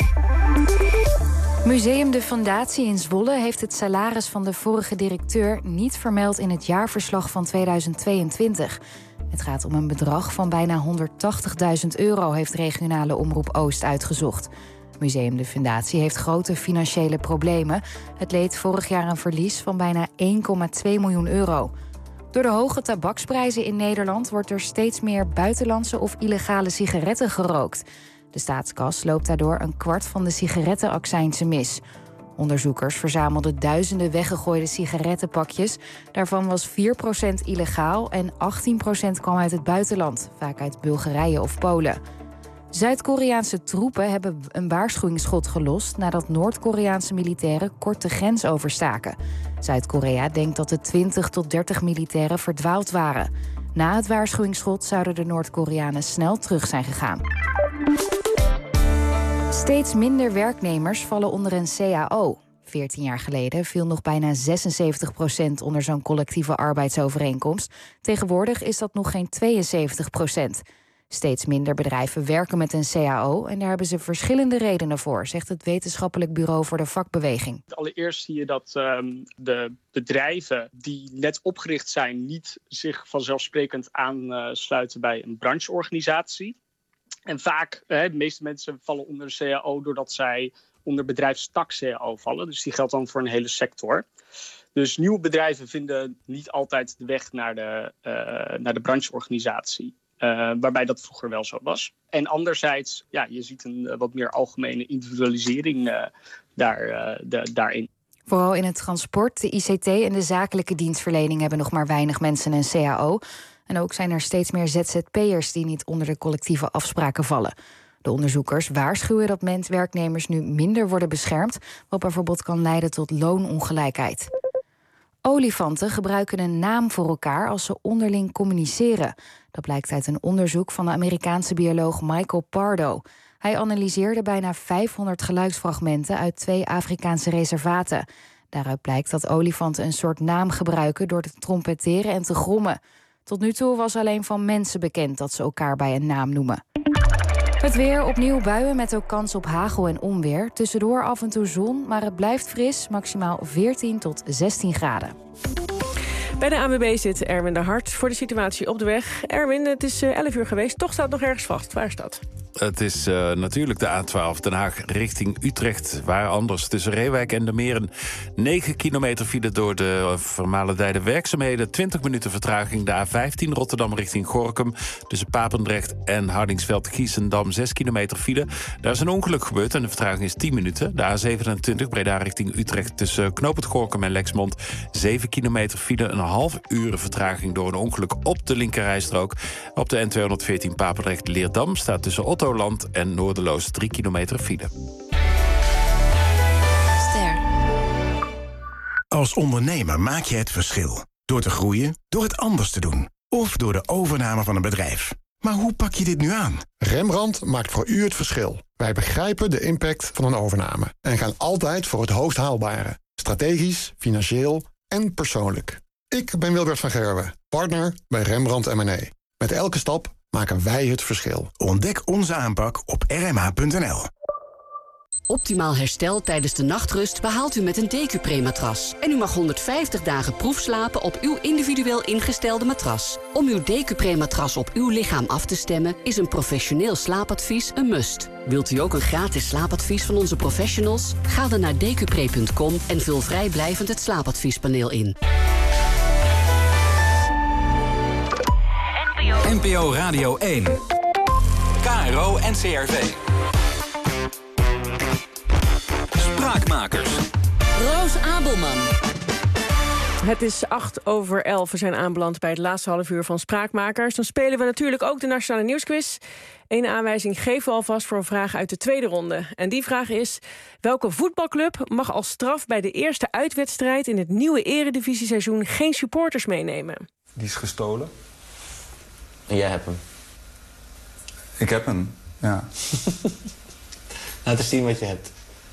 Museum De Fondatie in Zwolle heeft het salaris van de vorige directeur niet vermeld in het jaarverslag van 2022. Het gaat om een bedrag van bijna €180.000, heeft regionale omroep Oost uitgezocht. Museum De Fondatie heeft grote financiële problemen. Het leed vorig jaar een verlies van bijna €1,2 miljoen. Door de hoge tabaksprijzen in Nederland wordt er steeds meer buitenlandse of illegale sigaretten gerookt. De staatskas loopt daardoor een kwart van de sigarettenaccijnzen mis. Onderzoekers verzamelden duizenden weggegooide sigarettenpakjes. Daarvan was 4% illegaal en 18% kwam uit het buitenland, vaak uit Bulgarije of Polen. Zuid-Koreaanse troepen hebben een waarschuwingsschot gelost nadat Noord-Koreaanse militairen kort de grens overstaken. Zuid-Korea denkt dat de 20 tot 30 militairen verdwaald waren. Na het waarschuwingsschot zouden de Noord-Koreanen snel terug zijn gegaan. Steeds minder werknemers vallen onder een CAO. 14 jaar geleden viel nog bijna 76% onder zo'n collectieve arbeidsovereenkomst. Tegenwoordig is dat nog geen 72%. Steeds minder bedrijven werken met een CAO en daar hebben ze verschillende redenen voor, zegt het Wetenschappelijk Bureau voor de Vakbeweging. Allereerst zie je dat de bedrijven die net opgericht zijn niet zich vanzelfsprekend aansluiten bij een brancheorganisatie. En vaak, de meeste mensen vallen onder een CAO doordat zij onder bedrijfstak CAO vallen. Dus die geldt dan voor een hele sector. Dus nieuwe bedrijven vinden niet altijd de weg naar de brancheorganisatie. Waarbij dat vroeger wel zo was. En anderzijds, je ziet een wat meer algemene individualisering daarin. Vooral in het transport, de ICT en de zakelijke dienstverlening hebben nog maar weinig mensen een CAO. En ook zijn er steeds meer ZZP'ers die niet onder de collectieve afspraken vallen. De onderzoekers waarschuwen dat werknemers nu minder worden beschermd, wat bijvoorbeeld kan leiden tot loonongelijkheid. Olifanten gebruiken een naam voor elkaar als ze onderling communiceren. Dat blijkt uit een onderzoek van de Amerikaanse bioloog Michael Pardo. Hij analyseerde bijna 500 geluidsfragmenten uit 2 Afrikaanse reservaten. Daaruit blijkt dat olifanten een soort naam gebruiken door te trompeteren en te grommen. Tot nu toe was alleen van mensen bekend dat ze elkaar bij een naam noemen. Het weer, opnieuw buien met ook kans op hagel en onweer. Tussendoor af en toe zon, maar het blijft fris, maximaal 14 tot 16 graden. Bij de ANWB zit Erwin de Hart voor de situatie op de weg. Erwin, het is 11 uur geweest, toch staat nog ergens vast. Waar is dat? Het is natuurlijk de A12 Den Haag richting Utrecht. Waar anders tussen Reewijk en de Meren. 9 kilometer file door de vermalendijde werkzaamheden. 20 minuten vertraging. De A15 Rotterdam richting Gorinchem. Tussen Papendrecht en Hardingsveld-Giessendam 6 kilometer file. Daar is een ongeluk gebeurd en de vertraging is 10 minuten. De A27 Breda richting Utrecht tussen Knoopend Gorinchem en Lexmond. 7 kilometer file. Een half uur vertraging door een ongeluk op de linkerrijstrook. Op de N214 Papendrecht-Leerdam staat tussen Ottoland en Noorderloos 3 kilometer file. Als ondernemer maak je het verschil. Door te groeien, door het anders te doen. Of door de overname van een bedrijf. Maar hoe pak je dit nu aan? Rembrandt maakt voor u het verschil. Wij begrijpen de impact van een overname en gaan altijd voor het hoogst haalbare. Strategisch, financieel en persoonlijk. Ik ben Wilbert van Gerwen, partner bij Rembrandt M&A. Met elke stap maken wij het verschil. Ontdek onze aanpak op rmh.nl. Optimaal herstel tijdens de nachtrust behaalt u met een DQ-Pre-matras. En u mag 150 dagen proefslapen op uw individueel ingestelde matras. Om uw DQ-Pre-matras op uw lichaam af te stemmen is een professioneel slaapadvies een must. Wilt u ook een gratis slaapadvies van onze professionals? Ga dan naar dqpre.com en vul vrijblijvend het slaapadviespaneel in. NPO Radio 1. KRO NCRV. Spraakmakers. Roos Abelman. Het is 11:08. We zijn aanbeland bij het laatste half uur van Spraakmakers. Dan spelen we natuurlijk ook de Nationale Nieuwsquiz. Eén aanwijzing geven we alvast voor een vraag uit de tweede ronde. En die vraag is: welke voetbalclub mag als straf bij de eerste uitwedstrijd in het nieuwe eredivisieseizoen geen supporters meenemen? Die is gestolen. En jij hebt hem? Ik heb hem, ja. Laat eens zien wat je hebt.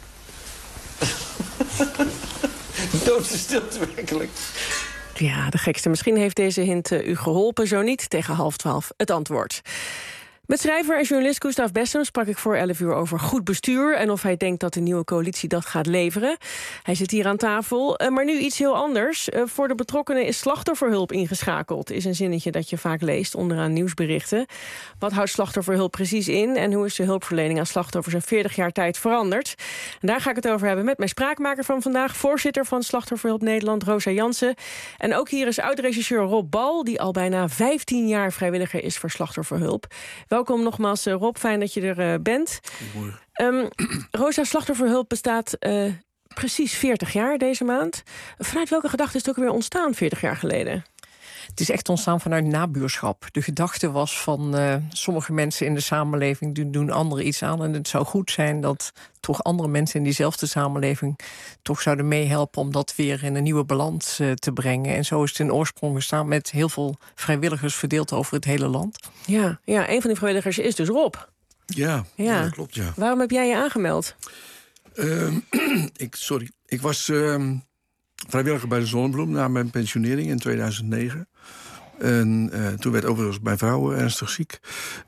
Doodse stilte, werkelijk. Ja, de gekste. Misschien heeft deze hint u geholpen. Zo niet, tegen 11:30 het antwoord. Met schrijver en journalist Gustav Bessem sprak ik voor 11 uur over goed bestuur en of hij denkt dat de nieuwe coalitie dat gaat leveren. Hij zit hier aan tafel, maar nu iets heel anders. Voor de betrokkenen is slachtofferhulp ingeschakeld. Is een zinnetje dat je vaak leest onderaan nieuwsberichten. Wat houdt slachtofferhulp precies in en hoe is de hulpverlening aan slachtoffers in 40 jaar tijd veranderd? En daar ga ik het over hebben met mijn spraakmaker van vandaag, voorzitter van Slachtofferhulp Nederland, Rosa Jansen. En ook hier is oud-regisseur Rob Bal, die al bijna 15 jaar vrijwilliger is voor slachtofferhulp. Welkom nogmaals, Rob. Fijn dat je er bent. Rosa, Slachtofferhulp bestaat precies 40 jaar deze maand. Vanuit welke gedachte is het ook weer ontstaan 40 jaar geleden? Het is echt ontstaan vanuit nabuurschap. De gedachte was van sommige mensen in de samenleving doen anderen iets aan. En het zou goed zijn dat toch andere mensen in diezelfde samenleving toch zouden meehelpen om dat weer in een nieuwe balans te brengen. En zo is het in oorsprong gestaan met heel veel vrijwilligers verdeeld over het hele land. Ja, een van die vrijwilligers is dus Rob. Ja, dat klopt, ja. Waarom heb jij je aangemeld? Ik was vrijwilliger bij de Zonnebloem na mijn pensionering in 2009. En toen werd overigens mijn vrouw ernstig ziek.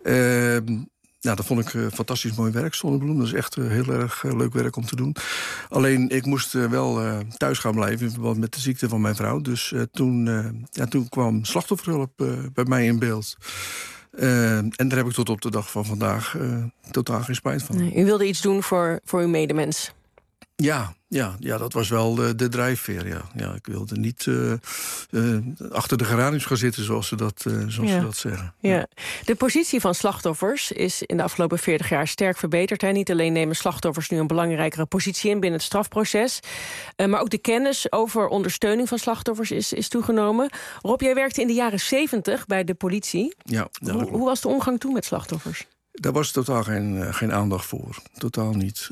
Dat vond ik fantastisch mooi werk, Zonnebloem. Dat is echt heel erg leuk werk om te doen. Alleen, ik moest wel thuis gaan blijven in verband met de ziekte van mijn vrouw. Dus toen kwam slachtofferhulp bij mij in beeld. En daar heb ik tot op de dag van vandaag totaal geen spijt van. Nee, u wilde iets doen voor uw medemens? Ja, dat was wel de drijfveer, ja. Ik wilde niet achter de geraniums gaan zitten, zoals ze dat zeggen. Ja. De positie van slachtoffers is in de afgelopen 40 jaar sterk verbeterd. Hè. Niet alleen nemen slachtoffers nu een belangrijkere positie in binnen het strafproces, maar ook de kennis over ondersteuning van slachtoffers is toegenomen. Rob, jij werkte in de jaren 70 bij de politie. Ja, hoe was de omgang toen met slachtoffers? Daar was totaal geen aandacht voor. Totaal niet.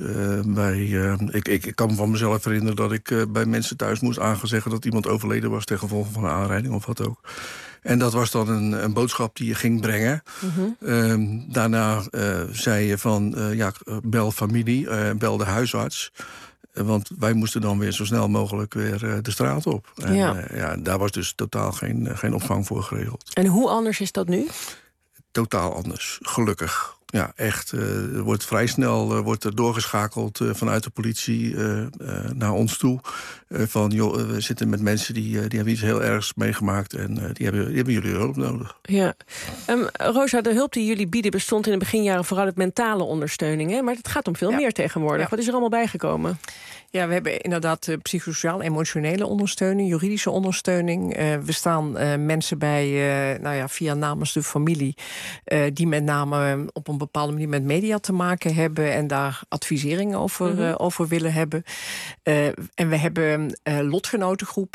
Ik kan me van mezelf herinneren dat ik bij mensen thuis moest aangezeggen dat iemand overleden was ten gevolge van een aanrijding of wat ook. En dat was dan een boodschap die je ging brengen. Mm-hmm. Daarna zei je van, bel familie, bel de huisarts. Want wij moesten dan weer zo snel mogelijk weer de straat op. En daar was dus totaal geen opvang voor geregeld. En hoe anders is dat nu? Totaal anders, gelukkig. Ja, echt. Er wordt vrij snel doorgeschakeld vanuit de politie naar ons toe. Van, joh, we zitten met mensen die hebben iets heel ergs meegemaakt en die hebben jullie hulp nodig. Ja. Rosa, de hulp die jullie bieden bestond in de beginjaren vooral uit mentale ondersteuning. Hè? Maar het gaat om veel meer tegenwoordig. Ja. Wat is er allemaal bijgekomen? Ja, we hebben inderdaad psychosociaal-emotionele ondersteuning, juridische ondersteuning. We staan mensen bij, via namens de familie, die met name op een bepaalde manier met media te maken hebben en daar advisering over willen hebben. En we hebben lotgenotengroepen.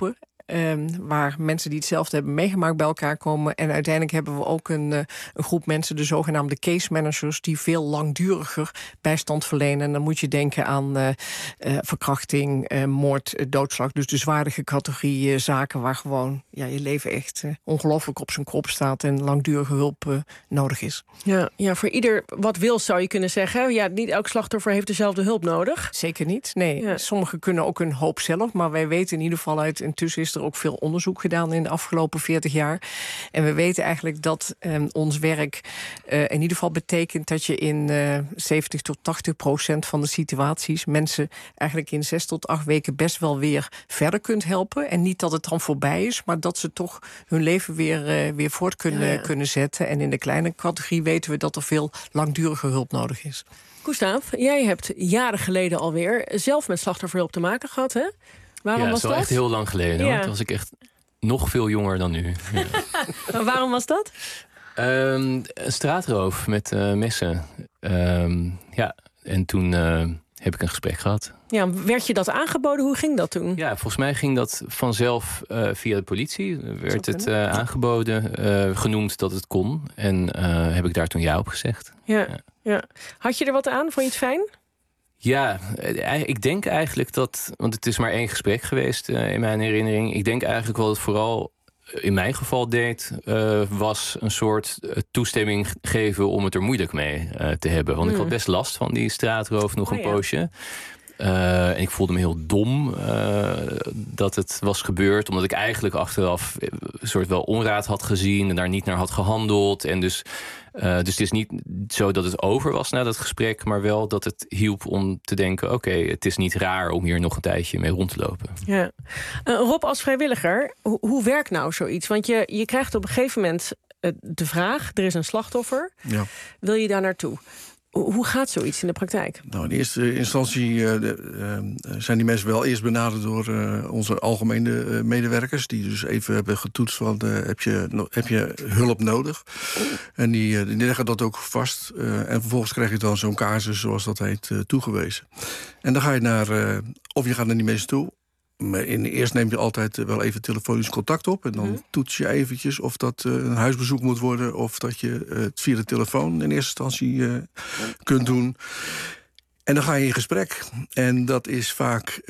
waar mensen die hetzelfde hebben meegemaakt bij elkaar komen. En uiteindelijk hebben we ook een groep mensen, de zogenaamde case managers, die veel langduriger bijstand verlenen. En dan moet je denken aan verkrachting, moord, doodslag. Dus de zwaardige categorie zaken waar gewoon je leven echt ongelooflijk op zijn kop staat en langdurige hulp nodig is. Ja, voor ieder wat wil zou je kunnen zeggen. Ja, niet elk slachtoffer heeft dezelfde hulp nodig. Zeker niet, nee. Ja. Sommigen kunnen ook een hoop zelf, maar wij weten in ieder geval uit, intussen is er ook veel onderzoek gedaan in de afgelopen 40 jaar. En we weten eigenlijk dat ons werk in ieder geval betekent dat je in 70 tot 80% van de situaties mensen eigenlijk in 6 tot 8 weken best wel weer verder kunt helpen. En niet dat het dan voorbij is, maar dat ze toch hun leven weer voort kunnen zetten. En in de kleine categorie weten we dat er veel langdurige hulp nodig is. Gustav, jij hebt jaren geleden alweer zelf met slachtofferhulp te maken gehad, hè? Waarom was dat? Ja, dat is echt heel lang geleden. Hoor. Toen was ik echt nog veel jonger dan nu. Ja. Maar waarom was dat? Een straatroof met messen. En toen heb ik een gesprek gehad. Ja, werd je dat aangeboden? Hoe ging dat toen? Ja, volgens mij ging dat vanzelf via de politie. Werd het aangeboden, genoemd dat het kon. En heb ik daar toen ja op gezegd. Ja. Had je er wat aan? Vond je het fijn? Ja, ik denk eigenlijk dat, want het is maar 1 gesprek geweest in mijn herinnering. Ik denk eigenlijk wel dat het vooral in mijn geval deed, was een soort toestemming geven om het er moeilijk mee te hebben. Want ik had best last van die straatroof nog een poosje. En ik voelde me heel dom dat het was gebeurd. Omdat ik eigenlijk achteraf een soort wel onraad had gezien en daar niet naar had gehandeld. En dus het is niet zo dat het over was na dat gesprek, maar wel dat het hielp om te denken, oké, het is niet raar om hier nog een tijdje mee rond te lopen. Ja. Rob, als vrijwilliger, hoe werkt nou zoiets? Want je krijgt op een gegeven moment de vraag, er is een slachtoffer. Ja. Wil je daar naartoe? Hoe gaat zoiets in de praktijk? Nou, in eerste instantie zijn die mensen wel eerst benaderd door onze algemene medewerkers, die dus even hebben getoetst van heb je hulp nodig? En die leggen dat ook vast. En vervolgens krijg je dan zo'n casus, zoals dat heet, toegewezen. En dan ga je of je gaat naar die mensen toe. Eerst neem je altijd wel even telefonisch contact op. En dan toets je eventjes of dat een huisbezoek moet worden, of dat je het via de telefoon in eerste instantie kunt doen. En dan ga je in gesprek. En dat is vaak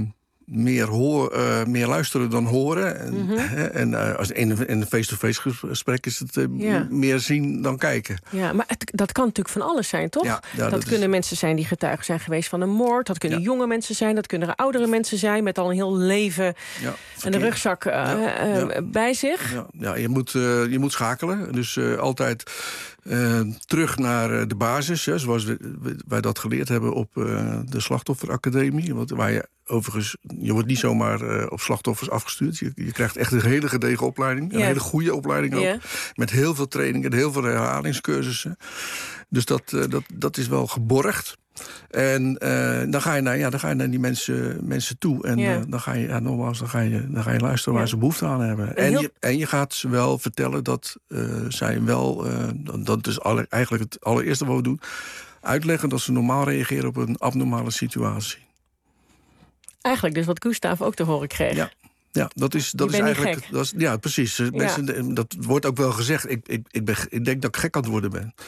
meer luisteren dan horen. En als in een face-to-face gesprek is het meer zien dan kijken. Ja, maar dat kan natuurlijk van alles zijn, toch? Ja, dat kunnen mensen zijn die getuigen zijn geweest van een moord. Dat kunnen jonge mensen zijn. Dat kunnen oudere mensen zijn met al een heel leven en de rugzak bij zich. Ja, je moet schakelen. Dus altijd terug naar de basis. Zoals wij dat geleerd hebben op de Slachtofferacademie. Waar je overigens, je wordt niet zomaar op slachtoffers afgestuurd. Je krijgt echt een hele gedegen opleiding. Een hele goede opleiding ook. Met heel veel trainingen en heel veel herhalingscursussen. Dus dat is wel geborgd. En dan ga je naar die mensen toe. En dan ga je luisteren waar ze behoefte aan hebben. En je gaat ze wel vertellen dat zij wel, dat is eigenlijk het allereerste wat we doen, uitleggen dat ze normaal reageren op een abnormale situatie. Denk dus wat Gustav ook te horen kreeg. Ja, dat is eigenlijk. Ja, precies. Mensen, dat wordt ook wel gezegd. Ik denk dat ik gek aan het worden ben.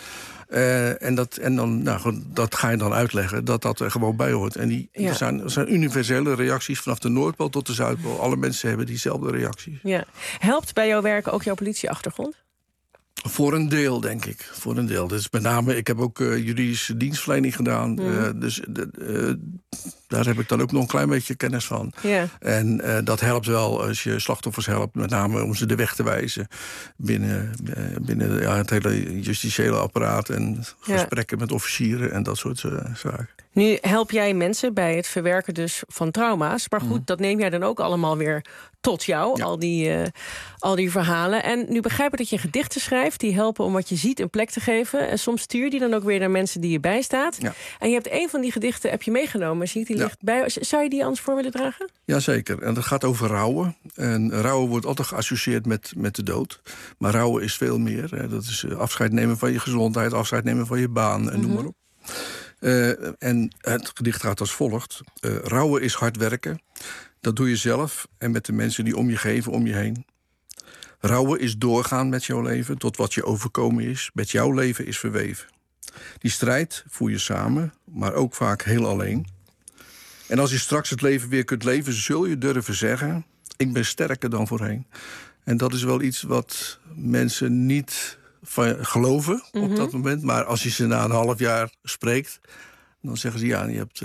Dat ga je dan uitleggen, dat er gewoon bij hoort. En er zijn universele reacties vanaf de Noordpool tot de Zuidpool. Alle mensen hebben diezelfde reacties. Ja. Helpt bij jouw werk ook jouw politieachtergrond? Voor een deel, denk ik. Voor een deel. Dus met name, ik heb ook juridische dienstverlening gedaan. Dus daar heb ik dan ook nog een klein beetje kennis van. Yeah. En dat helpt wel als je slachtoffers helpt. Met name om ze de weg te wijzen binnen het hele justitiële apparaat. En gesprekken met officieren en dat soort zaken. Nu help jij mensen bij het verwerken dus van trauma's. Maar goed, dat neem jij dan ook allemaal weer tot jou, al die verhalen. En nu begrijp ik dat je gedichten schrijft die helpen om wat je ziet een plek te geven. En soms stuur je die dan ook weer naar mensen die je bijstaat. Ja. En je hebt een van die gedichten heb je meegenomen. Zie ik die ligt bij. Zou je die anders voor willen dragen? Jazeker. En dat gaat over rouwen. En rouwen wordt altijd geassocieerd met de dood. Maar rouwen is veel meer. Dat is afscheid nemen van je gezondheid, afscheid nemen van je baan en noem maar op. En het gedicht gaat als volgt. Rouwen is hard werken. Dat doe je zelf en met de mensen die om je geven, om je heen. Rouwen is doorgaan met jouw leven tot wat je overkomen is, met jouw leven is verweven. Die strijd voer je samen, maar ook vaak heel alleen. En als je straks het leven weer kunt leven, zul je durven zeggen: ik ben sterker dan voorheen. En dat is wel iets wat mensen niet geloven op dat moment. Maar als je ze na een half jaar spreekt, dan zeggen ze: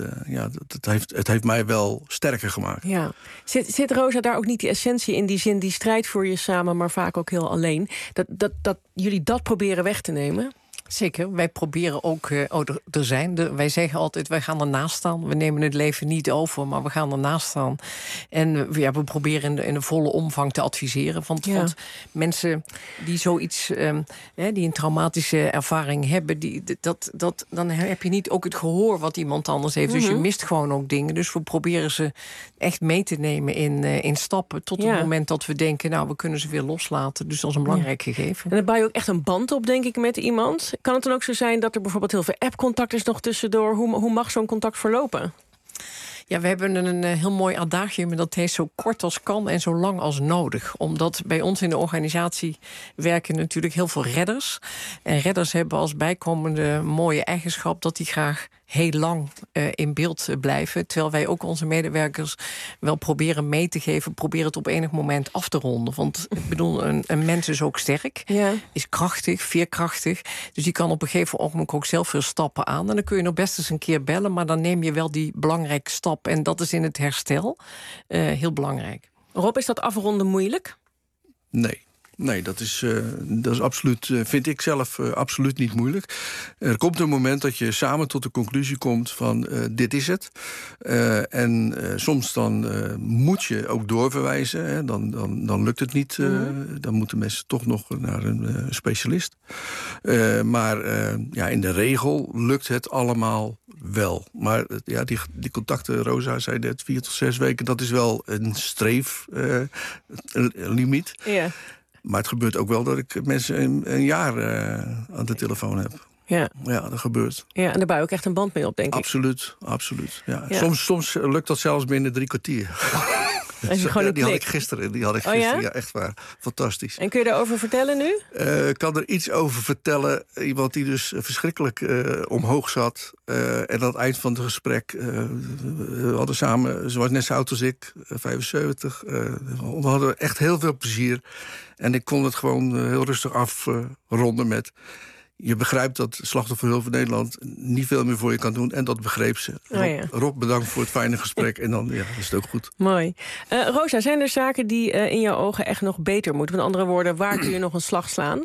het heeft mij wel sterker gemaakt. Ja. Zit Rosa daar ook niet die essentie in die zin, die strijd voor je samen, maar vaak ook heel alleen? Dat jullie dat proberen weg te nemen? Zeker, wij proberen ook, wij zeggen altijd, wij gaan ernaast staan. We nemen het leven niet over, maar we gaan ernaast staan. En we proberen in de volle omvang te adviseren. Want mensen die zoiets, die een traumatische ervaring hebben, dan heb je niet ook het gehoor wat iemand anders heeft. Dus je mist gewoon ook dingen. Dus we proberen ze echt mee te nemen in stappen. Tot het moment dat we denken, nou, we kunnen ze weer loslaten. Dus dat is een belangrijk gegeven. En dan bouw je ook echt een band op, denk ik, met iemand. Kan het dan ook zo zijn dat er bijvoorbeeld heel veel app-contact is nog tussendoor? Hoe mag zo'n contact verlopen? Ja, we hebben een heel mooi adagium en dat heet zo kort als kan en zo lang als nodig. Omdat bij ons in de organisatie werken natuurlijk heel veel redders. En redders hebben als bijkomende mooie eigenschap dat die graag heel lang in beeld blijven. Terwijl wij ook onze medewerkers wel proberen mee te geven, proberen het op enig moment af te ronden. Want ik bedoel, een mens is ook sterk, is krachtig, veerkrachtig. Dus die kan op een gegeven ogenblik ook zelf veel stappen aan. En dan kun je nog best eens een keer bellen, maar dan neem je wel die belangrijke stap. En dat is in het herstel heel belangrijk. Rob, is dat afronden moeilijk? Nee, dat is absoluut, vind ik zelf, absoluut niet moeilijk. Er komt een moment dat je samen tot de conclusie komt van dit is het. En soms dan moet je ook doorverwijzen. Hè. Dan lukt het niet. Dan moeten mensen toch nog naar een specialist. Maar in de regel lukt het allemaal wel. Maar die contacten, Rosa zei net, 4 tot 6 weken... dat is wel een streeflimiet. Ja. Maar het gebeurt ook wel dat ik mensen een jaar aan de telefoon heb. Ja, dat gebeurt. Ja, en daar bouw je ook echt een band mee op, denk ik. Absoluut. Ja. Soms lukt dat zelfs binnen 3 kwartier. Die had ik gisteren. Ja, echt waar. Fantastisch. En kun je daarover vertellen nu? Ik kan er iets over vertellen. Iemand die dus verschrikkelijk omhoog zat. En aan het eind van het gesprek, we hadden samen, ze was net zo oud als ik, 75. We hadden echt heel veel plezier. En ik kon het gewoon heel rustig afronden met: je begrijpt dat Slachtofferhulp Nederland niet veel meer voor je kan doen. En dat begreep ze. Rob, bedankt voor het fijne gesprek. En dan is het ook goed. Mooi. Rosa, zijn er zaken die in jouw ogen echt nog beter moeten? Met andere woorden, waar kun je nog een slag slaan?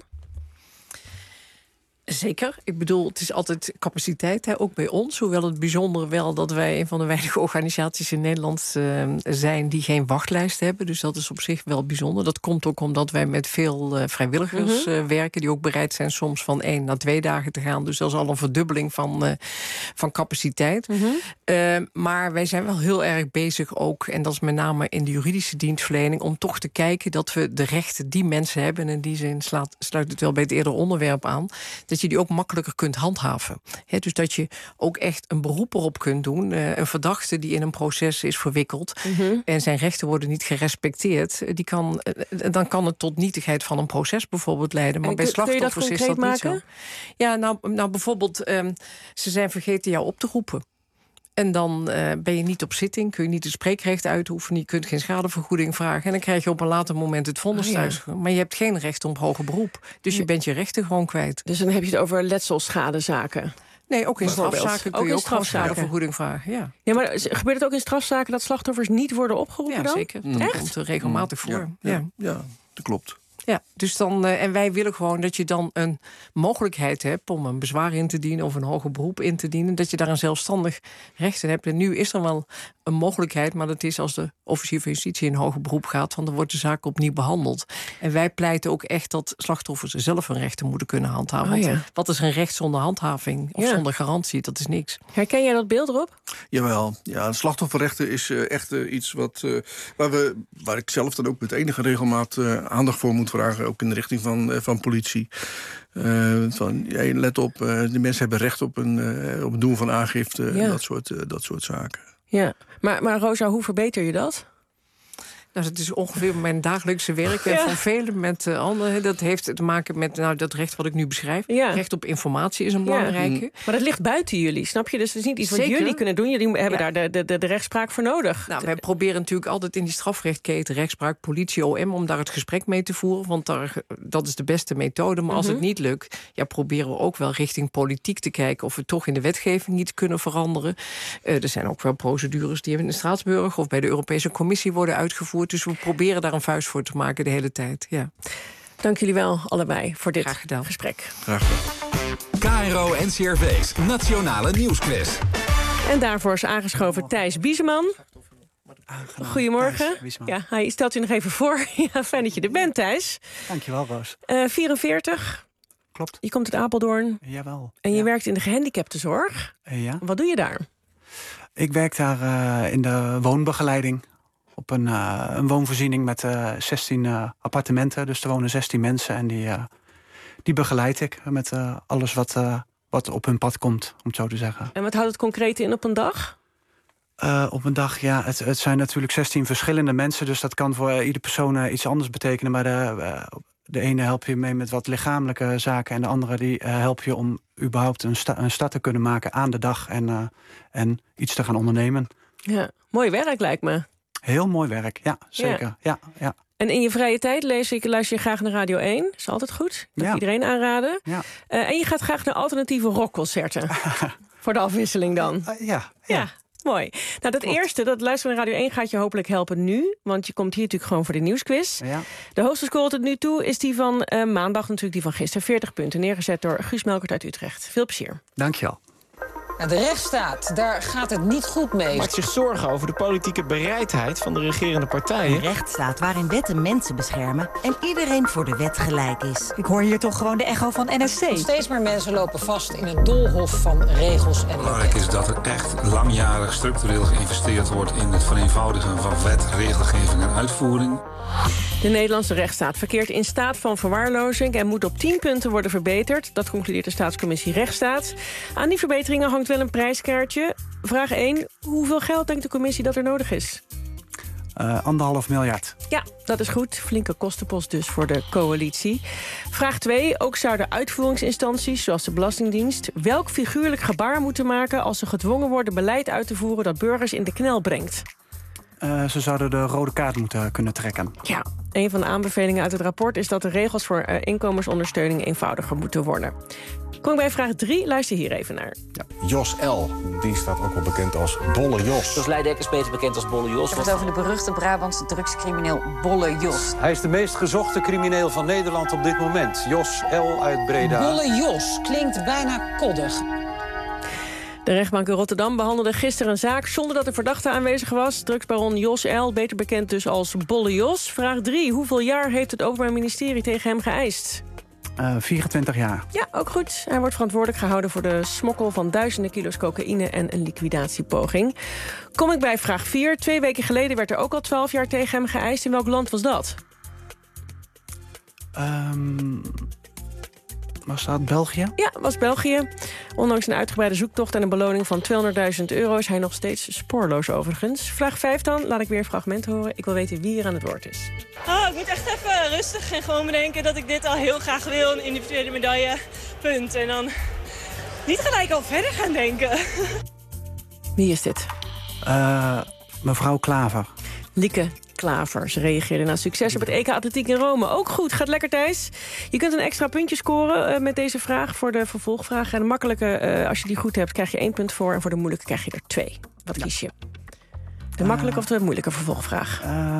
Zeker. Ik bedoel, het is altijd capaciteit, ook bij ons. Hoewel het bijzonder wel dat wij een van de weinige organisaties in Nederland zijn die geen wachtlijst hebben. Dus dat is op zich wel bijzonder. Dat komt ook omdat wij met veel vrijwilligers werken, die ook bereid zijn soms van 1 naar 2 dagen te gaan. Dus dat is al een verdubbeling van capaciteit. Maar wij zijn wel heel erg bezig ook, en dat is met name in de juridische dienstverlening, om toch te kijken dat we de rechten die mensen hebben, en in die zin sluit het wel bij het eerdere onderwerp aan, dat je die ook makkelijker kunt handhaven. Dus dat je ook echt een beroep erop kunt doen. Een verdachte die in een proces is verwikkeld en zijn rechten worden niet gerespecteerd, dan kan het tot nietigheid van een proces bijvoorbeeld leiden. Maar bij slachtoffers is dat niet zo. Ja, nou bijvoorbeeld, ze zijn vergeten jou op te roepen. En dan ben je niet op zitting, kun je niet het spreekrecht uitoefenen, je kunt geen schadevergoeding vragen en dan krijg je op een later moment het vonnis thuis. Maar je hebt geen recht op hoger beroep. Dus je bent je rechten gewoon kwijt. Dus dan heb je het over letselschadezaken. Nee, ook in strafzaken kun je ook gewoon schadevergoeding vragen. Ja, maar gebeurt het ook in strafzaken dat slachtoffers niet worden opgeroepen dan? Zeker. Dat komt er regelmatig voor. Ja, dat klopt. Ja, dus dan, en wij willen gewoon dat je dan een mogelijkheid hebt om een bezwaar in te dienen of een hoger beroep in te dienen, dat je daar een zelfstandig recht in hebt. En nu is er wel een mogelijkheid, maar dat is als de officier van justitie in hoger beroep gaat, want dan wordt de zaak opnieuw behandeld. En wij pleiten ook echt dat slachtoffers zelf hun rechten moeten kunnen handhaven. Want wat is een recht zonder handhaving of zonder garantie? Dat is niks. Herken jij dat beeld erop? Jawel. Ja, slachtofferrechten is echt iets waar ik zelf dan ook met enige regelmaat aandacht voor moet vragen, ook in de richting van politie. Let op, de mensen hebben recht op het doen van aangifte en dat soort zaken. Ja, maar Rosa, hoe verbeter je dat? Nou, dat is ongeveer mijn dagelijkse werk. En van velen met anderen. Dat heeft te maken met dat recht wat ik nu beschrijf. Ja. Recht op informatie is een belangrijke. Maar dat ligt buiten jullie, snap je? Dus het is niet iets wat jullie kunnen doen. Jullie hebben daar de rechtspraak voor nodig. Nou, wij proberen natuurlijk altijd in die strafrechtketen... rechtspraak, politie, OM, om daar het gesprek mee te voeren. Want dat is de beste methode. Maar als het niet lukt, proberen we ook wel richting politiek te kijken... of we toch in de wetgeving niet kunnen veranderen. Er zijn ook wel procedures die in Straatsburg... of bij de Europese Commissie worden uitgevoerd. Dus we proberen daar een vuist voor te maken de hele tijd. Ja. Dank jullie wel allebei voor dit gesprek. Graag gedaan. KRO NCRV's Nationale Nieuwsquiz. En daarvoor is aangeschoven Thijs Bieseman. Goedemorgen. Ja, hij stelt je nog even voor. Ja, fijn dat je er bent, Thijs. Dankjewel, Roos. 44. Klopt. Je komt uit Apeldoorn. Jawel. En je werkt in de gehandicaptenzorg. Ja. Wat doe je daar? Ik werk daar in de woonbegeleiding. Op een woonvoorziening met 16 appartementen. Dus er wonen 16 mensen en die begeleid ik met alles wat op hun pad komt, om het zo te zeggen. En wat houdt het concreet in op een dag? Op een dag, het zijn natuurlijk 16 verschillende mensen. Dus dat kan voor iedere persoon iets anders betekenen. Maar de ene help je mee met wat lichamelijke zaken... en de andere die help je om überhaupt een start te kunnen maken aan de dag... en iets te gaan ondernemen. Ja, mooi werk lijkt me. Heel mooi werk, ja, zeker. Ja. En in je vrije tijd luister je graag naar Radio 1. Dat is altijd goed. Dat kan iedereen aanraden. Ja. En je gaat graag naar alternatieve rockconcerten. Voor de afwisseling dan. Ja. Mooi. Nou, dat eerste, dat luisteren naar Radio 1 gaat je hopelijk helpen nu. Want je komt hier natuurlijk gewoon voor de nieuwsquiz. Ja. De hoogste score tot nu toe is die van maandag, natuurlijk die van gisteren. 40 punten, neergezet door Guus Melkert uit Utrecht. Veel plezier. Dankjewel. De rechtsstaat, daar gaat het niet goed mee. Maakt zich zorgen over de politieke bereidheid van de regerende partijen. Een rechtsstaat waarin wetten mensen beschermen en iedereen voor de wet gelijk is. Ik hoor hier toch gewoon de echo van NRC. Steeds meer mensen lopen vast in het doolhof van regels en belangrijk is dat er echt langjarig structureel geïnvesteerd wordt in het vereenvoudigen van wet, regelgeving en uitvoering. De Nederlandse rechtsstaat verkeert in staat van verwaarlozing en moet op 10 punten worden verbeterd. Dat concludeert de Staatscommissie Rechtsstaat. Aan die verbeteringen hangt wel een prijskaartje. Vraag 1. Hoeveel geld denkt de commissie dat er nodig is? 1,5 miljard. Ja, dat is goed. Flinke kostenpost dus voor de coalitie. Vraag 2. Ook zouden uitvoeringsinstanties, zoals de Belastingdienst... welk figuurlijk gebaar moeten maken als ze gedwongen worden beleid uit te voeren dat burgers in de knel brengt? Ze zouden de rode kaart moeten kunnen trekken. Ja, een van de aanbevelingen uit het rapport is dat de regels voor inkomensondersteuning eenvoudiger moeten worden. Kom ik bij vraag 3, luister hier even naar. Ja, Jos L., die staat ook wel bekend als Bolle Jos. Zoals Leidek is beter bekend als Bolle Jos. We hebben het over de beruchte Brabantse drugscrimineel Bolle Jos. Hij is de meest gezochte crimineel van Nederland op dit moment. Jos L. uit Breda. Bolle Jos klinkt bijna koddig. De rechtbank in Rotterdam behandelde gisteren een zaak zonder dat er verdachte aanwezig was. Drugsbaron Jos L., beter bekend dus als Bolle Jos. Vraag 3. Hoeveel jaar heeft het Openbaar Ministerie tegen hem geëist? 24 jaar. Ja, ook goed. Hij wordt verantwoordelijk gehouden voor de smokkel van duizenden kilo's cocaïne en een liquidatiepoging. Kom ik bij vraag 4. 2 weken geleden werd er ook al 12 jaar tegen hem geëist. In welk land was dat? Was dat België? Ja, was België. Ondanks een uitgebreide zoektocht en een beloning van €200.000 is hij nog steeds spoorloos overigens. Vraag 5 dan, laat ik weer een fragment horen. Ik wil weten wie hier aan het woord is. Oh, ik moet echt even rustig en gewoon bedenken dat ik dit al heel graag wil. Een individuele medaille, punt. En dan niet gelijk al verder gaan denken. Wie is dit? Mevrouw Klaver. Lieke Klaver. Ze reageerde na succes op het EK Atletiek in Rome. Ook goed, gaat lekker Thijs. Je kunt een extra puntje scoren met deze vraag voor de vervolgvraag. En de makkelijke, als je die goed hebt, krijg je 1 punt voor. En voor de moeilijke krijg je er 2. Wat kies je? De makkelijke of de moeilijke vervolgvraag?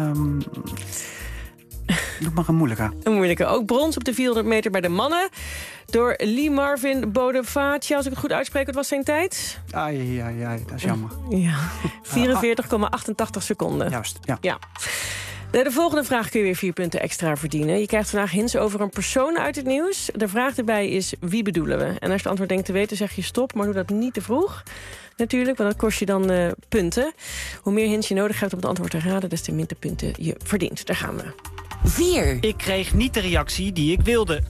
Doe maar een moeilijke. Een moeilijke. Ook brons op de 400 meter bij de mannen. Door Lee Marvin Bodevacia. Als ik het goed uitspreek, wat was zijn tijd? Ai, dat is jammer. Ja, 44,88 seconden. Juist, ja. De volgende vraag kun je weer 4 punten extra verdienen. Je krijgt vandaag hints over een persoon uit het nieuws. De vraag erbij is, wie bedoelen we? En als je het antwoord denkt te weten, zeg je stop. Maar doe dat niet te vroeg. Natuurlijk, want dat kost je dan punten. Hoe meer hints je nodig hebt om het antwoord te raden, des te minder punten je verdient. Daar gaan we. 4. Ik kreeg niet de reactie die ik wilde.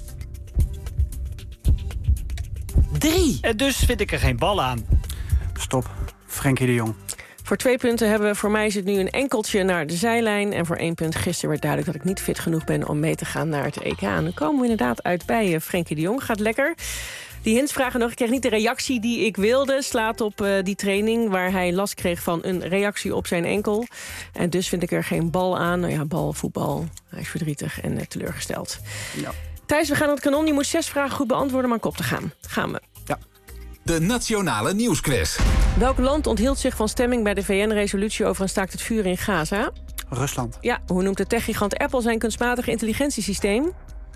3. En dus vind ik er geen bal aan. Stop. Frenkie de Jong. Voor 2 punten hebben we, voor mij is het nu een enkeltje naar de zijlijn. En voor 1 punt, gisteren werd duidelijk dat ik niet fit genoeg ben om mee te gaan naar het EK. En dan komen we inderdaad uit bij Frenkie de Jong. Gaat lekker. Die hints vragen nog, ik kreeg niet de reactie die ik wilde. Slaat op die training waar hij last kreeg van een reactie op zijn enkel. En dus vind ik er geen bal aan. Nou ja, bal, voetbal. Hij is verdrietig en teleurgesteld. Ja. Thijs, we gaan naar het kanon. Je moet 6 vragen goed beantwoorden om aan kop te gaan. Gaan we. Ja. De Nationale Nieuwsquiz. Welk land onthield zich van stemming bij de VN-resolutie over een staakt het vuur in Gaza? Rusland. Ja, hoe noemt de techgigant Apple zijn kunstmatige intelligentiesysteem?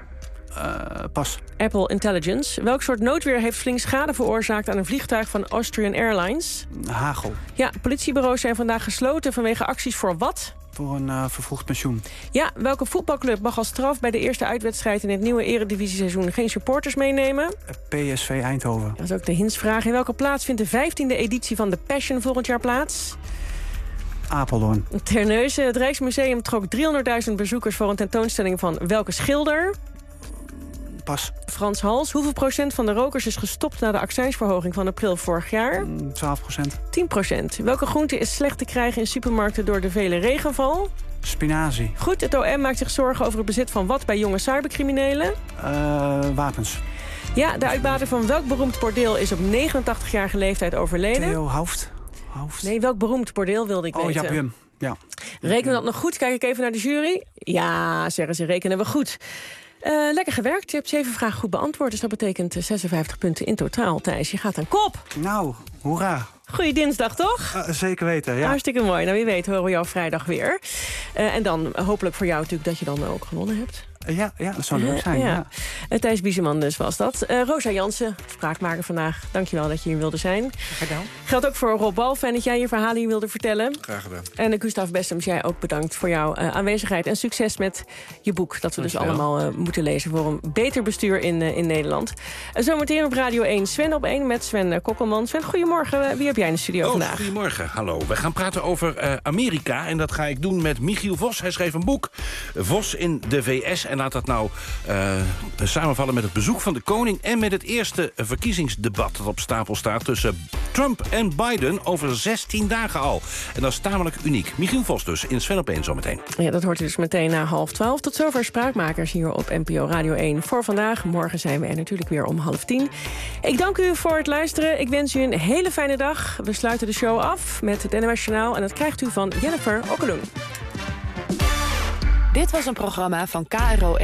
Pas. Apple Intelligence. Welk soort noodweer heeft flink schade veroorzaakt aan een vliegtuig van Austrian Airlines? Hagel. Ja, politiebureaus zijn vandaag gesloten vanwege acties voor wat? Voor een vervroegd pensioen. Ja, welke voetbalclub mag als straf bij de eerste uitwedstrijd in het nieuwe eredivisie-seizoen geen supporters meenemen? PSV Eindhoven. Dat is ook de hintsvraag. In welke plaats vindt de 15e editie van de Passion volgend jaar plaats? Apeldoorn. Terneuzen. Het Rijksmuseum trok 300.000 bezoekers voor een tentoonstelling van welke schilder? Pas. Frans Hals. Hoeveel procent van de rokers is gestopt na de accijnsverhoging van april vorig jaar? 12%. 10%. Welke groente is slecht te krijgen in supermarkten door de vele regenval? Spinazie. Goed, het OM maakt zich zorgen over het bezit van wat bij jonge cybercriminelen? Wapens. Ja, de uitbater van welk beroemd bordeel is op 89-jarige leeftijd overleden? Theo Hauft. Nee, welk beroemd bordeel wilde ik weten? Oh, Japiem. Ja. Rekenen we dat nog goed? Kijk ik even naar de jury. Ja, zeggen ze, rekenen we goed. Lekker gewerkt. Je hebt 7 vragen goed beantwoord. Dus dat betekent 56 punten in totaal. Thijs, je gaat aan kop. Nou, hoera. Goeie dinsdag, toch? Zeker weten, ja. Hartstikke mooi. Nou, wie weet horen we jou vrijdag weer. En dan hopelijk voor jou natuurlijk dat je dan ook gewonnen hebt. Ja, dat zou leuk zijn. Ja. Thijs Bieseman dus was dat. Rosa Jansen, spraakmaker vandaag. Dankjewel dat je hier wilde zijn. Gedaan. Geldt ook voor Rob Bal. Fijn dat jij je verhalen hier wilde vertellen. Graag gedaan. En Gustav Bessems, jij ook bedankt voor jouw aanwezigheid. En succes met je boek. Dat we dus allemaal moeten lezen voor een beter bestuur in Nederland. Zometeen op Radio 1. Sven op 1 met Sven Kokkelman. Sven, goedemorgen. Wie heb jij in de studio vandaag? Goedemorgen, hallo. We gaan praten over Amerika. En dat ga ik doen met Michiel Vos. Hij schreef een boek, Vos in de VS. En laat dat nou samenvallen met het bezoek van de koning... en met het eerste verkiezingsdebat dat op stapel staat... tussen Trump en Biden over 16 dagen al. En dat is tamelijk uniek. Michiel Vos dus, in Sven op 1 zometeen. Ja, dat hoort u dus meteen na 11:30. Tot zover Spraakmakers hier op NPO Radio 1 voor vandaag. Morgen zijn we er natuurlijk weer om 9:30. Ik dank u voor het luisteren. Ik wens u een hele fijne dag. We sluiten de show af met het NOS Journaal. En dat krijgt u van Jennifer Okkeloen. Dit was een programma van KRO